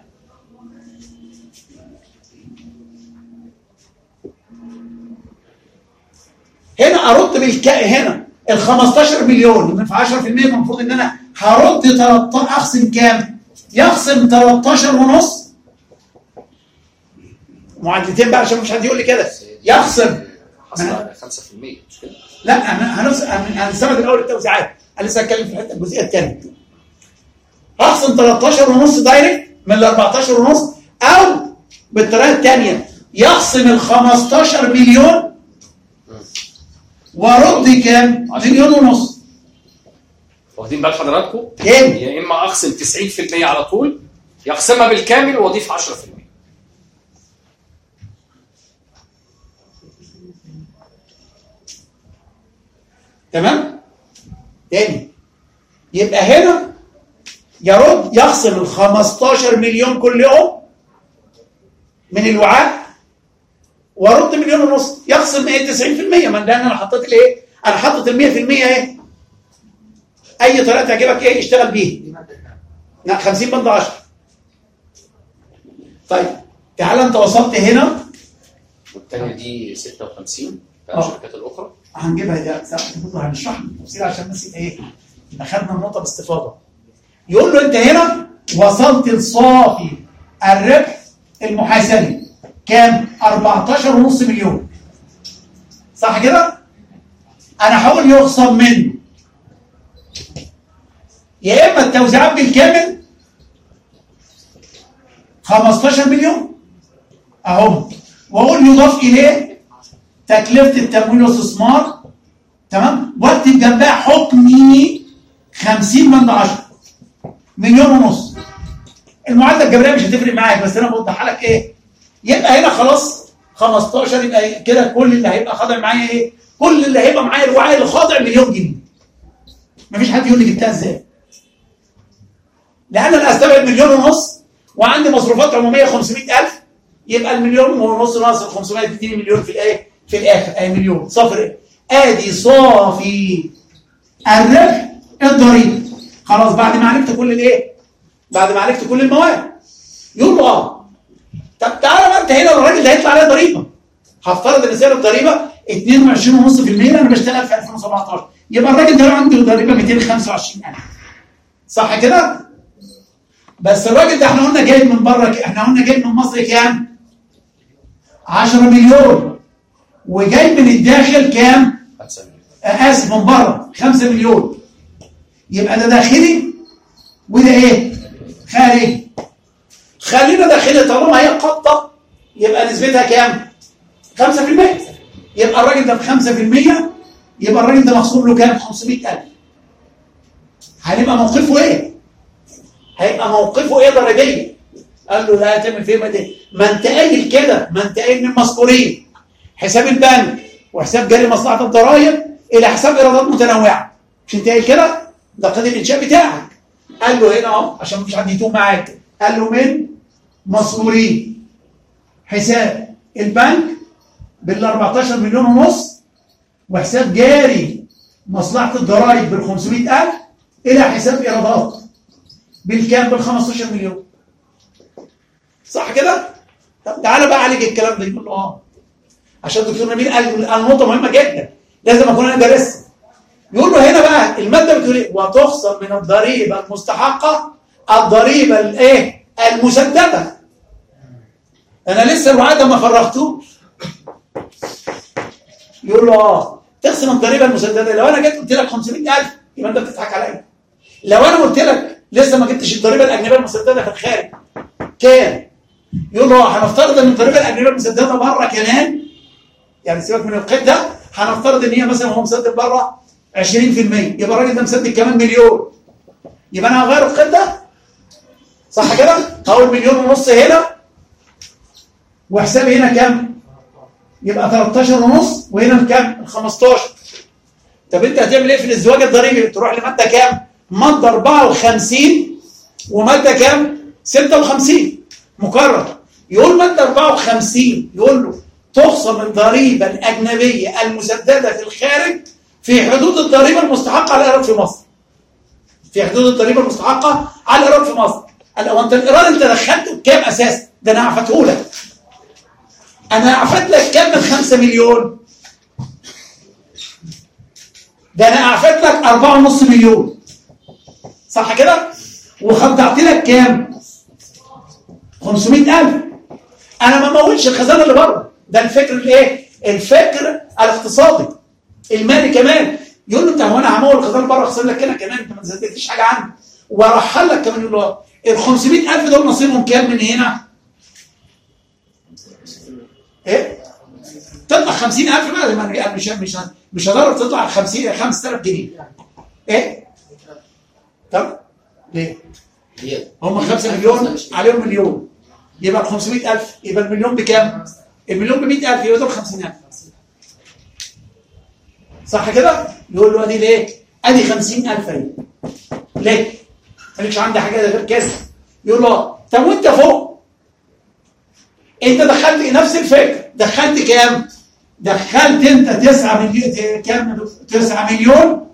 هنا ارد بالك هنا ال خمستاشر مليون من في عشرة في المية. المفروض ان انا هرد تلتاشر. اخصم كام؟ يخصم تلتاشر ونص. معادلتين بقى عشان مش حد يقول لي كده. يخصم خمسة في المية مش كده؟ لا، انا هنستبعد الاول التوزيعات. انا لسه هتكلم في الحته الجزئيه الثانيه. اخصم تلتاشر ونص دايركت من ال اربعتاشر ونص، او بالطريقه الثانيه يخصم ال خمستاشر مليون وارد كام؟ مليون ونص. واخدين بال حضراتكم؟ كام؟ يا اما اخصم تسعين في المية على طول، يخصمها بالكامل واضيف عشرة في المية. تمام؟ تاني، يبقى هنا يرد يخصم ال خمستاشر مليون كل يوم من الوعاء وارد مليون ونص. يخصم ايه؟ تسعين في المية. من لان انا حطيت الايه؟ انا حاطط ال مية في المية اهي. اي طريقه تعجبك ايه اشتغل بيها. لا، خمسين بند عشرة. طيب تعالى انت وصلت هنا والثانيه دي ستة وخمسين بتاع اه. الشركات الاخرى. هنجيبها دي برضه هنشرح بالتفصيل عشان بس ايه اخذنا النقطه باستفاضه. يقول له انت هنا وصلت لصافي الربح المحاسبي كام؟ اربعتاشر ونص مليون. صح كده؟ انا هقول يخصم منه يا اما التوزيعات بالكامل خمستاشر مليون اهو، واقول يضاف اليه تكلفه التمويل والاستثمار. تمام؟ واكتب جنبها حكمي خمسين بند عشرة مليون ونص. المعادله الجبريه مش هتفرق معاك، بس انا بوضحها لك ايه. يبقى هنا خلاص خمستاشر، يبقى كده كل اللي هيبقى خاضع معايا ايه؟ كل اللي هيبقى معايا الوعي اللي خاضع مليون جنيه. مفيش حد يقول لي جبتها ازاي؟ لان انا استبعد مليون ونص وعندي مصروفات عموميه خمسمية ألف، يبقى المليون ونص ناقص ال خمسمية تديني مليون في الايه؟ في الاخر اي مليون صفر ايه؟ ادي صافي الربح الضريبي. خلاص بعد ما عرفت كل الايه؟ بعد ما عرفت كل المواد. يقول له اه طب تعالى بقى انت هنا الراجل ده هيطلع عليه ضريبه. هفترض ان سعر الضريبه اتنين وعشرين ونص في المية. انا بشتغل في ألفين وسبعتاشر، يبقى الراجل ده عنده ضريبه ميتين وخمسة وعشرين ألف. صح كده؟ بس الراجل ده احنا قلنا جاي من بره، احنا قلنا جاي من مصر كام؟ عشرة مليون، وجاي من الداخل كام؟ خمسة مليون. اسف من بره خمسة مليون. يبقى ده داخلي وده ايه؟ خارجي. خلينا داخلي طالما هي قطه يبقى نسبتها كام؟ خمسة في المية. يبقى الراجل ده ب خمسة في المية، يبقى الراجل ده مخصوم له كام؟ خمسمية ألف. هيبقى موقفه ايه؟ هيبقى موقفه ايه ضريبيا؟ قال له لا هتعمل فيه ما دي. ما انت قايل كده، ما انت قايل من مذكورين حساب البنك وحساب جاري مصلحه الضرائب الى حساب ايرادات متنوعه. مش انت قايل كده؟ ده قيد الانشاء بتاعك. قال له هنا اهو عشان مفيش حد يتوه معاك، قال له من مذكورين حساب البنك بال أربعتاشر مليون ونص، وحساب جاري مصلحه الضرائب بال خمسمائة ألف، الى حساب ايرادات بالكام؟ بال خمستاشر مليون. صح كده؟ طب تعالى بقى عالج الكلام ده. يقول له اه عشان الدكتور نبيل قال النقطه مهمه جدا لازم اكون انا دارسها. يقول له هنا بقى الماده بتقول ايه؟ وتخصم من الضريبه المستحقه الضريبه الايه؟ المسدده. انا لسه الوعد ما فرغتوش. يقول له اه تخصم الضريبه المسدده. لو انا جيت قلت لك خمسمائة ألف يبقى انت بتضحك عليا. لو انا قلت لك لسه ما جبتش الضريبه الاجنبيه المسدده في الخارج كام؟ يقول له هنفترض ان الضريبه الاجنبيه المسدده بره كمان، يعني سيبك من القيد ده، هنفترض ان هي مثلا هو مسدد بره عشرين في المية، يبقى الراجل ده مسدد كمان مليون. يبقى انا هغير القيد ده؟ صح كده؟ هقول مليون ونص هنا وحسابي هنا كام؟ يبقى تلتاشر ونص، وهنا كام؟ خمستاشر. طب انت هتعمل ايه في الازدواج الضريبي؟ تروح لماده كام؟ ماده أربعة وخمسين وماده كام؟ ستة وخمسين مكرر. يقول ماده أربعة وخمسين يقول له تخصم الضريبه الاجنبيه المسدده في الخارج في حدود الضريبه المستحقه على الايراد في مصر. في حدود الضريبه المستحقه على الايراد في مصر. قال هو انت الايراد انت دخلته بكام اساسا؟ ده انا عفته لك. انا عفت لك كام من خمسة مليون؟ ده انا عفت لك أربعة ونص مليون. صح كده؟ وخضعت لك كام؟ خمسمائة ألف. انا ما مولش الخزانه اللي بره. ده الفكر الايه؟ الفكر الاقتصادي المالي كمان. يقول له انت هو انا همول الخزانه اللي بره اخسر لك هنا كمان، انت ما زودتش حاجه عني وارحل لك كمان. يقول له ال خمسمائة ألف دول نصيبهم كام من هنا؟ ايه؟ تطلع خمسين ألف بقى. مش مش مش هتقدر تطلع خمسين خمسة آلاف جنيه. ايه؟ طب ليه؟ هم خمسة مليون عليهم مليون، يبقى ال خمسمائة ألف، يبقى المليون بكام؟ المليون ب مائة ألف، يبقى دول خمسين ألف. صح كده؟ يقول له ادي ليه؟ ادي خمسين ألف اهي. ليه؟ مالكش عندي حاجه غير كذا. يقول له طب وانت فوق انت دخلت نفس الفكر، دخلت كام؟ دخلت انت تسعة مليون. كام؟ تسعة مليون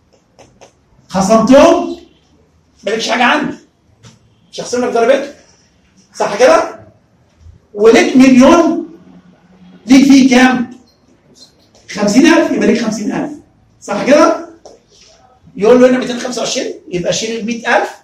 خصمتهم، مالكش حاجه عندي، مش هخصم لك ضريبتهم. صح كده؟ وليك مليون، ليك فيه كام؟ خمسين ألف، يبقى ليك خمسين ألف. صح كده؟ يقول له هنا مئتين وخمسة وعشرين، يبقى شيل ال مئة ألف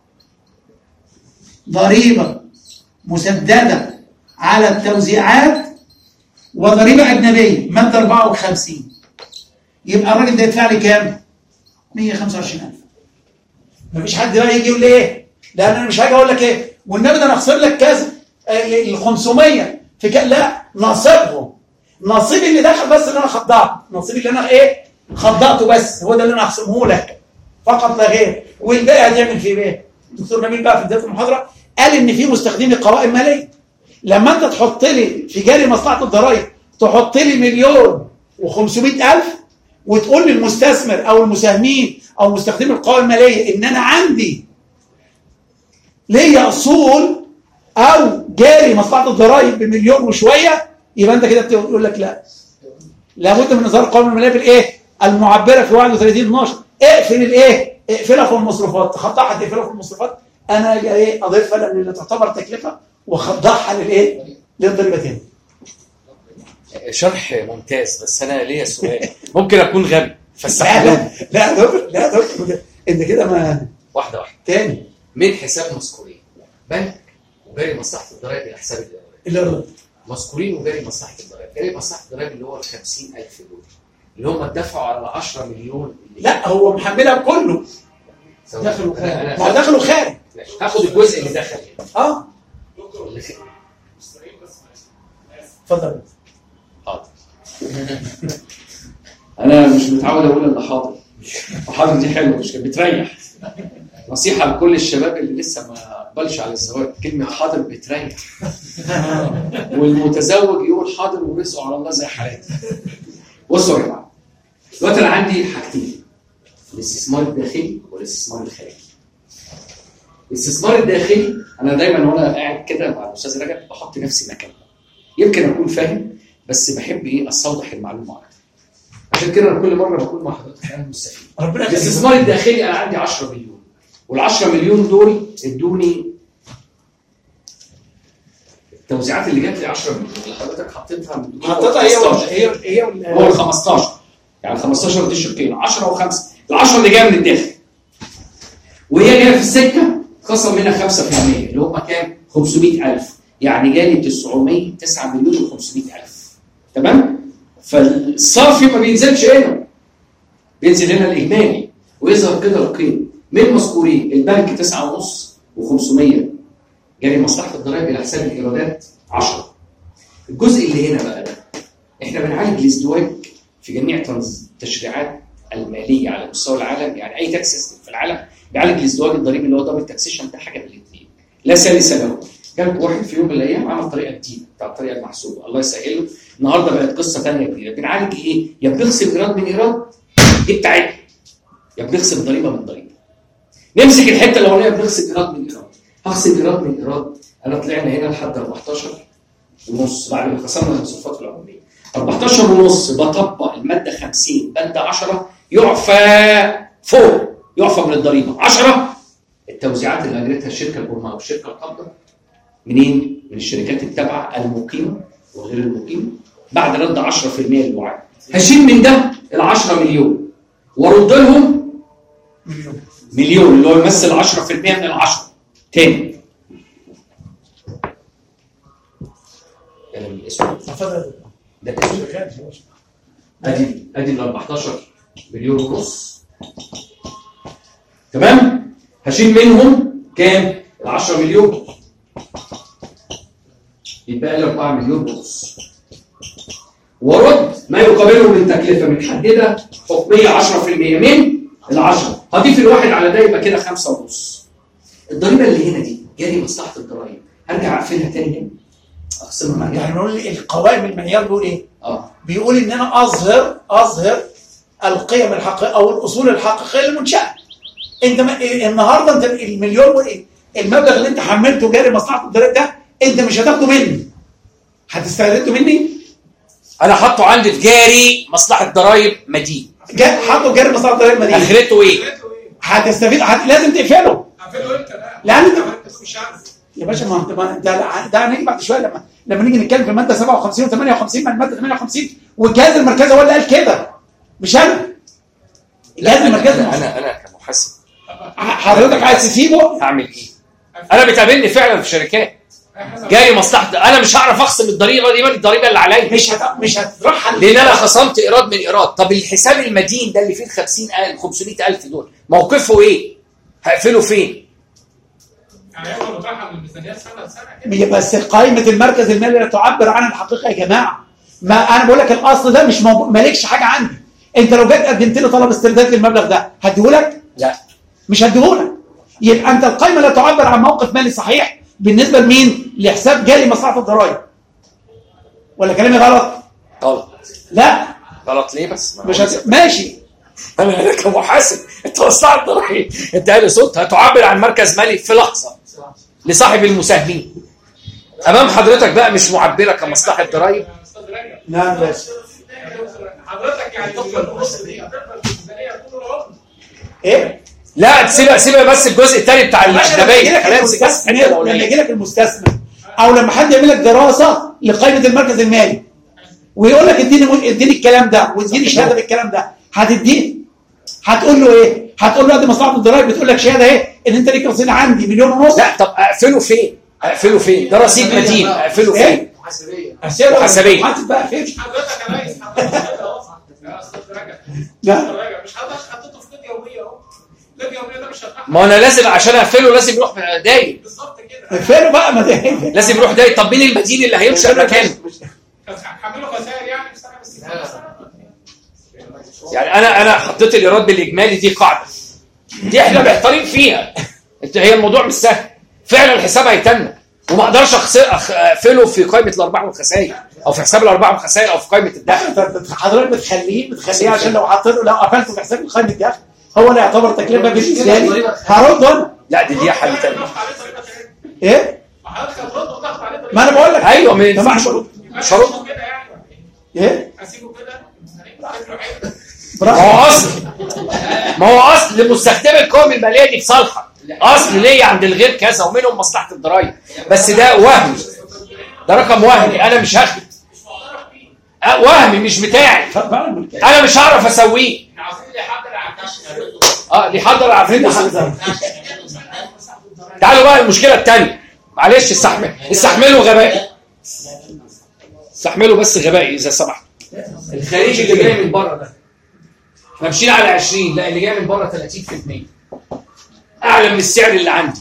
ضريبه مسدده على التوزيعات وضريبه اجنبيه ماده أربعة وخمسين، يبقى الراجل ده يدفع لي كام؟ مئة وخمسة وعشرين ألف. مفيش حد بقى يجي يقول لي ايه؟ لان انا مش هاجي اقول لك ايه والنبي ده انا اخسر لك كذا ال خمسمية في كذا. لا، نصيبهم، نصيبي اللي دخل بس اللي انا خضعته، نصيبي اللي انا ايه؟ خضعته بس، هو ده اللي انا هخصمه لك فقط لا غير. والباقي هتعمل فيه ايه؟ الدكتور نبيل بقى في بدايه المحاضره قال ان في مستخدمي قوائم ماليه. لما انت تحط لي في جاري مصلحه الضرائب تحط لي مليون وخمسمائة ألف وتقول للمستثمر او المساهمين او مستخدمي القوائم الماليه ان انا عندي ليا اصول او جاري مصلحه الضرائب بمليون وشويه، يبقى انت كده بتقول لك لا، لابد من اظهار القوائم الماليه بالايه؟ المعبره في واحد وثلاثين اتناشر. اقفل الايه؟ اقفلها في المصروفات، تخضعها تقفلها في المصروفات، انا ايه؟ اضيفها لان تعتبر تكلفه واخضعها للايه؟ للضريبتين. شرح ممتاز، بس انا ليا سؤال ممكن اكون غبي لا لا لا دكتور، لا دكتور انت كده ما واحده واحده. تاني من حساب مذكورين بنك وجاري مصلحه الضرائب الى حساب الاداره. مذكورين وجاري مصلحه الضرائب، جاري مصلحه الضرائب اللي هو ال خمسين ألف دول اللي هم اتدفعوا على عشرة مليون. لا هو محملها بكله داخل وخارج. ما هو داخل وخارج. هاخد الجزء اللي دخل هنا. اه اتفضل. حاضر. انا مش متعود اقول الا حاضر. حاضر دي حلوه، مش بتريح. نصيحه لكل الشباب اللي لسه ما اقبلش على الزواج، كلمه حاضر بتريح. والمتزوج يقول حاضر ورزقه على الله زي حالاتي. بصوا يا جماعه، دلوقتي انا عندي حاجتين. الاستثمار الداخلي والاستثمار الخارجي. الاستثمار الداخلي انا دايما وانا قاعد كده مع الاستاذ رجب بحط نفسي مكانه. يمكن اكون فاهم بس بحب ايه استوضح المعلومه اكتر. عشان كده انا كل مره بكون مع حضرتك انا مستفيد. الاستثمار الداخلي انا عندي عشرة مليون، وال10 مليون دول ادوني التوزيعات اللي جات لي عشرة مليون اللي حضرتك حطيتها حطيتها هي هي هي هو ال خمستاشر، يعني خمستاشر دي شقين، عشرة و5، ال10 اللي جايه من الداخل وهي جايه في السكه خصم منها خمسة في المية اللي هم كام؟ خمسمية ألف، يعني جالي تسعمية تسعة مليون وخمسمية ألف. تمام؟ فالصافي ما بينزلش هنا، بينزل هنا الاجمالي ويظهر كده القيم من مذكورين. البنك تسعة ونص وخمسمية جالي مصلحه الضرائب الى حساب الايرادات عشرة. الجزء اللي هنا بقى ده احنا بنعالج الازدواج في جميع التشريعات الماليه على مستوى العالم، يعني اي تاكس سيستم في العالم بيعالج الازدواج الضريبي اللي هو دبل تاكسيشن. ده حاجه من الاثنين لا ثالث له. جالك واحد في يوم من الايام عمل طريقه جديده بتاع الطريقه المحسوبه، الله يسهله، النهارده بقت قصه ثانيه جديده. بنعالج ايه؟ يا بنخصم ايراد من ايراد دي بتاعتنا، يا بنخصم ضريبه من ضريبه. نمسك الحته الاولانيه بنخصم ايراد من ايراد. هخصم ايراد من ايراد، انا طلعنا هنا لحد أربعتاشر ونص بعد ما خصمنا المصروفات العموميه. أربعتاشر ونص بطبق الماده خمسين بند عشرة يعفى فوق، يعفى من الضريبه. عشرة التوزيعات اللي اجرتها الشركه الام او الشركه القابضه منين؟ من الشركات التابعه المقيمه وغير المقيمه بعد رد عشرة في المية للوعي. هشيل من ده ال عشرة مليون وارد لهم مليون مليون اللي هو يمثل عشرة في المية من العشرة. تاني ده الاسود ده الاسود ادي ادي ال أربعتاشر مليون ونص. تمام؟ هشيل منهم كام؟ ال عشرة مليون يبقى لي أربعة مليون ونص، وارد ما يقابله من تكلفه متحدده حكميه عشرة في المية من العشرة. هضيف الواحد على ده يبقى كده خمسة ونص. الضريبه اللي هنا دي جالي مصلحه الضرايب، هرجع اقفلها تاني هنا اقسمها مع يعني نقول القوائم المعيار بيقول ايه؟ اه بيقول ان انا اظهر اظهر القيم الحقيقيه او الاصول الحقيقيه للمنشاه. انت ما النهارده انت المليون المبلغ اللي انت حملته جاري مصلحه الضرائب ده انت مش هتاخده مني، هتسترده مني. انا حاطه عندي في جاري مصلحه ضرائب مدين، حاطه جاري مصلحه ضرائب مدين، اخرته ايه؟ هتستفيد هت... لازم تقفله. اقفله امتى بقى؟ لان انت مش عارف يا باشا، ما انت ما ده ده هنيجي بعد شويه لما لما نيجي نتكلم في الماده سبعة وخمسين وثمانية وخمسين. ما الماده ثمانية وخمسين والجهاز المركزي هو اللي قال كده مش انا. الجهاز المركزي انا انا, أنا كمحاسب حضرتك عايز تسيبه؟ هعمل ايه؟ انا بتقابلني فعلا في شركات جاي مصلحه، انا مش هعرف اخصم الضريبه دي من الضريبه اللي عليا، مش هت... مش هتروح لان انا خصمت ايراد من ايراد. طب الحساب المدين ده اللي فيه ال خمسين ألف خمسمية ألف دول موقفه ايه؟ هقفله فين؟ يعني هو بتاعها من الميزانيات سنه لسنه كده. بس قائمه المركز المالي لا تعبر عن الحقيقه يا جماعه. ما انا بقول لك الاصل ده مش موضوع، مالكش حاجه عندي. انت لو جيت قدمت لي طلب استرداد للمبلغ ده هديهولك؟ لا مش هديهولك. يبقى انت القائمه لا تعبر عن موقف مالي صحيح بالنسبه لمين؟ لحساب جاري مصلحه الضرائب. ولا كلامي غلط؟ غلط. لا غلط ليه بس؟ مش هت... ماشي. انا انا كمحاسب انت مصلحه الضرائب انت قال صوت هتعبر عن مركز مالي في لحظه لصاحب المساهمين. امام حضرتك بقى مش معبره كمصلحه ضرائب. نعم بس حضرتك يعني النص دي هتفضل في الميزانيه طول العمر. ايه؟ لا سيبها سيبها بس الجزء الثاني بتاع النباية. لما يجي لك المستثمر او لما حد يعمل لك دراسه لقائمه المركز المالي ويقول لك اديني اديني الكلام ده واديني شهاده بالكلام ده، هتديه هتقول له ايه؟ هتقول له دي مصلحه الضرائب بتقول لك شهاده ايه؟ ان انت ليك رصيد عندي مليون ونص. لا طب اقفله فين؟ اقفله فين؟ ده رصيد مدين اقفله فين؟ محاسبيه محاسبيه حاسب بقى فين؟ حضرتك يا ريس حضرتك يا استاذ رجب لا مش حضرتك حطيته في قيد يوميه اهو. قيد يوميه ده مش هتفتح. ما انا لازم عشان اقفله لازم يروح دايم. بالظبط كده. اقفله بقى ما ده لازم يروح دايم. طب مين المدين اللي هيمشي مكانه؟ هعمله خسائر يعني في سنه بس. يعني انا انا حطيت الايراد بالاجمالي دي قاعده دي احنا محتارين فيها. انت هي الموضوع مش سهل فعلا، الحساب هيتنى وما اقدرش اقفله في قائمه الارباح والخسائر او في حساب الارباح والخسائر او في قائمه الدخل. حضرتك بتخليه بتخليه عشان لو حطيته لو قفلته في حساب قائمه الدخل هو اللي يعتبر تكلفه بالنسبه لي هرد انا. لا دي ليها حل تاني. ايه؟ ما انا بقول لك ايوه ما ينفعش شروط كده يعني ايه؟ اسيبه كده ما هو اصل ما هو اصل لمستخدمي القوائم الماليه دي في صالحك، اصل ليا عند الغير كذا ومنهم مصلحه الضرايب، بس ده وهمي، ده رقم وهمي انا مش هاخده، وهمي مش بتاعي، انا مش هعرف اسويه. اه اللي يحضر عفريت تعالوا بقى المشكله الثانيه، معلش استحمل استحملوا غبائي، استحملوا بس غبائي اذا سمحت. الخليج اللي جاي من بره ده احنا ماشيين على عشرين، لا اللي جاي من بره ثلاثين بالمية اعلى من السعر اللي عندي.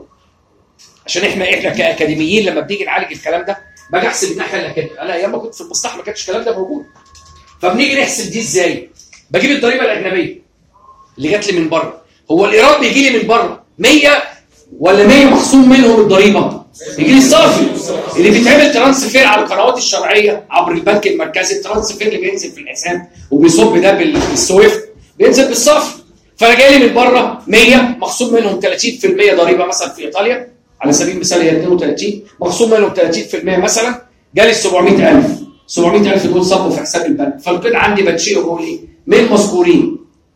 عشان احنا احنا كاكاديميين لما بنيجي نعالج الكلام ده باجي احسب الناحيه الاكاديميه، انا ايام ما كنت في المصلحه ما كانش الكلام ده موجود. فبنيجي نحسب دي ازاي؟ بجيب الضريبه الاجنبيه اللي جات لي من بره. هو الايراد بيجي لي من بره مية ولا مية مخصوم منهم الضريبه؟ يجي لي الصافي اللي بيتعمل ترانسفير على القنوات الشرعيه عبر البنك المركزي، الترانسفير اللي بينزل في الحساب وبيصب ده بالسويفت بينزل بالصافي. فانا جاي لي من بره مية مخصوم منهم ثلاثين بالمية ضريبه مثلا في ايطاليا على سبيل المثال هي اثنين وثلاثين، مخصوم منهم ثلاثين بالمية مثلا، جالي سبعمية ألف، سبعمية ألف دول صبوا في حساب البنك، فالقيد عندي بتشيله بقول ايه؟ من مذكورين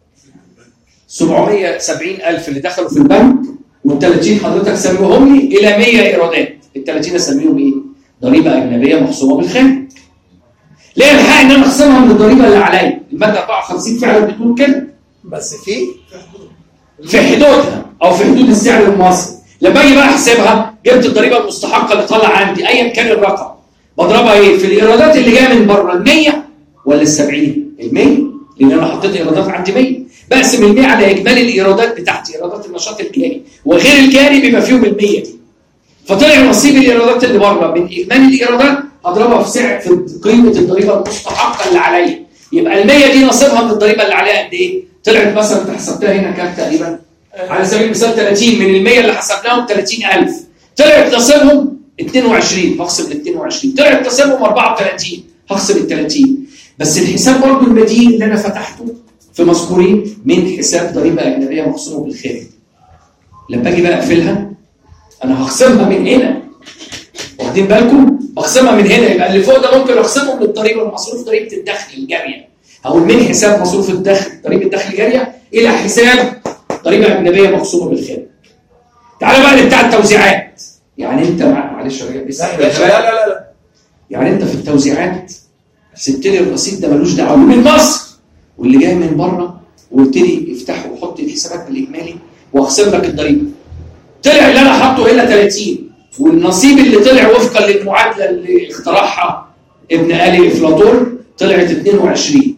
سبعمية وسبعين ألف اللي دخلوا في البنك وال30 حضرتك سميهم لي الى مية ايرادات، ال30 اسميهم ايه؟ ضريبه اجنبيه مخصومه بالخارج. ليه الحق ان انا اخصمها من الضريبه اللي عليا؟ الماده أربعة وخمسين فعلا بتقول كده. بس في في حدودها او في حدود السعر المصري. لما اجي بقى احسبها جبت الضريبه المستحقه اللي طالعه عندي ايا كان الرقم، بضربها ايه؟ في الايرادات اللي جايه من بره ال مية ولا ال سبعين؟ ال مية، لان انا حطيت ايرادات عندي مية، بقسم ال مية على اجمالي الايرادات بتاعتي، ايرادات النشاط الجاري وغير الجاري بما فيهم ال مية دي. فطلع نصيب الايرادات اللي بره من اجمالي الايرادات هضربها في سعر في قيمه الضريبه المستحقه اللي عليا. يبقى ال مية دي نصيبها من الضريبه اللي عليها قد ايه؟ طلعت مثلا انت حسبتها هنا كام تقريبا؟ على سبيل المثال ثلاثين من ال مية اللي حسبناهم ثلاثين ألف، طلعت نصيبهم اثنين وعشرين، هخصم ال اثنين وعشرين، طلعت نصيبهم أربعة وثلاثين، هخصم ال ثلاثين. بس الحساب برضه البديل اللي انا فتحته في مذكورين من حساب ضريبه اجنبيه مخصومه بالخارج. لما اجي بقى اقفلها انا هخصمها من هنا. واخدين بالكم؟ هخصمها من هنا، يبقى اللي فوق ده ممكن اخصمه من الضريبه المصروف ضريبه الدخل الجاريه. هقول من حساب مصروف الدخل ضريبه الدخل الجاريه الى حساب ضريبه اجنبيه مخصومه بالخارج. تعالى بقى لبتاع التوزيعات. يعني انت معلش يا رجال لا لا لا لا يعني انت في التوزيعات سبت لي الرصيد ده ملوش دعوه من مصر واللي جاي من بره وقلت لي افتحه وحط الحسابات بالاجمالي واخصم لك الضريبه. طلع اللي انا حاطه هنا ثلاثين والنصيب اللي طلع وفقا للمعادله اللي اخترعها ابن آلي افلاطون طلعت اثنين وعشرين.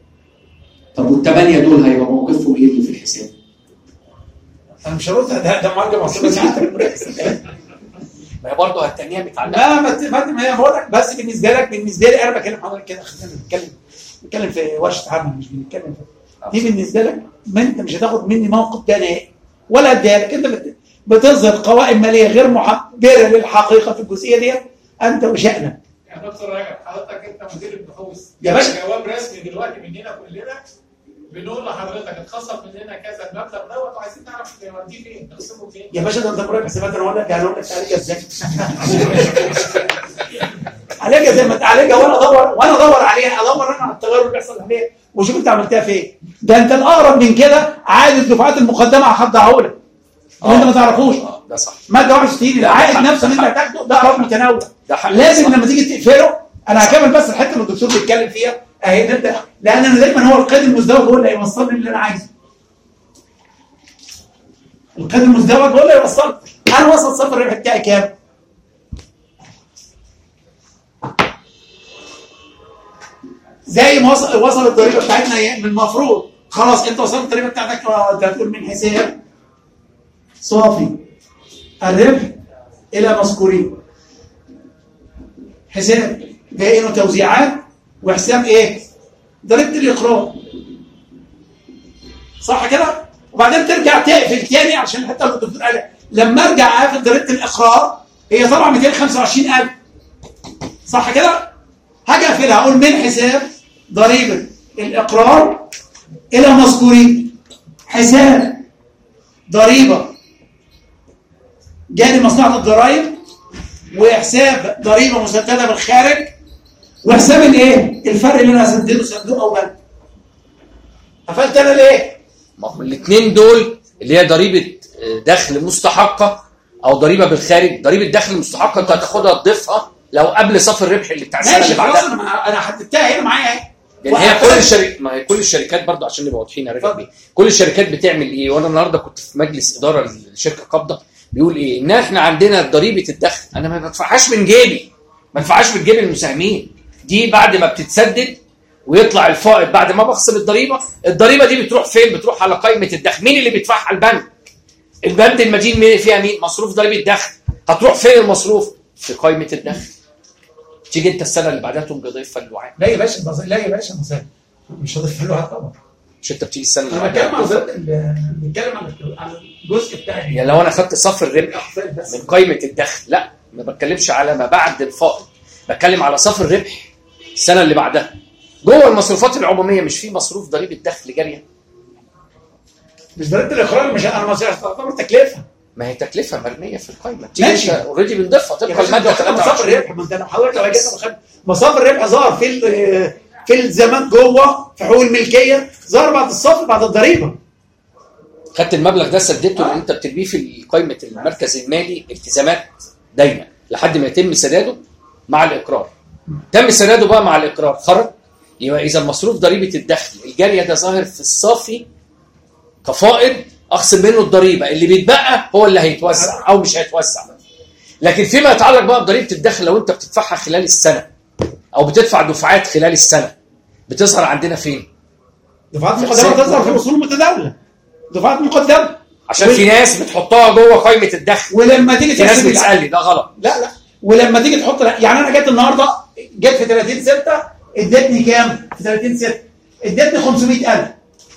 طب والثمانيه دول هيبقى موقفهم ايه اللي في الحساب؟ انا مش هرد ده ده معالجه مصريه بس ما هي برضه الثانيه متعلقه. لا ما ما ما بقول لك بس بالنسبه لك بالنسبه لي انا بكلم حضرتك كده، خلينا نتكلم نتكلم في ورشه عمل مش بنتكلم في دي. بالنسبه لك ما انت مش هتاخد مني موقف ده نهائي ولا اديها لك. انت بتظهر قوائم ماليه غير معبره للحقيقه في الجزئيه دي انت وشأنك. يا دكتور راجع حضرتك انت مدير البحوث يا باشا جواب رسمي دلوقتي مننا كلنا بنقول لحضرتك اتخصم مننا كذا المبلغ دوت وعايزين نعرف نوديه فين نقسمه فين. يا باشا ده انت مراقب حسابات انا ولا يعني اقول لك تعالجها ازاي؟ عالجها زي ما تعالجها وانا ادور وانا ادور عليها، ادور انا على التغير اللي بيحصل عليها وشوف انت عملتها فين. ده انت الاقرب من كده عائد الدفعات المقدمه هخضعه لك انت ما تعرفوش. ده صح. ماده واحد وستين العائد نفسه اللي انت هتاخده ده اقرب متنوع. ده لازم لما تيجي تقفله انا هكمل بس الحته اللي الدكتور بيتكلم فيها اهي نبدا، لان انا دايما هو القيد المزدوج هو اللي هيوصلني اللي انا عايزه. القيد المزدوج هو اللي هيوصلني. انا وصل صفر الربح بتاعي كام؟ زي ما وصل وصل الضريبه بتاعتنا ايه؟ من المفروض خلاص انت وصلت الضريبه بتاعتك انت هتقول من حساب صافي الربح الى مذكورين. حساب جاي له توزيعات وحساب ايه؟ ضريبه الاقرار. صح كده؟ وبعدين ترجع تقفل تاني عشان الحته اللي الدكتور قالها لما ارجع اقفل ضريبه الاقرار هي طبعا مئتين وخمسة وعشرين ألف. صح كده؟ هاجي اقفلها اقول من حساب ضريبه الاقرار الى مذكورين. حساب ضريبه جاري مصلحه الضرائب، وحساب ضريبه مسدده بالخارج، وحساب الايه؟ الفرق اللي انا هسدده صندوق او بنك. قفلت انا ليه؟ ما هم الاثنين دول اللي هي ضريبه دخل مستحقه او ضريبه بالخارج. ضريبه دخل مستحقه انت هتاخدها تضيفها لو قبل صافي الربح اللي بتاع السنه اللي بعدها. انا انا حددتها هنا معايا اهي. يعني هي كل الشركات، ما هي كل الشركات برضه عشان نبقى واضحين يا رجل، كل الشركات بتعمل ايه؟ وانا النهارده كنت في مجلس اداره لشركه قابضه بيقول ايه؟ ان احنا عندنا ضريبه الدخل انا ما بدفعهاش من جيبي، ما بدفعهاش من جيب المساهمين، دي بعد ما بتتسدد ويطلع الفائض بعد ما بخصم الضريبه، الضريبه دي بتروح فين؟ بتروح على قائمه الدخل. مين اللي بيدفعها؟ البنك. البند المدين فيها مين؟ مصروف ضريبه الدخل. هتروح فين المصروف؟ في قائمه الدخل. تيجي انت السنه اللي بعدها تقوم بضيف الوعاء. لا يا باشا، لا يا باشا مساء مش هضيف الوعاء طبعا. مش انت بتيجي السنه اللي انا بعدها بتكلم عن بنتكلم عن الجزء بتاعي. يعني لو انا خدت صافي الربح من قائمه الدخل، لا ما بتكلمش على ما بعد الفائض، بتكلم على صافي الربح السنه اللي بعدها. جوه المصروفات العموميه مش في مصروف ضريبه دخل جاريه؟ مش ضريبه الاخراج، مش انا مش تعتبر تكلفه. ما هي تكلفه مرميه في القائمه، تيجي اوريدي بنضيفها طبقا الماده مصروف ثلاثة وعشرين. الربح. ما انت لو حضرتك لو جيت مصروف الربح ظهر في في الزمان جوه في حقوق الملكيه، ظهر بعد الصافي بعد الضريبه. خدت المبلغ ده سددته ان انت بترميه في قائمه المركز المالي التزامات دايما لحد ما يتم سداده مع الاقرار. تم سداده بقى مع الاقرار خرج، يبقى اذا مصروف ضريبه الدخل الجاريه ده ظاهر في الصافي كفائض، اخصم منه الضريبه، اللي بيتبقى هو اللي هيتوزع او مش هيتوزع. لكن فيما يتعلق بقى بضريبه الدخل لو انت بتدفعها خلال السنه او بتدفع دفعات خلال السنه، بتظهر عندنا فين؟ دفعات مقدمه تظهر في الاصول المتداوله. دفعات مقدمه عشان في ناس بتحطها جوه قائمه الدخل، ولما تيجي في ناس بتسالني ده غلط. لا لا، ولما تيجي تحط، يعني انا جيت النهارده جيت في ثلاثين ستة ادتني كام؟ في ثلاثين ستة ادتني خمسمائة ألف،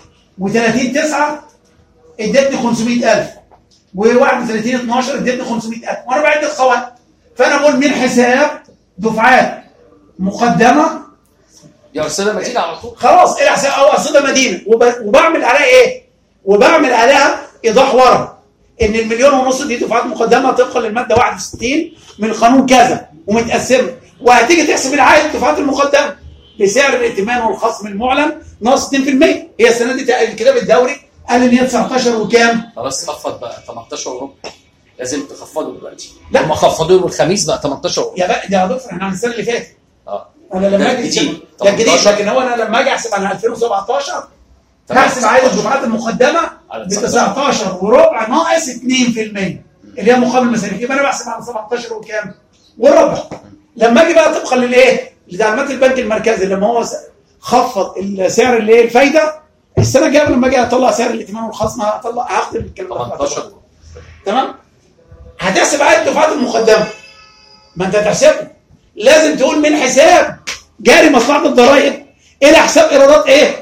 و30 تسعة ادتني خمسمائة ألف، و31 اتناشر ادتني خمسمائة ألف، وانا بعد القوائم. فانا بقول من حساب دفعات مقدمه يا ارصده مدينه على طول، خلاص الى حساب او ارصده مدينه، وبعمل عليها ايه؟ وبعمل عليها ايضاح ورا ان المليون ونص دي دفعات مقدمه طبقا للماده واحد وستين من القانون كذا ومتقسمه، وهتيجي تحسب العائد الدفعات المقدمه بسعر الائتمان والخصم المعلن ناقص اتنين في المية. هي السنه دي الكتاب الدوري قال ان هي تسعتاشر وكام؟ خلاص خفض بقى تمنتاشر وربع، لازم تخفضوا دلوقتي. لا هم خفضوا يوم الخميس بقى تمنتاشر وربع. يا بقى ده يا دكتور احنا عن السنه اللي فاتت. اه انا لما اجي جديد ده جديد، لكن هو انا لما اجي احسب عن ألفين وسبعتاشر هحسب عائد الدفعات المقدمه ب تسعتاشر وربع ناقص اتنين في المية اللي هي مقابل المصاريف، يبقى انا بحسب على سبعتاشر وكام؟ وربع. لما اجي بقى طبقا للايه؟ لتعليمات البنك المركزي لما هو خفض السعر اللي هي الفايده، السنه الجايه لما اجي اطلع سعر الائتمان والخصم هطلع هاخد الكلام ده تمنتاشر. تمام؟ هتحسب عائد الدفعات المقدمه، ما انت هتحسبه لازم تقول من حساب جاري مصلحه الضرائب الى حساب ايرادات ايه؟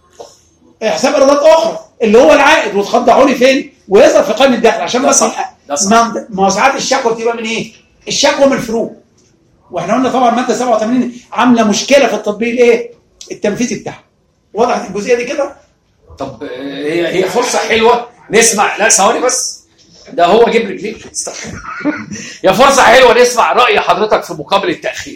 حساب ايرادات اخرى اللي هو العائد، وتخضعوا لي فين؟ ويظهر في قائمه الدخل عشان بس ما ما ساعات الشكوى بتبقى من ايه؟ الشكوى من الفروق. واحنا قلنا طبعا ماده سبعة وثمانين عامله مشكله في التطبيق الايه؟ التنفيذي بتاعها. وضحت الجزئيه دي كده؟ طب هي هي فرصه حلوه نسمع. لا ثواني بس، ده هو جيب رجليك. يا فرصه حلوه نسمع راي حضرتك في مقابل التاخير.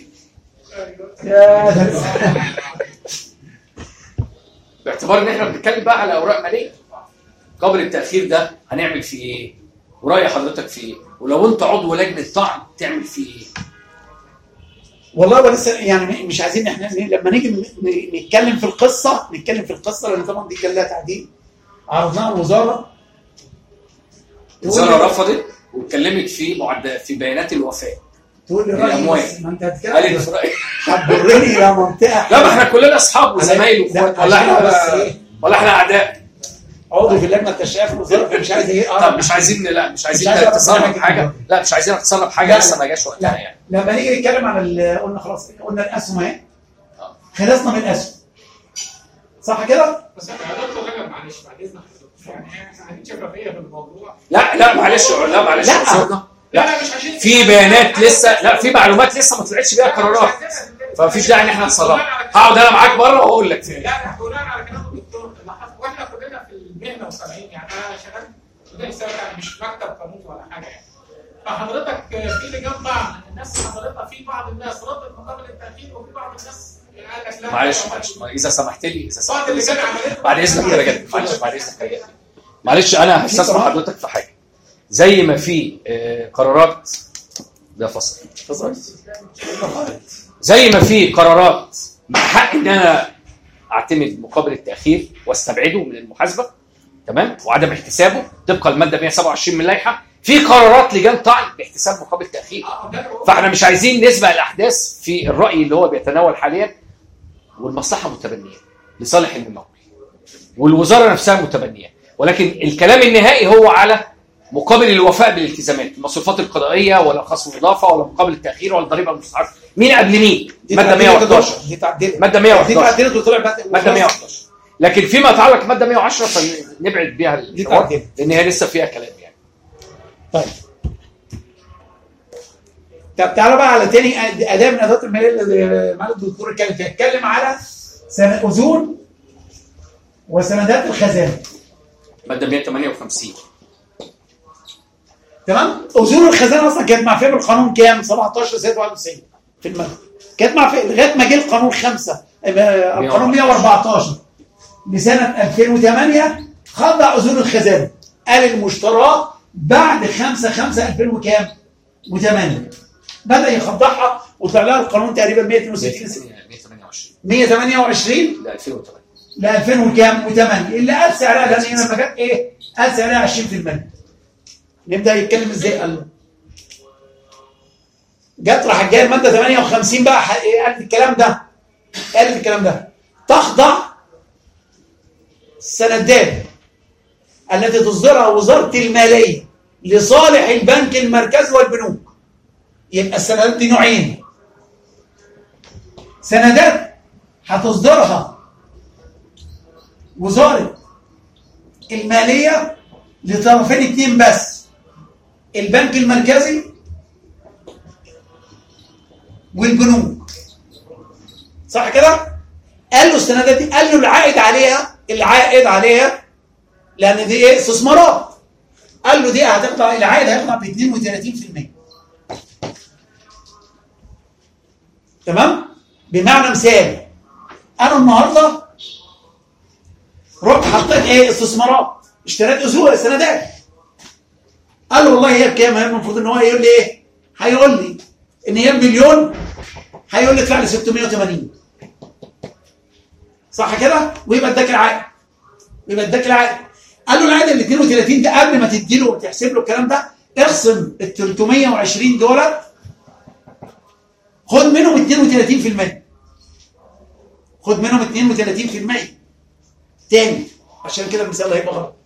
باعتبار ان احنا بنتكلم بقى على اوراق ماليه، قبل التاخير ده هنعمل فيه ايه؟ وراي حضرتك فيه ايه؟ ولو انت عضو لجنه طعن تعمل فيه ايه؟ والله ولسه يعني مش عايزين احنا لما نيجي نتكلم في القصه نتكلم في القصه لان طبعا دي كان لها تعديل. عرضناها الوزاره، الوزاره رفضت واتكلمت في معدل في بيانات الوفاه. تقول لي رايي ما انت هتتكلم قالت رايي هتضرني الى منطقه. لا ما احنا كلنا اصحاب وزمايل واخوات، ولا احنا ولا احنا اعداء. عضو في اللجنه التشريعيه في الوزاره مش عايز ايه؟ طب مش عايزين لا مش عايزين نتصرف حاجه، لا مش عايزين نتصرف حاجه لسه ما جاش وقتها يعني. لما نيجي نتكلم عن قلنا خلاص قلنا الاسهم اهي، خلصنا من الاسهم صح كده؟ بس انا دكتور رجب معلش بعد اذن حضرتك، يعني احنا عايزين شفافيه في الموضوع. لا لا معلش لا معلش لا لا مش عشان في بيانات لسه، لا في معلومات لسه ما طلعتش بيها قرارات، فمفيش داعي ان احنا نتصرف. هقعد انا معاك بره واقول لك. لا بناء على كلام الدكتور واحنا كلنا في المهنه داخلين وطالعين، يعني انا شغال مدير حسابات يعني مش مكتب قانوني ولا حاجه يعني. فحضرتك في لجان بعض الناس حضرتك في بعض الناس ردت مقابل التاخير، وفي بعض الناس قال لك لا. معلش معلش اذا سمحت لي اذا بعض سمحت اللجان لي عملت بعد اذنك يا رجل، معلش بعد اذنك يا رجل، معلش انا هستسمح حضرتك في حاجه. زي ما في آه، قرارات ده فصل زي ما في قرارات مع حق ان انا اعتمد مقابل التاخير واستبعده من المحاسبه تمام وعدم احتسابه طبقا الماده مئة وسبعة وعشرين من اللائحه، في قرارات لجان طعن باحتساب مقابل تاخير. فاحنا مش عايزين نسبق الاحداث في الراي اللي هو بيتناول حاليا، والمصلحه متبنيه لصالح الممول والوزاره نفسها متبنيه، ولكن الكلام النهائي هو على مقابل الوفاء بالالتزامات، المصروفات القضائيه ولا خصم اضافه ولا مقابل التاخير ولا الضريبه المستحقه. مين قبل مين؟ ماده مئة وأحد عشر دي تعدلت ماده مئة وأحد عشر دي تعدلت وطلع بقى ماده مئة وأحد عشر. لكن فيما يتعلق بماده مئة وعشرة فنبعد بيها الحوار لان هي لسه فيها كلام يعني. طيب طب تعالوا بقى على تاني اداه من ادوات الماليه اللي معالي الدكتور اتكلم فيها، اتكلم على سنة اذون وسندات الخزانه. ماده مئة وثمانية وخمسين تمام. اذون الخزانه اصلا كانت معفيه بالقانون كام؟ سبعتاشر سنه واحد وتسعين في الماده، كانت معفيه لغايه ما جه القانون خمسة القانون مئة وأربعتاشر لسنه ألفين وثمانية خضع اذون الخزانه، قال المشتراه بعد خمسة خمسة ألفين وكام؟ وثمانية بدا يخضعها وطلع لها القانون تقريبا مئة واثنين وستين مئة وثمانية وعشرين ل ألفين وثمانية ل ألفين وكام؟ وثمانية اللي قال سعرها لان هنا لما جت ايه؟ قال سعرها عشرين بالمئة. نبدا يتكلم ازاي؟ قال له جت راح جايه الماده ثمانية وخمسين بقى قالت الكلام ده قالت الكلام ده تخضع السندات التي تصدرها وزاره الماليه لصالح البنك المركزي والبنوك. يبقى السندات دي نوعين، سندات هتصدرها وزاره الماليه لطرفين اتنين بس، البنك المركزي والبنوك، صح كده؟ قال له السندات دي، قال له العائد عليها العائد عليها لان دي ايه؟ استثمارات. قال له دي هتخضع العائد هيخضع ب اثنين وثلاثين بالمئة. تمام؟ بمعنى مثال انا النهارده رحت حطيت ايه؟ استثمارات، اشتريت اذون سندات. قال له والله هي بكام؟ هي المفروض ان هو يقول لي ايه؟ هيقول لي ان هي بمليون، هيقول لي ادفع لي ستمئة وثمانين، صح كده؟ ويبقى اداك العائد، ويبقى اداك العائد. قال له العائد ال اثنين وثلاثين ده قبل ما تدي له وتحسب له الكلام ده اخصم ال ثلاثمئة وعشرين دولار، خد منهم اثنين وثلاثين بالمئة، خد منهم اثنين وثلاثين بالمئة تاني، عشان كده المثال هيبقى غلط.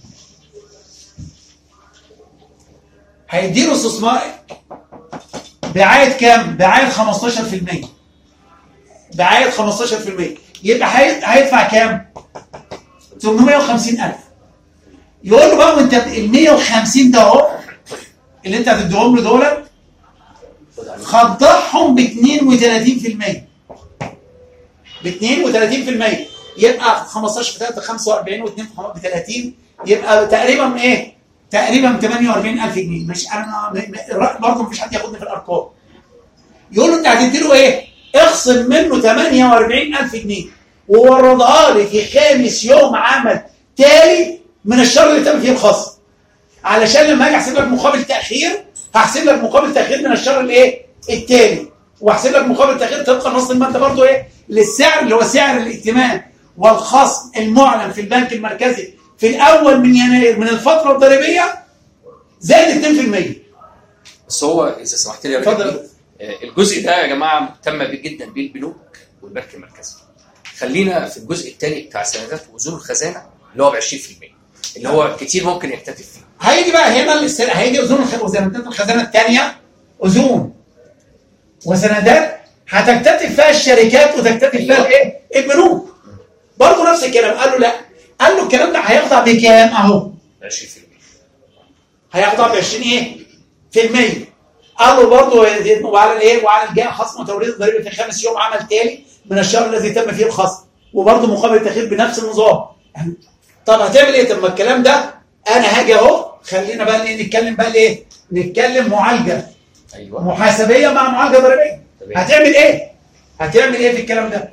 هيديله استثمار بعائد كام؟ بعائد خمستاشر بالمئة، بعائد خمستاشر بالمئة، يبقى هيدفع كام؟ ثمانمئة وخمسين ألف. يقول له بقى وانت ال مئة وخمسين ده اهو اللي انت هتديهم له دول خضعهم ب اثنين وثلاثين بالمئة، ب اثنين وثلاثين بالمئة، يبقى خمستاشر في ثلاثة خمسة وأربعين واثنين ب ثلاثين، يبقى تقريبا ايه؟ تقريبا ثمانية وأربعين ألف جنيه. مش انا برضه مفيش حد ياخدني في الارقام. يقول له انت هتدي له ايه؟ اخصم منه ثمانية وأربعين ألف جنيه ووردها لي في خامس يوم عمل تالي من الشهر اللي تم فيه الخصم، علشان لما اجي احسب لك مقابل تاخير هحسب لك مقابل تاخير من الشهر الايه؟ التالي، واحسب لك مقابل تاخير طبقا نص الماده برضه ايه؟ للسعر اللي هو سعر الائتمان والخصم المعلن في البنك المركزي في الاول من يناير من الفتره الضريبيه زائد اثنين بالمئة. بس هو اذا سمحت لي يا رجل الجزء ده يا جماعه مهتم جدا بيه البنوك والبنك المركزي. خلينا في الجزء الثاني بتاع سندات واذون الخزانه اللي هو ب عشرين بالمئة اللي هو كتير ممكن يكتتب فيه. هيجي بقى هنا السنة. هيجي اذون وسندات الخزانه الثانيه، اذون وسندات هتكتتب فيها الشركات وتكتتب فيها الايه؟ البنوك. برضه نفس الكلام. قال له لا، قال له الكلام ده هيخضع بكام؟ اهو عشرين بالمئة هيخضع ب عشرين ايه؟ في المية. قال له برضه وعلى الايه؟ وعلى الجهه خصم وتوريد الضريبه في خامس يوم عمل تالي من الشهر الذي تم فيه الخصم، وبرضه مقابل التاخير بنفس النظام. يعني طب هتعمل ايه؟ طب ما الكلام ده انا هاجي اهو، خلينا بقى ايه نتكلم بقى ايه؟ نتكلم معالجه ايوه محاسبيه مع معالجه ضريبيه. هتعمل ايه؟ هتعمل ايه في الكلام ده؟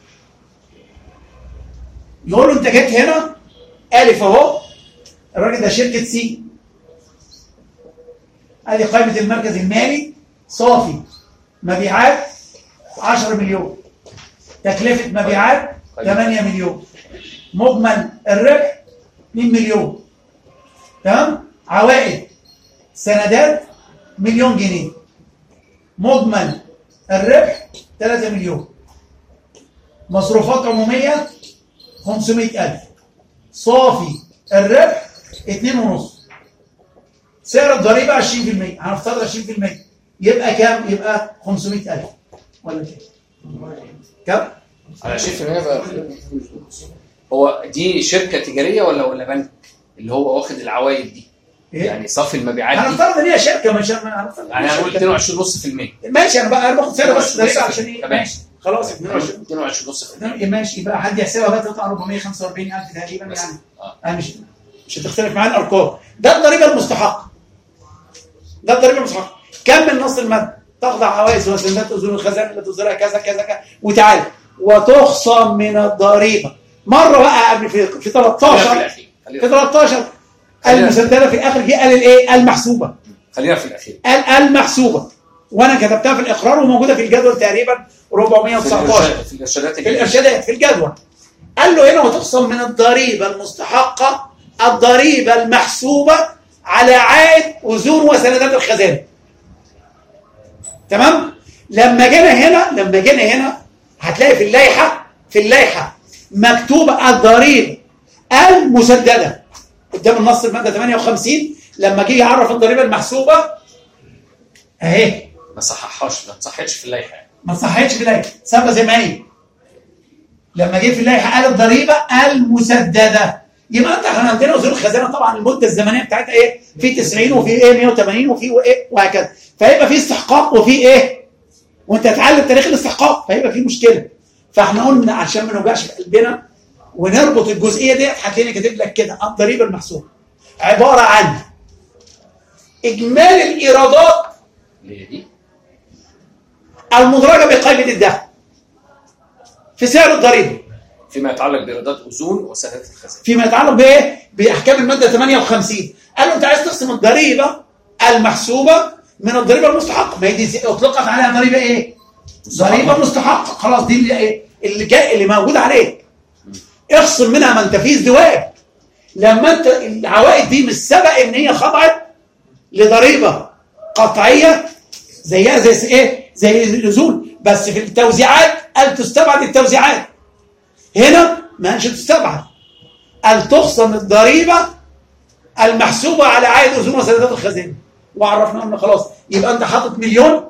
يقول له انت جيت هنا الف اهو، الراجل ده شركه سي، ادي قائمه المركز المالي، صافي مبيعات عشرة مليون، تكلفه مبيعات ثمانية مليون، مجمل الربح اثنين مليون، تمام؟ عوائد سندات مليون جنيه، مجمل الربح ثلاثة مليون، مصروفات عمومية خمسمائة ألف، صافي الربح اثنين ونص، سعر الضريبة عشرين بالمئة، هنفترض عشرين بالمئة، يبقى كام؟ يبقى خمسمائة ألف ولا كام؟ كام؟ على عشرين بالمئة بقى. هو دي شركة تجارية ولا ولا بنك اللي هو واخد العوائد دي؟ إيه؟ يعني صافي المبيعات دي هنفترض ان هي شركه، مش هنفترض يعني هنقول اثنين وعشرين ونص في المية. ماشي، انا بقى انا باخد سعر بس ضريبه عشان ايه؟ ماشي خلاص اثنين وعشرين اثنين وعشرين ونص في المية. ماشي، يبقى حد يحسبها بقى تطلع أربعمائة وخمسة وأربعين ألف تقريبا يعني. اه انا مش مش هتختلف معايا الارقام. ده الضريبه المستحقه. ده الضريبه المستحقه. كم من نص الماده؟ تخضع عوائد وسندات اذون الخزانه اللي تصدرها كذا كذا كذا وتعالى وتخصم من الضريبه مره بقى قبل في في ثلاثة عشر في ثلاثة عشر المسدده في الاخر جه قال الايه؟ المحسوبه. خلينا في الاخير. قال المحسوبه، وانا كتبتها في الاقرار وموجوده في الجدول تقريبا أربعمائة وتسعتاشر في الارشادات في الارشادات في الجدول. قال له هنا وتخصم من الضريبه المستحقه الضريبه المحسوبه على عائد اذون وسندات الخزانه. تمام؟ لما جينا هنا لما جينا هنا هتلاقي في اللائحه في اللائحه مكتوبه الضريبه المسدده قدام النص الماده ثمانية وخمسين. لما جه يعرف الضريبه المحسوبه اهي ما صححهاش، ما صحتش في اللائحه يعني. ما صحتش في اللائحه، سابها زي ما هي. لما جه في اللائحه قال الضريبه المسدده، يبقى انت احنا عندنا اذون الخزانه طبعا المده الزمنيه بتاعتها ايه؟ في تسعين وفي ايه مئة وثمانين وفي ايه وهكذا، فيبقى في استحقاق وفي ايه؟ وانت هتعلم تاريخ الاستحقاق فيبقى في مشكله. فاحنا قلنا عشان ما نوجعش في قلبنا ونربط الجزئيه ديت هتلاقيني كاتب لك كده الضريبه المحسوبه عباره عن اجمالي الايرادات اللي هي دي المدرجه بقائمه الدخل في سعر الضريبه فيما يتعلق بايرادات اذون وسندات الخزانه. فيما يتعلق بايه؟ باحكام الماده ثمانية وخمسين. قال له انت عايز تقسم الضريبه المحسوبه من الضريبه المستحقه، ما هي دي اطلقت عليها ضريبه ايه؟ ضريبه مستحقه. خلاص دي اللي ايه؟ اللي جاي اللي موجود عليك. اخصم منها من تفيز دواب. لما انت العوائد دي مش سبق ان هي خضعت لضريبه قطعيه زيها زي ايه؟ زي الاذون، بس في التوزيعات قال تستبعد التوزيعات. هنا ما قالش تستبعد، قال تخصم الضريبه المحسوبه على عائد اذون وسندات الخزانه. وعرفنا ان خلاص يبقى انت حاطط مليون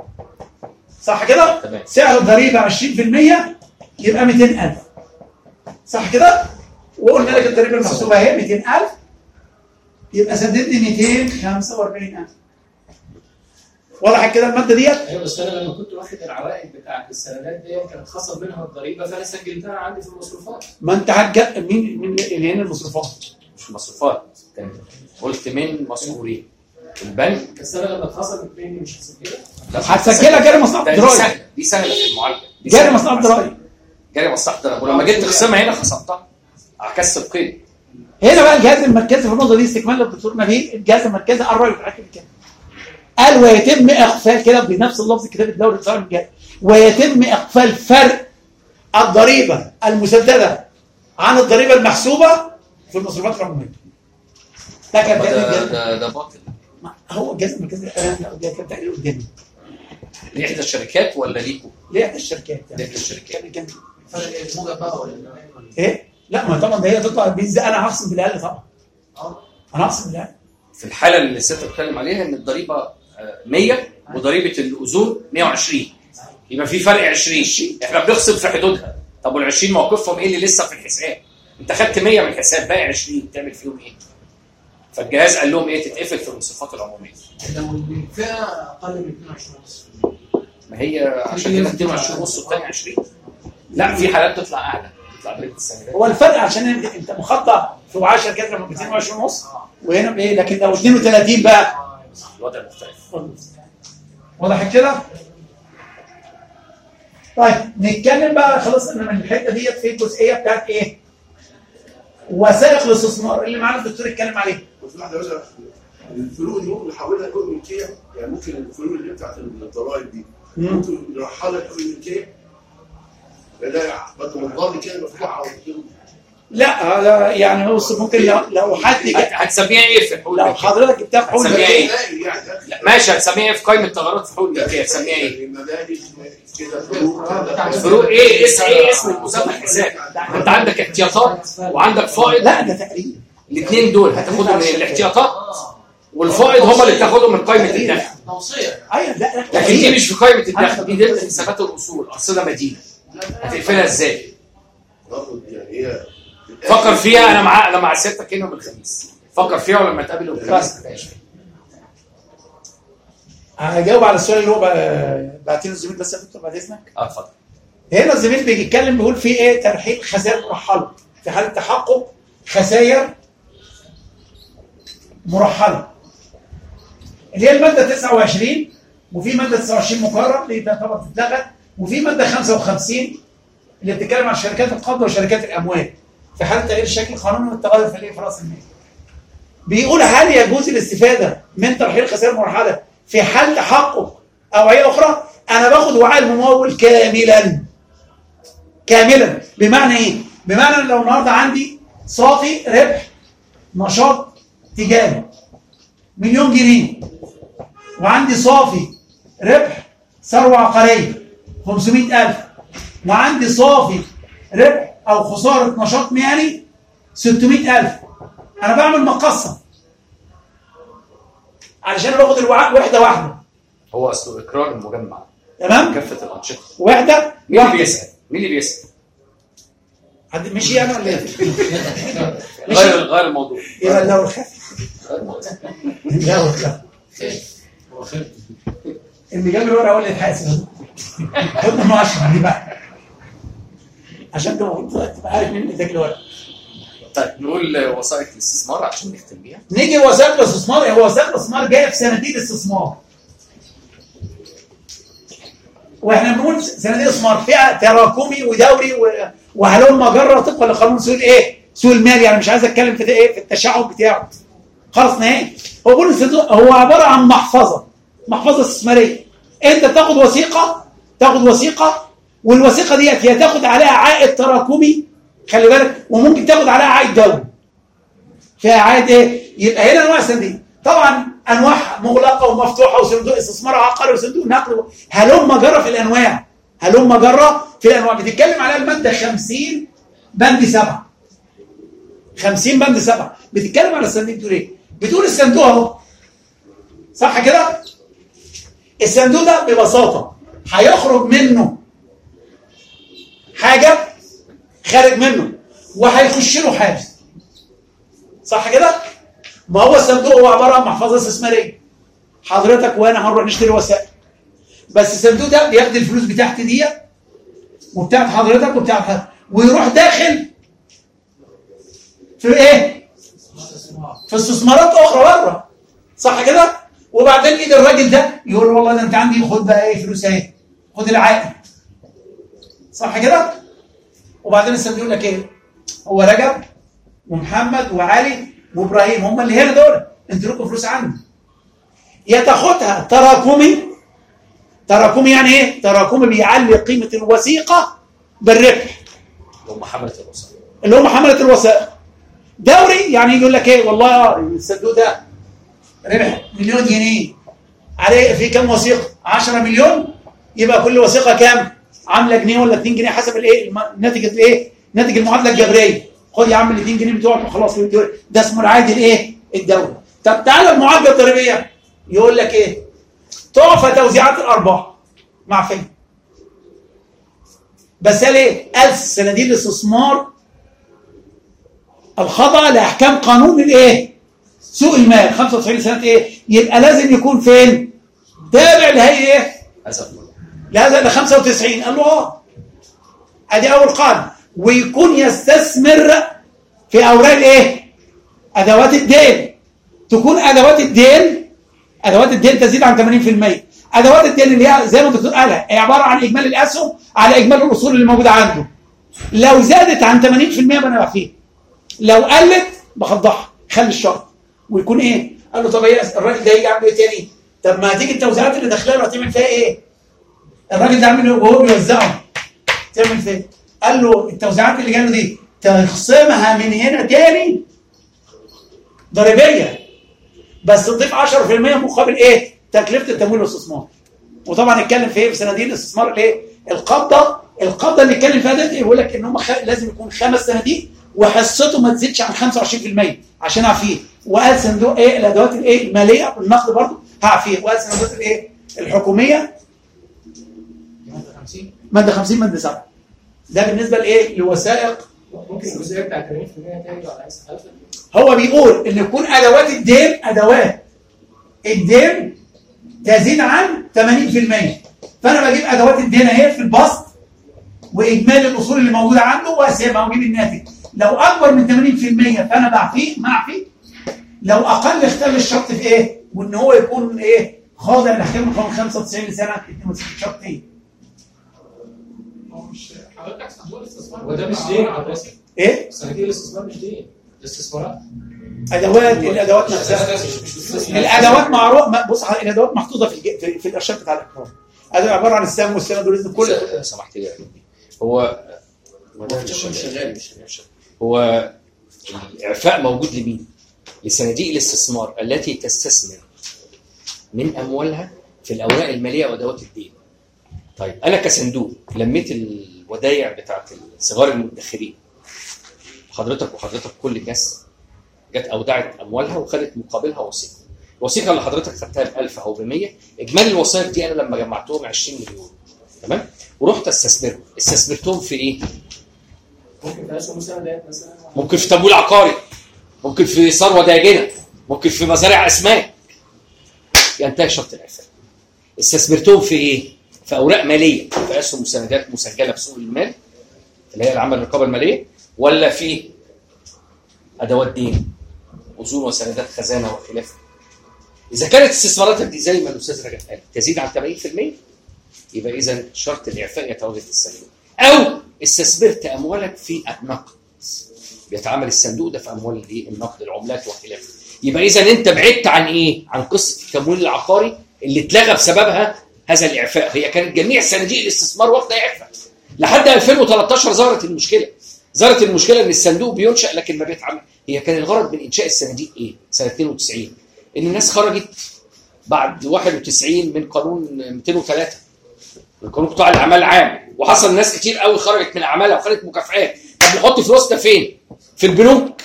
صح كده؟ تمام. سعر الضريبه عشرين بالمئة يبقى مئتين ألف صح كده؟ وقلنا لك الضريبه المحسوبه اهي مئتين ألف يبقى سددني مئتين وخمسة وأربعين ألف. واضح كده الماده ديت؟ ايوه بس انا لما كنت واخد العوائد بتاعت السندات دي كانت خصم منها الضريبه فانا سجلتها عندي في المصروفات. ما انت هتجا مين مين اللي هنا المصروفات؟ مش مصروفات، قلت من مسؤولين البنك. بس انا لما اتخصمت مني مش هسجلها. هتسجلها جاري مصلحه دي ضرائب. سهله دي سهله في المعالجه. جاري مصلحه ضرائب. جاري مصلحه ضرائب، ولما جيت تخصمها هنا خصمتها هكسب قيد. هنا بقى الجهاز المركزي في النقطه دي استكمال للدكتور نبيل. الجهاز المركزي قال رايه في الحكم كده، قال ويتم اخفاء كده بنفس اللفظ الكتاب الدولي بتاع الجهاز، ويتم اخفاء فرق الضريبه المسدده عن الضريبه المحسوبه في المصروفات العموميه. ده كان ده ده, ده باطل. هو الجهاز المركزي ده كان تقريبا قدامي لإحدى الشركات ولا ليكوا؟ لإحدى الشركات يعني. لإحدى الشركات. كان كان فرق الموجب بقى ولا ايه؟ لا ما طبعا ده هي تطلع بيز انا هخصم بالاقل طبعا. اه انا هخصم بالاقل. في الحاله اللي الست بتتكلم عليها ان الضريبه مية وضريبه الاذون مئة وعشرين، يبقى في فرق عشرين، احنا بنخصم في حدودها. طب وال عشرين موقفهم ايه اللي لسه في الحساب؟ انت خدت مية من الحساب باقي عشرين تعمل فيهم ايه؟ فالجهاز قال لهم ايه؟ تتقفل في المصروفات العموميه. لو الفئه اقل من اثنين وعشرين ونص. ما هي عشان كده اثنين وعشرين ونص والثاني عشرين. لا في حالات تطلع اعلى. هو الفرق عشان انت انت مخطط في وعاء شركات لما مئتين وعشرين ونص وهنا بايه، لكن لو اثنين وثلاثين بقى الوضع مختلف. واضح كده؟ طيب نتكلم بقى، خلصنا من الحته ديت في الجزئيه بتاعت ايه؟ وسائق الاستثمار اللي معانا الدكتور اتكلم عليه. وفي واحده بقى الفروق دي ممكن نحولها لحقوق ملكيه، يعني ممكن الفروق اللي بتاعت الضرائب دي ممكن نرحلها لحقوق الملكيه. ده برضه مقابل كده مفتوحه لا هذا يعني بص ممكن لو لو حد هتسميها ايه في حقوق لو الملكيه؟ حضرتك جبتها في حقوق هتسميها الملكيه ايه؟ لا ماشي، هتسميها ايه في قائمه ثغرات في حقوق الملكيه؟ هتسميها ايه؟ المبادئ كده فروق فروق ايه؟ اس ايه اسم المسمى الحساب؟ انت عندك احتياطات وعندك فائض. لا ده تقريبا الاثنين دول هتاخدهم من الاحتياطات والفائض هم اللي بتاخدهم من قائمه الدخل. توصيه. ايوه لا لكن دي مش في قائمه الدخل، دي ضمن حسابات الاصول، ارصده مدينه. هتقفلها ازاي؟ يعني هي فكر فيها. انا مع انا مع سيادتك هنا يوم الخميس، فكر فيها ولما تقابل يوم الخميس نتناقش. هجاوب على السؤال اللي هو بعتين الزميل بس يا دكتور بعد اذنك. اه اتفضل. هنا الزميل بيجي يتكلم بيقول في ايه؟ ترحيل خسائر مرحله في حاله تحقق خسائر مرحله اللي هي الماده تسعة وعشرين، وفي ماده تسعة وعشرين مقرر اللي تعتبر تتلغى، وفي ماده خمسة وخمسين اللي بتتكلم عن شركات القبض وشركات الاموال في حاله تغيير الشكل القانوني والتغير في في راس المال. بيقول هل يجوز الاستفاده من ترحيل خسائر مرحله في حال تحقق اوعيه اخرى؟ انا باخد وعاء الممول كاملا كاملا. بمعنى ايه؟ بمعنى لو النهارده عندي صافي ربح نشاط تجاري مليون جنيه، وعندي صافي ربح ثروه عقاريه خمسمائة ألف، وعندي صافي ربح او خساره نشاط مهني ستمائة ألف، انا بعمل مقصه علشان باخد الوعاء وحده واحده. هو اصله اقرار المجمع تمام؟ كافه الانشطه. وحده مين اللي واحدة. بيسال؟ مين اللي بيسال؟ حد مشي انا ولا ايه؟ غير غير الموضوع. يبقى لو الخفي لا والله اللي جاب الورقه هو اللي يتحاسب. خد منه عشرة دي بقى عشان تبقى عارف مين اللي اداك الورقه. طيب نقول وسائط الاستثمار عشان نختم بيها. نيجي وسائل الاستثمار. هو وسائل الاستثمار جايه في صناديق الاستثمار، واحنا بنقول صناديق الاستثمار فيها تراكمي ودوري وهلم مجره طبقا لقانون سوق الايه؟ سوق المال. يعني مش عايز اتكلم في ايه في التشعب بتاعه خلاص نهائي. هو بيقول هو عباره عن محفظه محفظه استثماريه. انت تاخد وثيقه تاخد وثيقه والوثيقه ديت هي تاخد عليها عائد تراكمي، خلي بالك، وممكن تاخد عليها عائد دوري. فيها عائد ايه؟ يبقى هنا انواع صناديق طبعا انواع مغلقه ومفتوحه وصندوق استثمار عقاري وصندوق نقل، هلم مجره في الانواع هلم مجره في الانواع. بتتكلم عليها الماده خمسين بند سبعة خمسين بند سبعة بتتكلم على الصندوق. بتقول ايه؟ بتقول الصندوق اهو صح كده؟ الصندوق ده ببساطه هيخرج منه حاجه خارج منه وهيخش له حاجه صح كده؟ ما هو الصندوق هو عباره عن محفظه استثماريه. حضرتك وانا هنروح نشتري وسائل، بس الصندوق ده بياخد الفلوس بتاعتي ديت وبتاعت حضرتك وبتاعت حضرتك ويروح داخل في ايه؟ في استثمارات اخرى بره صح كده؟ وبعدين ايد الراجل ده يقول والله ده انت عندي خد بقى ايه فلوس اهي، خد العائد صح كده؟ وبعدين الصندوق يقول لك ايه؟ هو رجب ومحمد وعلي وابراهيم هم اللي هنا دول، انتوا لكم فلوس عندي. يا تاخدها تراكمي. تراكمي يعني ايه؟ تراكمي بيعلي قيمه الوثيقه بالربح اللي هم حمله الوثائق. اللي هم حمله الوثائق. دوري يعني يقول لك ايه؟ والله اه الصندوق ده ربح مليون جنيه عليه في كام وثيقه؟ عشرة مليون، يبقى كل وثيقه كام؟ عامله جنيه ولا اتنين جنيه حسب الايه؟ ناتج الايه؟ ناتج المعادله الجبريه. خد يا عم ال اتنين جنيه بتوعك وخلاص. ده اسمه العائد الايه؟ الدوري. طب تعالى المعادله الضريبيه يقول لك ايه؟ تعفى توزيعات الارباح معفيه. بس قال ايه؟ قال صناديق الاستثمار الخاضعه لاحكام قانون الايه؟ سوق المال خمسة وتسعين سنه ايه؟ يبقى لازم يكون فين؟ تابع لهي ايه؟ حسب لا لا ل خمسة وتسعين. قال له اه ادي اول قاعده. ويكون يستثمر في اوراق الايه؟ ادوات الدين. تكون ادوات الدين ادوات الدين تزيد عن ثمانين بالمئة. ادوات الدين اللي هي زي ما الدكتور قالها هي عباره عن اجمالي الاسهم على اجمالي الاصول اللي موجوده عنده. لو زادت عن ثمانين بالمئة بنبع فيه، لو قلت بخضعها. خلي الشرط ويكون ايه؟ قال له طب ايه الراجل ده هيجي عامل ايه تاني؟ طب ما هتيجي التوزيعات اللي داخله له هتعمل فيها ايه؟ الراجل ده عامل ايه وهو بيوزعهم؟ تعمل فيها قال له التوزيعات اللي جايه دي تخصمها من هنا تاني ضريبيه، بس تضيف عشرة بالمئة مقابل ايه؟ تكلفه التمويل والاستثمار. وطبعا اتكلم في ايه؟ في صناديق الاستثمار الايه؟ القبضه، القبضه اللي اتكلم فيها ديت يقول لك ان هم خ... لازم يكون خمس صناديق وحصته ما تزيدش عن خمسة وعشرين بالمئة عشان اعفيه. وقال صندوق ايه؟ الادوات الايه؟ الماليه والنقد برضه هعفيه. وقال صندوق الايه؟ الحكوميه ماده خمسين ماده سبعة. ده بالنسبه لايه؟ لوثائق. ممكن الجزئيه بتاع ثمانين بالمئة تاني على اساس هو بيقول ان يكون ادوات الدين ادوات الدين تزيد عن ثمانين بالمئة. فانا بجيب ادوات الدين اهي في البسط واجمالي الاصول اللي موجوده عنده واسيبها واجيب الناتج. لو اكبر من ثمانين بالمئة فانا بعفيه معفي. لو اقل اختل الشرط في ايه؟ وان هو يكون ايه؟ خاضع لاحكام القانون خمسة وتسعين لسنه اثنين وتسعين. شرط ايه؟ هو مش حضرتك صندوق الاستثمار وده مش دين حضرتك. ايه؟ صناديق الاستثمار مش دين، الاستثمارات ادوات الادوات نفسها. الادوات معروف. بص الادوات محطوطه في في, في الارشاد بتاع الاقرار. ادوات عباره عن السهم والسند والرزق كل سمحت لي هو هو الاعفاء موجود لمين؟ لصناديق الاستثمار التي تستثمر من اموالها في الاوراق الماليه وادوات الدين. طيب انا كصندوق لميت الودايع بتاعت صغار المدخرين، حضرتك وحضرتك كل الناس جت اودعت اموالها وخدت مقابلها وثيقه. الوثيقه اللي حضرتك خدتها ب ألف او ب مية، اجمالي الوثائق دي انا لما جمعتهم عشرين مليون، تمام؟ ورحت استثمرهم، استثمرتهم في ايه؟ ممكن في اسهم مساندات مثلا، ممكن في تمويل عقاري، ممكن في ثروه داجنه، ممكن في مزارع اسماك. ينتهي شرط الاعفاء. استثمرتهم في ايه؟ في اوراق ماليه، في اسهم مساندات مسجله بسوق المال اللي هي العمل الرقابه الماليه، ولا في ادوات دين، اذون وسندات خزانه وخلافه. اذا كانت استثماراتك دي زي ما الاستاذ رجب قال تزيد عن ثمانين بالمئة، يبقى اذا شرط الاعفاء يتواجد في الصندوق. او استثمرت اموالك في النقد، بيتعامل الصندوق ده في اموال الايه؟ النقد، العملات وخلافه. يبقى اذا انت بعدت عن ايه؟ عن قصه التمويل العقاري اللي اتلغى بسببها هذا الاعفاء. هي كانت جميع صناديق الاستثمار واخده اعفاء لحد ألفين وثلاثة عشر. ظهرت المشكله ظهرت المشكله ان الصندوق بينشا لكن ما بيتعمل. هي كان الغرض من انشاء الصناديق ايه؟ سنه اثنين وتسعين ان الناس خرجت بعد واحد وتسعين من قانون مئتين وثلاثة، من قانون قطاع الاعمال العام، وحصل ناس كتير قوي خرجت من اعمالها وخدت مكافآت. طب نحط فلوسنا فين؟ في البنوك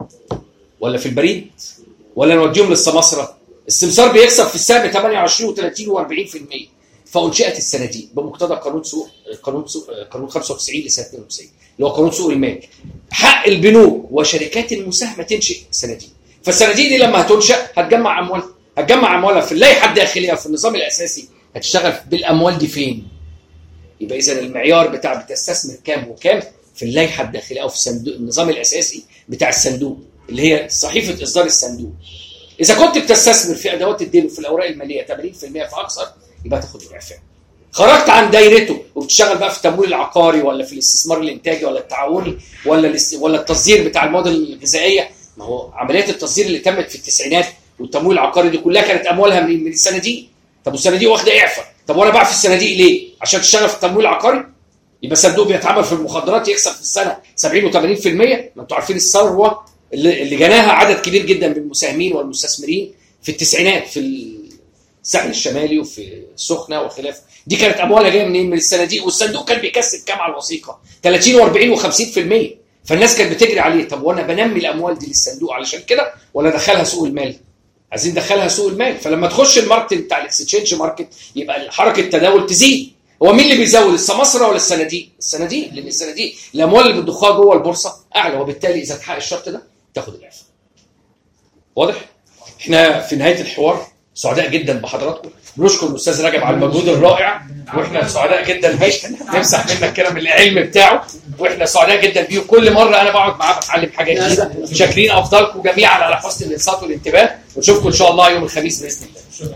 ولا في البريد ولا نوديهم للسماسره؟ السمسار بيكسب في السهم ثمانية وعشرين وثلاثين وأربعين بالمئة. فانشئت الصناديق بمقتضى قانون سوق قانون سوق قانون خمسة وتسعين لسنه اثنين وتسعين اللي هو قانون سوق المال. حق البنوك وشركات المساهمه تنشئ صناديق. فالصناديق دي لما هتنشا هتجمع اموالها هتجمع اموالها في اللائحه الداخليه وفي النظام الاساسي. هتشتغل بالاموال دي فين؟ يبقى اذا المعيار بتاع بتستثمر كام وكام في اللائحه الداخليه او في الصندوق النظام الاساسي بتاع الصندوق اللي هي صحيفه اصدار الصندوق. اذا كنت بتستثمر في ادوات الدين وفي الاوراق الماليه ثمانين بالمئة فاكثر يبقى تاخد الاعفاء. خرجت عن دايرته وبتشتغل بقى في التمويل العقاري ولا في الاستثمار الانتاجي ولا التعاوني ولا ولا التصدير بتاع المواد الغذائيه. ما هو عمليات التصدير اللي تمت في التسعينات والتمويل العقاري دي كلها كانت اموالها من من الصناديق. طب والصناديق واخده اعفاء، طب وانا بقى في الصناديق ليه؟ عشان تشتغل في التمويل العقاري؟ يبقى صندوق بيتعامل في المخدرات يكسب في السنه سبعين وثمانين بالمئة. ما انتوا عارفين الثروه اللي, اللي جناها عدد كبير جدا من المساهمين والمستثمرين في التسعينات في الساحل الشمالي وفي السخنه وخلافه. دي كانت اموالها جايه منين؟ من الصناديق. والصندوق كان بيكسب كام على الوثيقه؟ ثلاثين وأربعين وخمسين بالمئة. فالناس كانت بتجري عليه. طب وانا بنمي الاموال دي للصندوق علشان كده ولا ادخلها سوق المال؟ عايزين ندخلها سوق المال. فلما تخش الماركت بتاع الاكستشينج ماركت يبقى حركه التداول تزيد. هو مين اللي بيزود؟ السماسره ولا الصناديق؟ الصناديق، لان الصناديق الاموال اللي بتضخها جوه البورصه اعلى، وبالتالي اذا اتحقق الشرط ده تاخد الاعفاء. واضح؟ احنا في نهايه الحوار سعداء جدا بحضراتكم، بنشكر الاستاذ رجب على المجهود الرائع، واحنا سعداء جدا بيه، نمسح منك كده من العلم بتاعه، واحنا سعداء جدا بيه، وكل مره انا بقعد معاه بتعلم حاجه جديده. شاكرين افضلكم جميعا على حسن الانصات والانتباه، ونشوفكم ان شاء الله يوم الخميس باذن الله.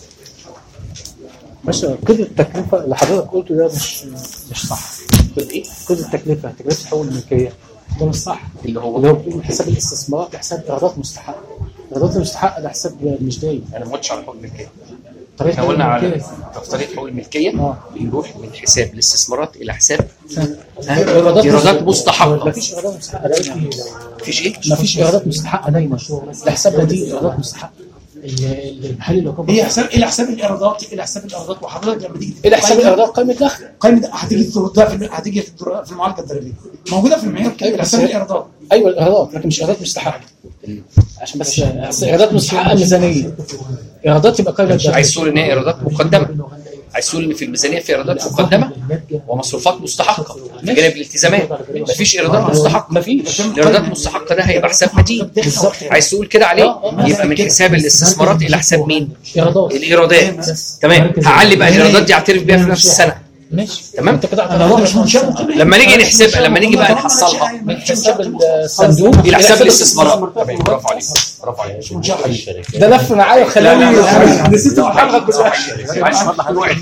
ماشي. كود التكلفه اللي حضرتك قلته ده مش مش صح. كود ايه؟ كود التكلفه تكلفه حقوق الملكيه ده مش صح. اللي هو اللي هو بيقول حساب الاستثمارات لحساب ايرادات مستحقه. ايرادات المستحقه ده حساب مش دايم. انا ما قلتش على حقوق الملكيه. طريقه احنا قلنا على الملكية. طريقه حقوق الملكيه اه بيروح من حساب الاستثمارات الى حساب ايرادات ايرادات مستحقه. مفيش ايرادات مستحقه دايما. مفيش ايه؟ مفيش ايرادات مستحقه دايما. ده حساب بديل ايرادات مستحقه. المحل اللي هو هي حساب الى حساب الايرادات الى حساب الايرادات، وحضرتك لما تيجي الى حساب الايرادات قائمه دخل. قائمه هتيجي تردها في هتيجي في الدر- في المعالجه الضريبيه موجوده في المعيار كده الى حساب الايرادات. ايوه الايرادات لكن مش ايرادات مستحقه. عشان بس أصل ايرادات مستحقه ميزانيه. ايرادات يبقى قائمه دخل. عايز تقول ان هي ايرادات مقدمه، عايز تقول ان في الميزانيه في ايرادات مقدمه ومصروفات مستحقه بجانب الالتزامات. مفيش ايرادات مستحقه. مفيش. الايرادات المستحقه ده هيبقى حساب مدين. عايز تقول كده عليه يبقى من حساب الاستثمارات الى حساب مين؟ ايرادات. الايرادات. تمام. هعلي بقى الايرادات دي اعترف بيها في نفس السنه. ماشي تمام. انت كده انا بقى مش منشأ لما نيجي نحسبها، لما نيجي بقى نحصلها من حساب الصندوق الى حساب الاستثمارات. تمام. برافو عليك، برافو عليك. ده لف معايا وخلاني نسيت محمد برافو عليك،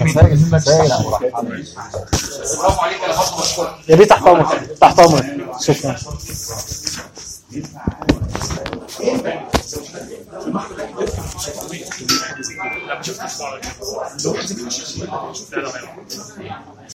انا برضه بشكرك. يا بيه تحت امرك تحت امرك. شكرا.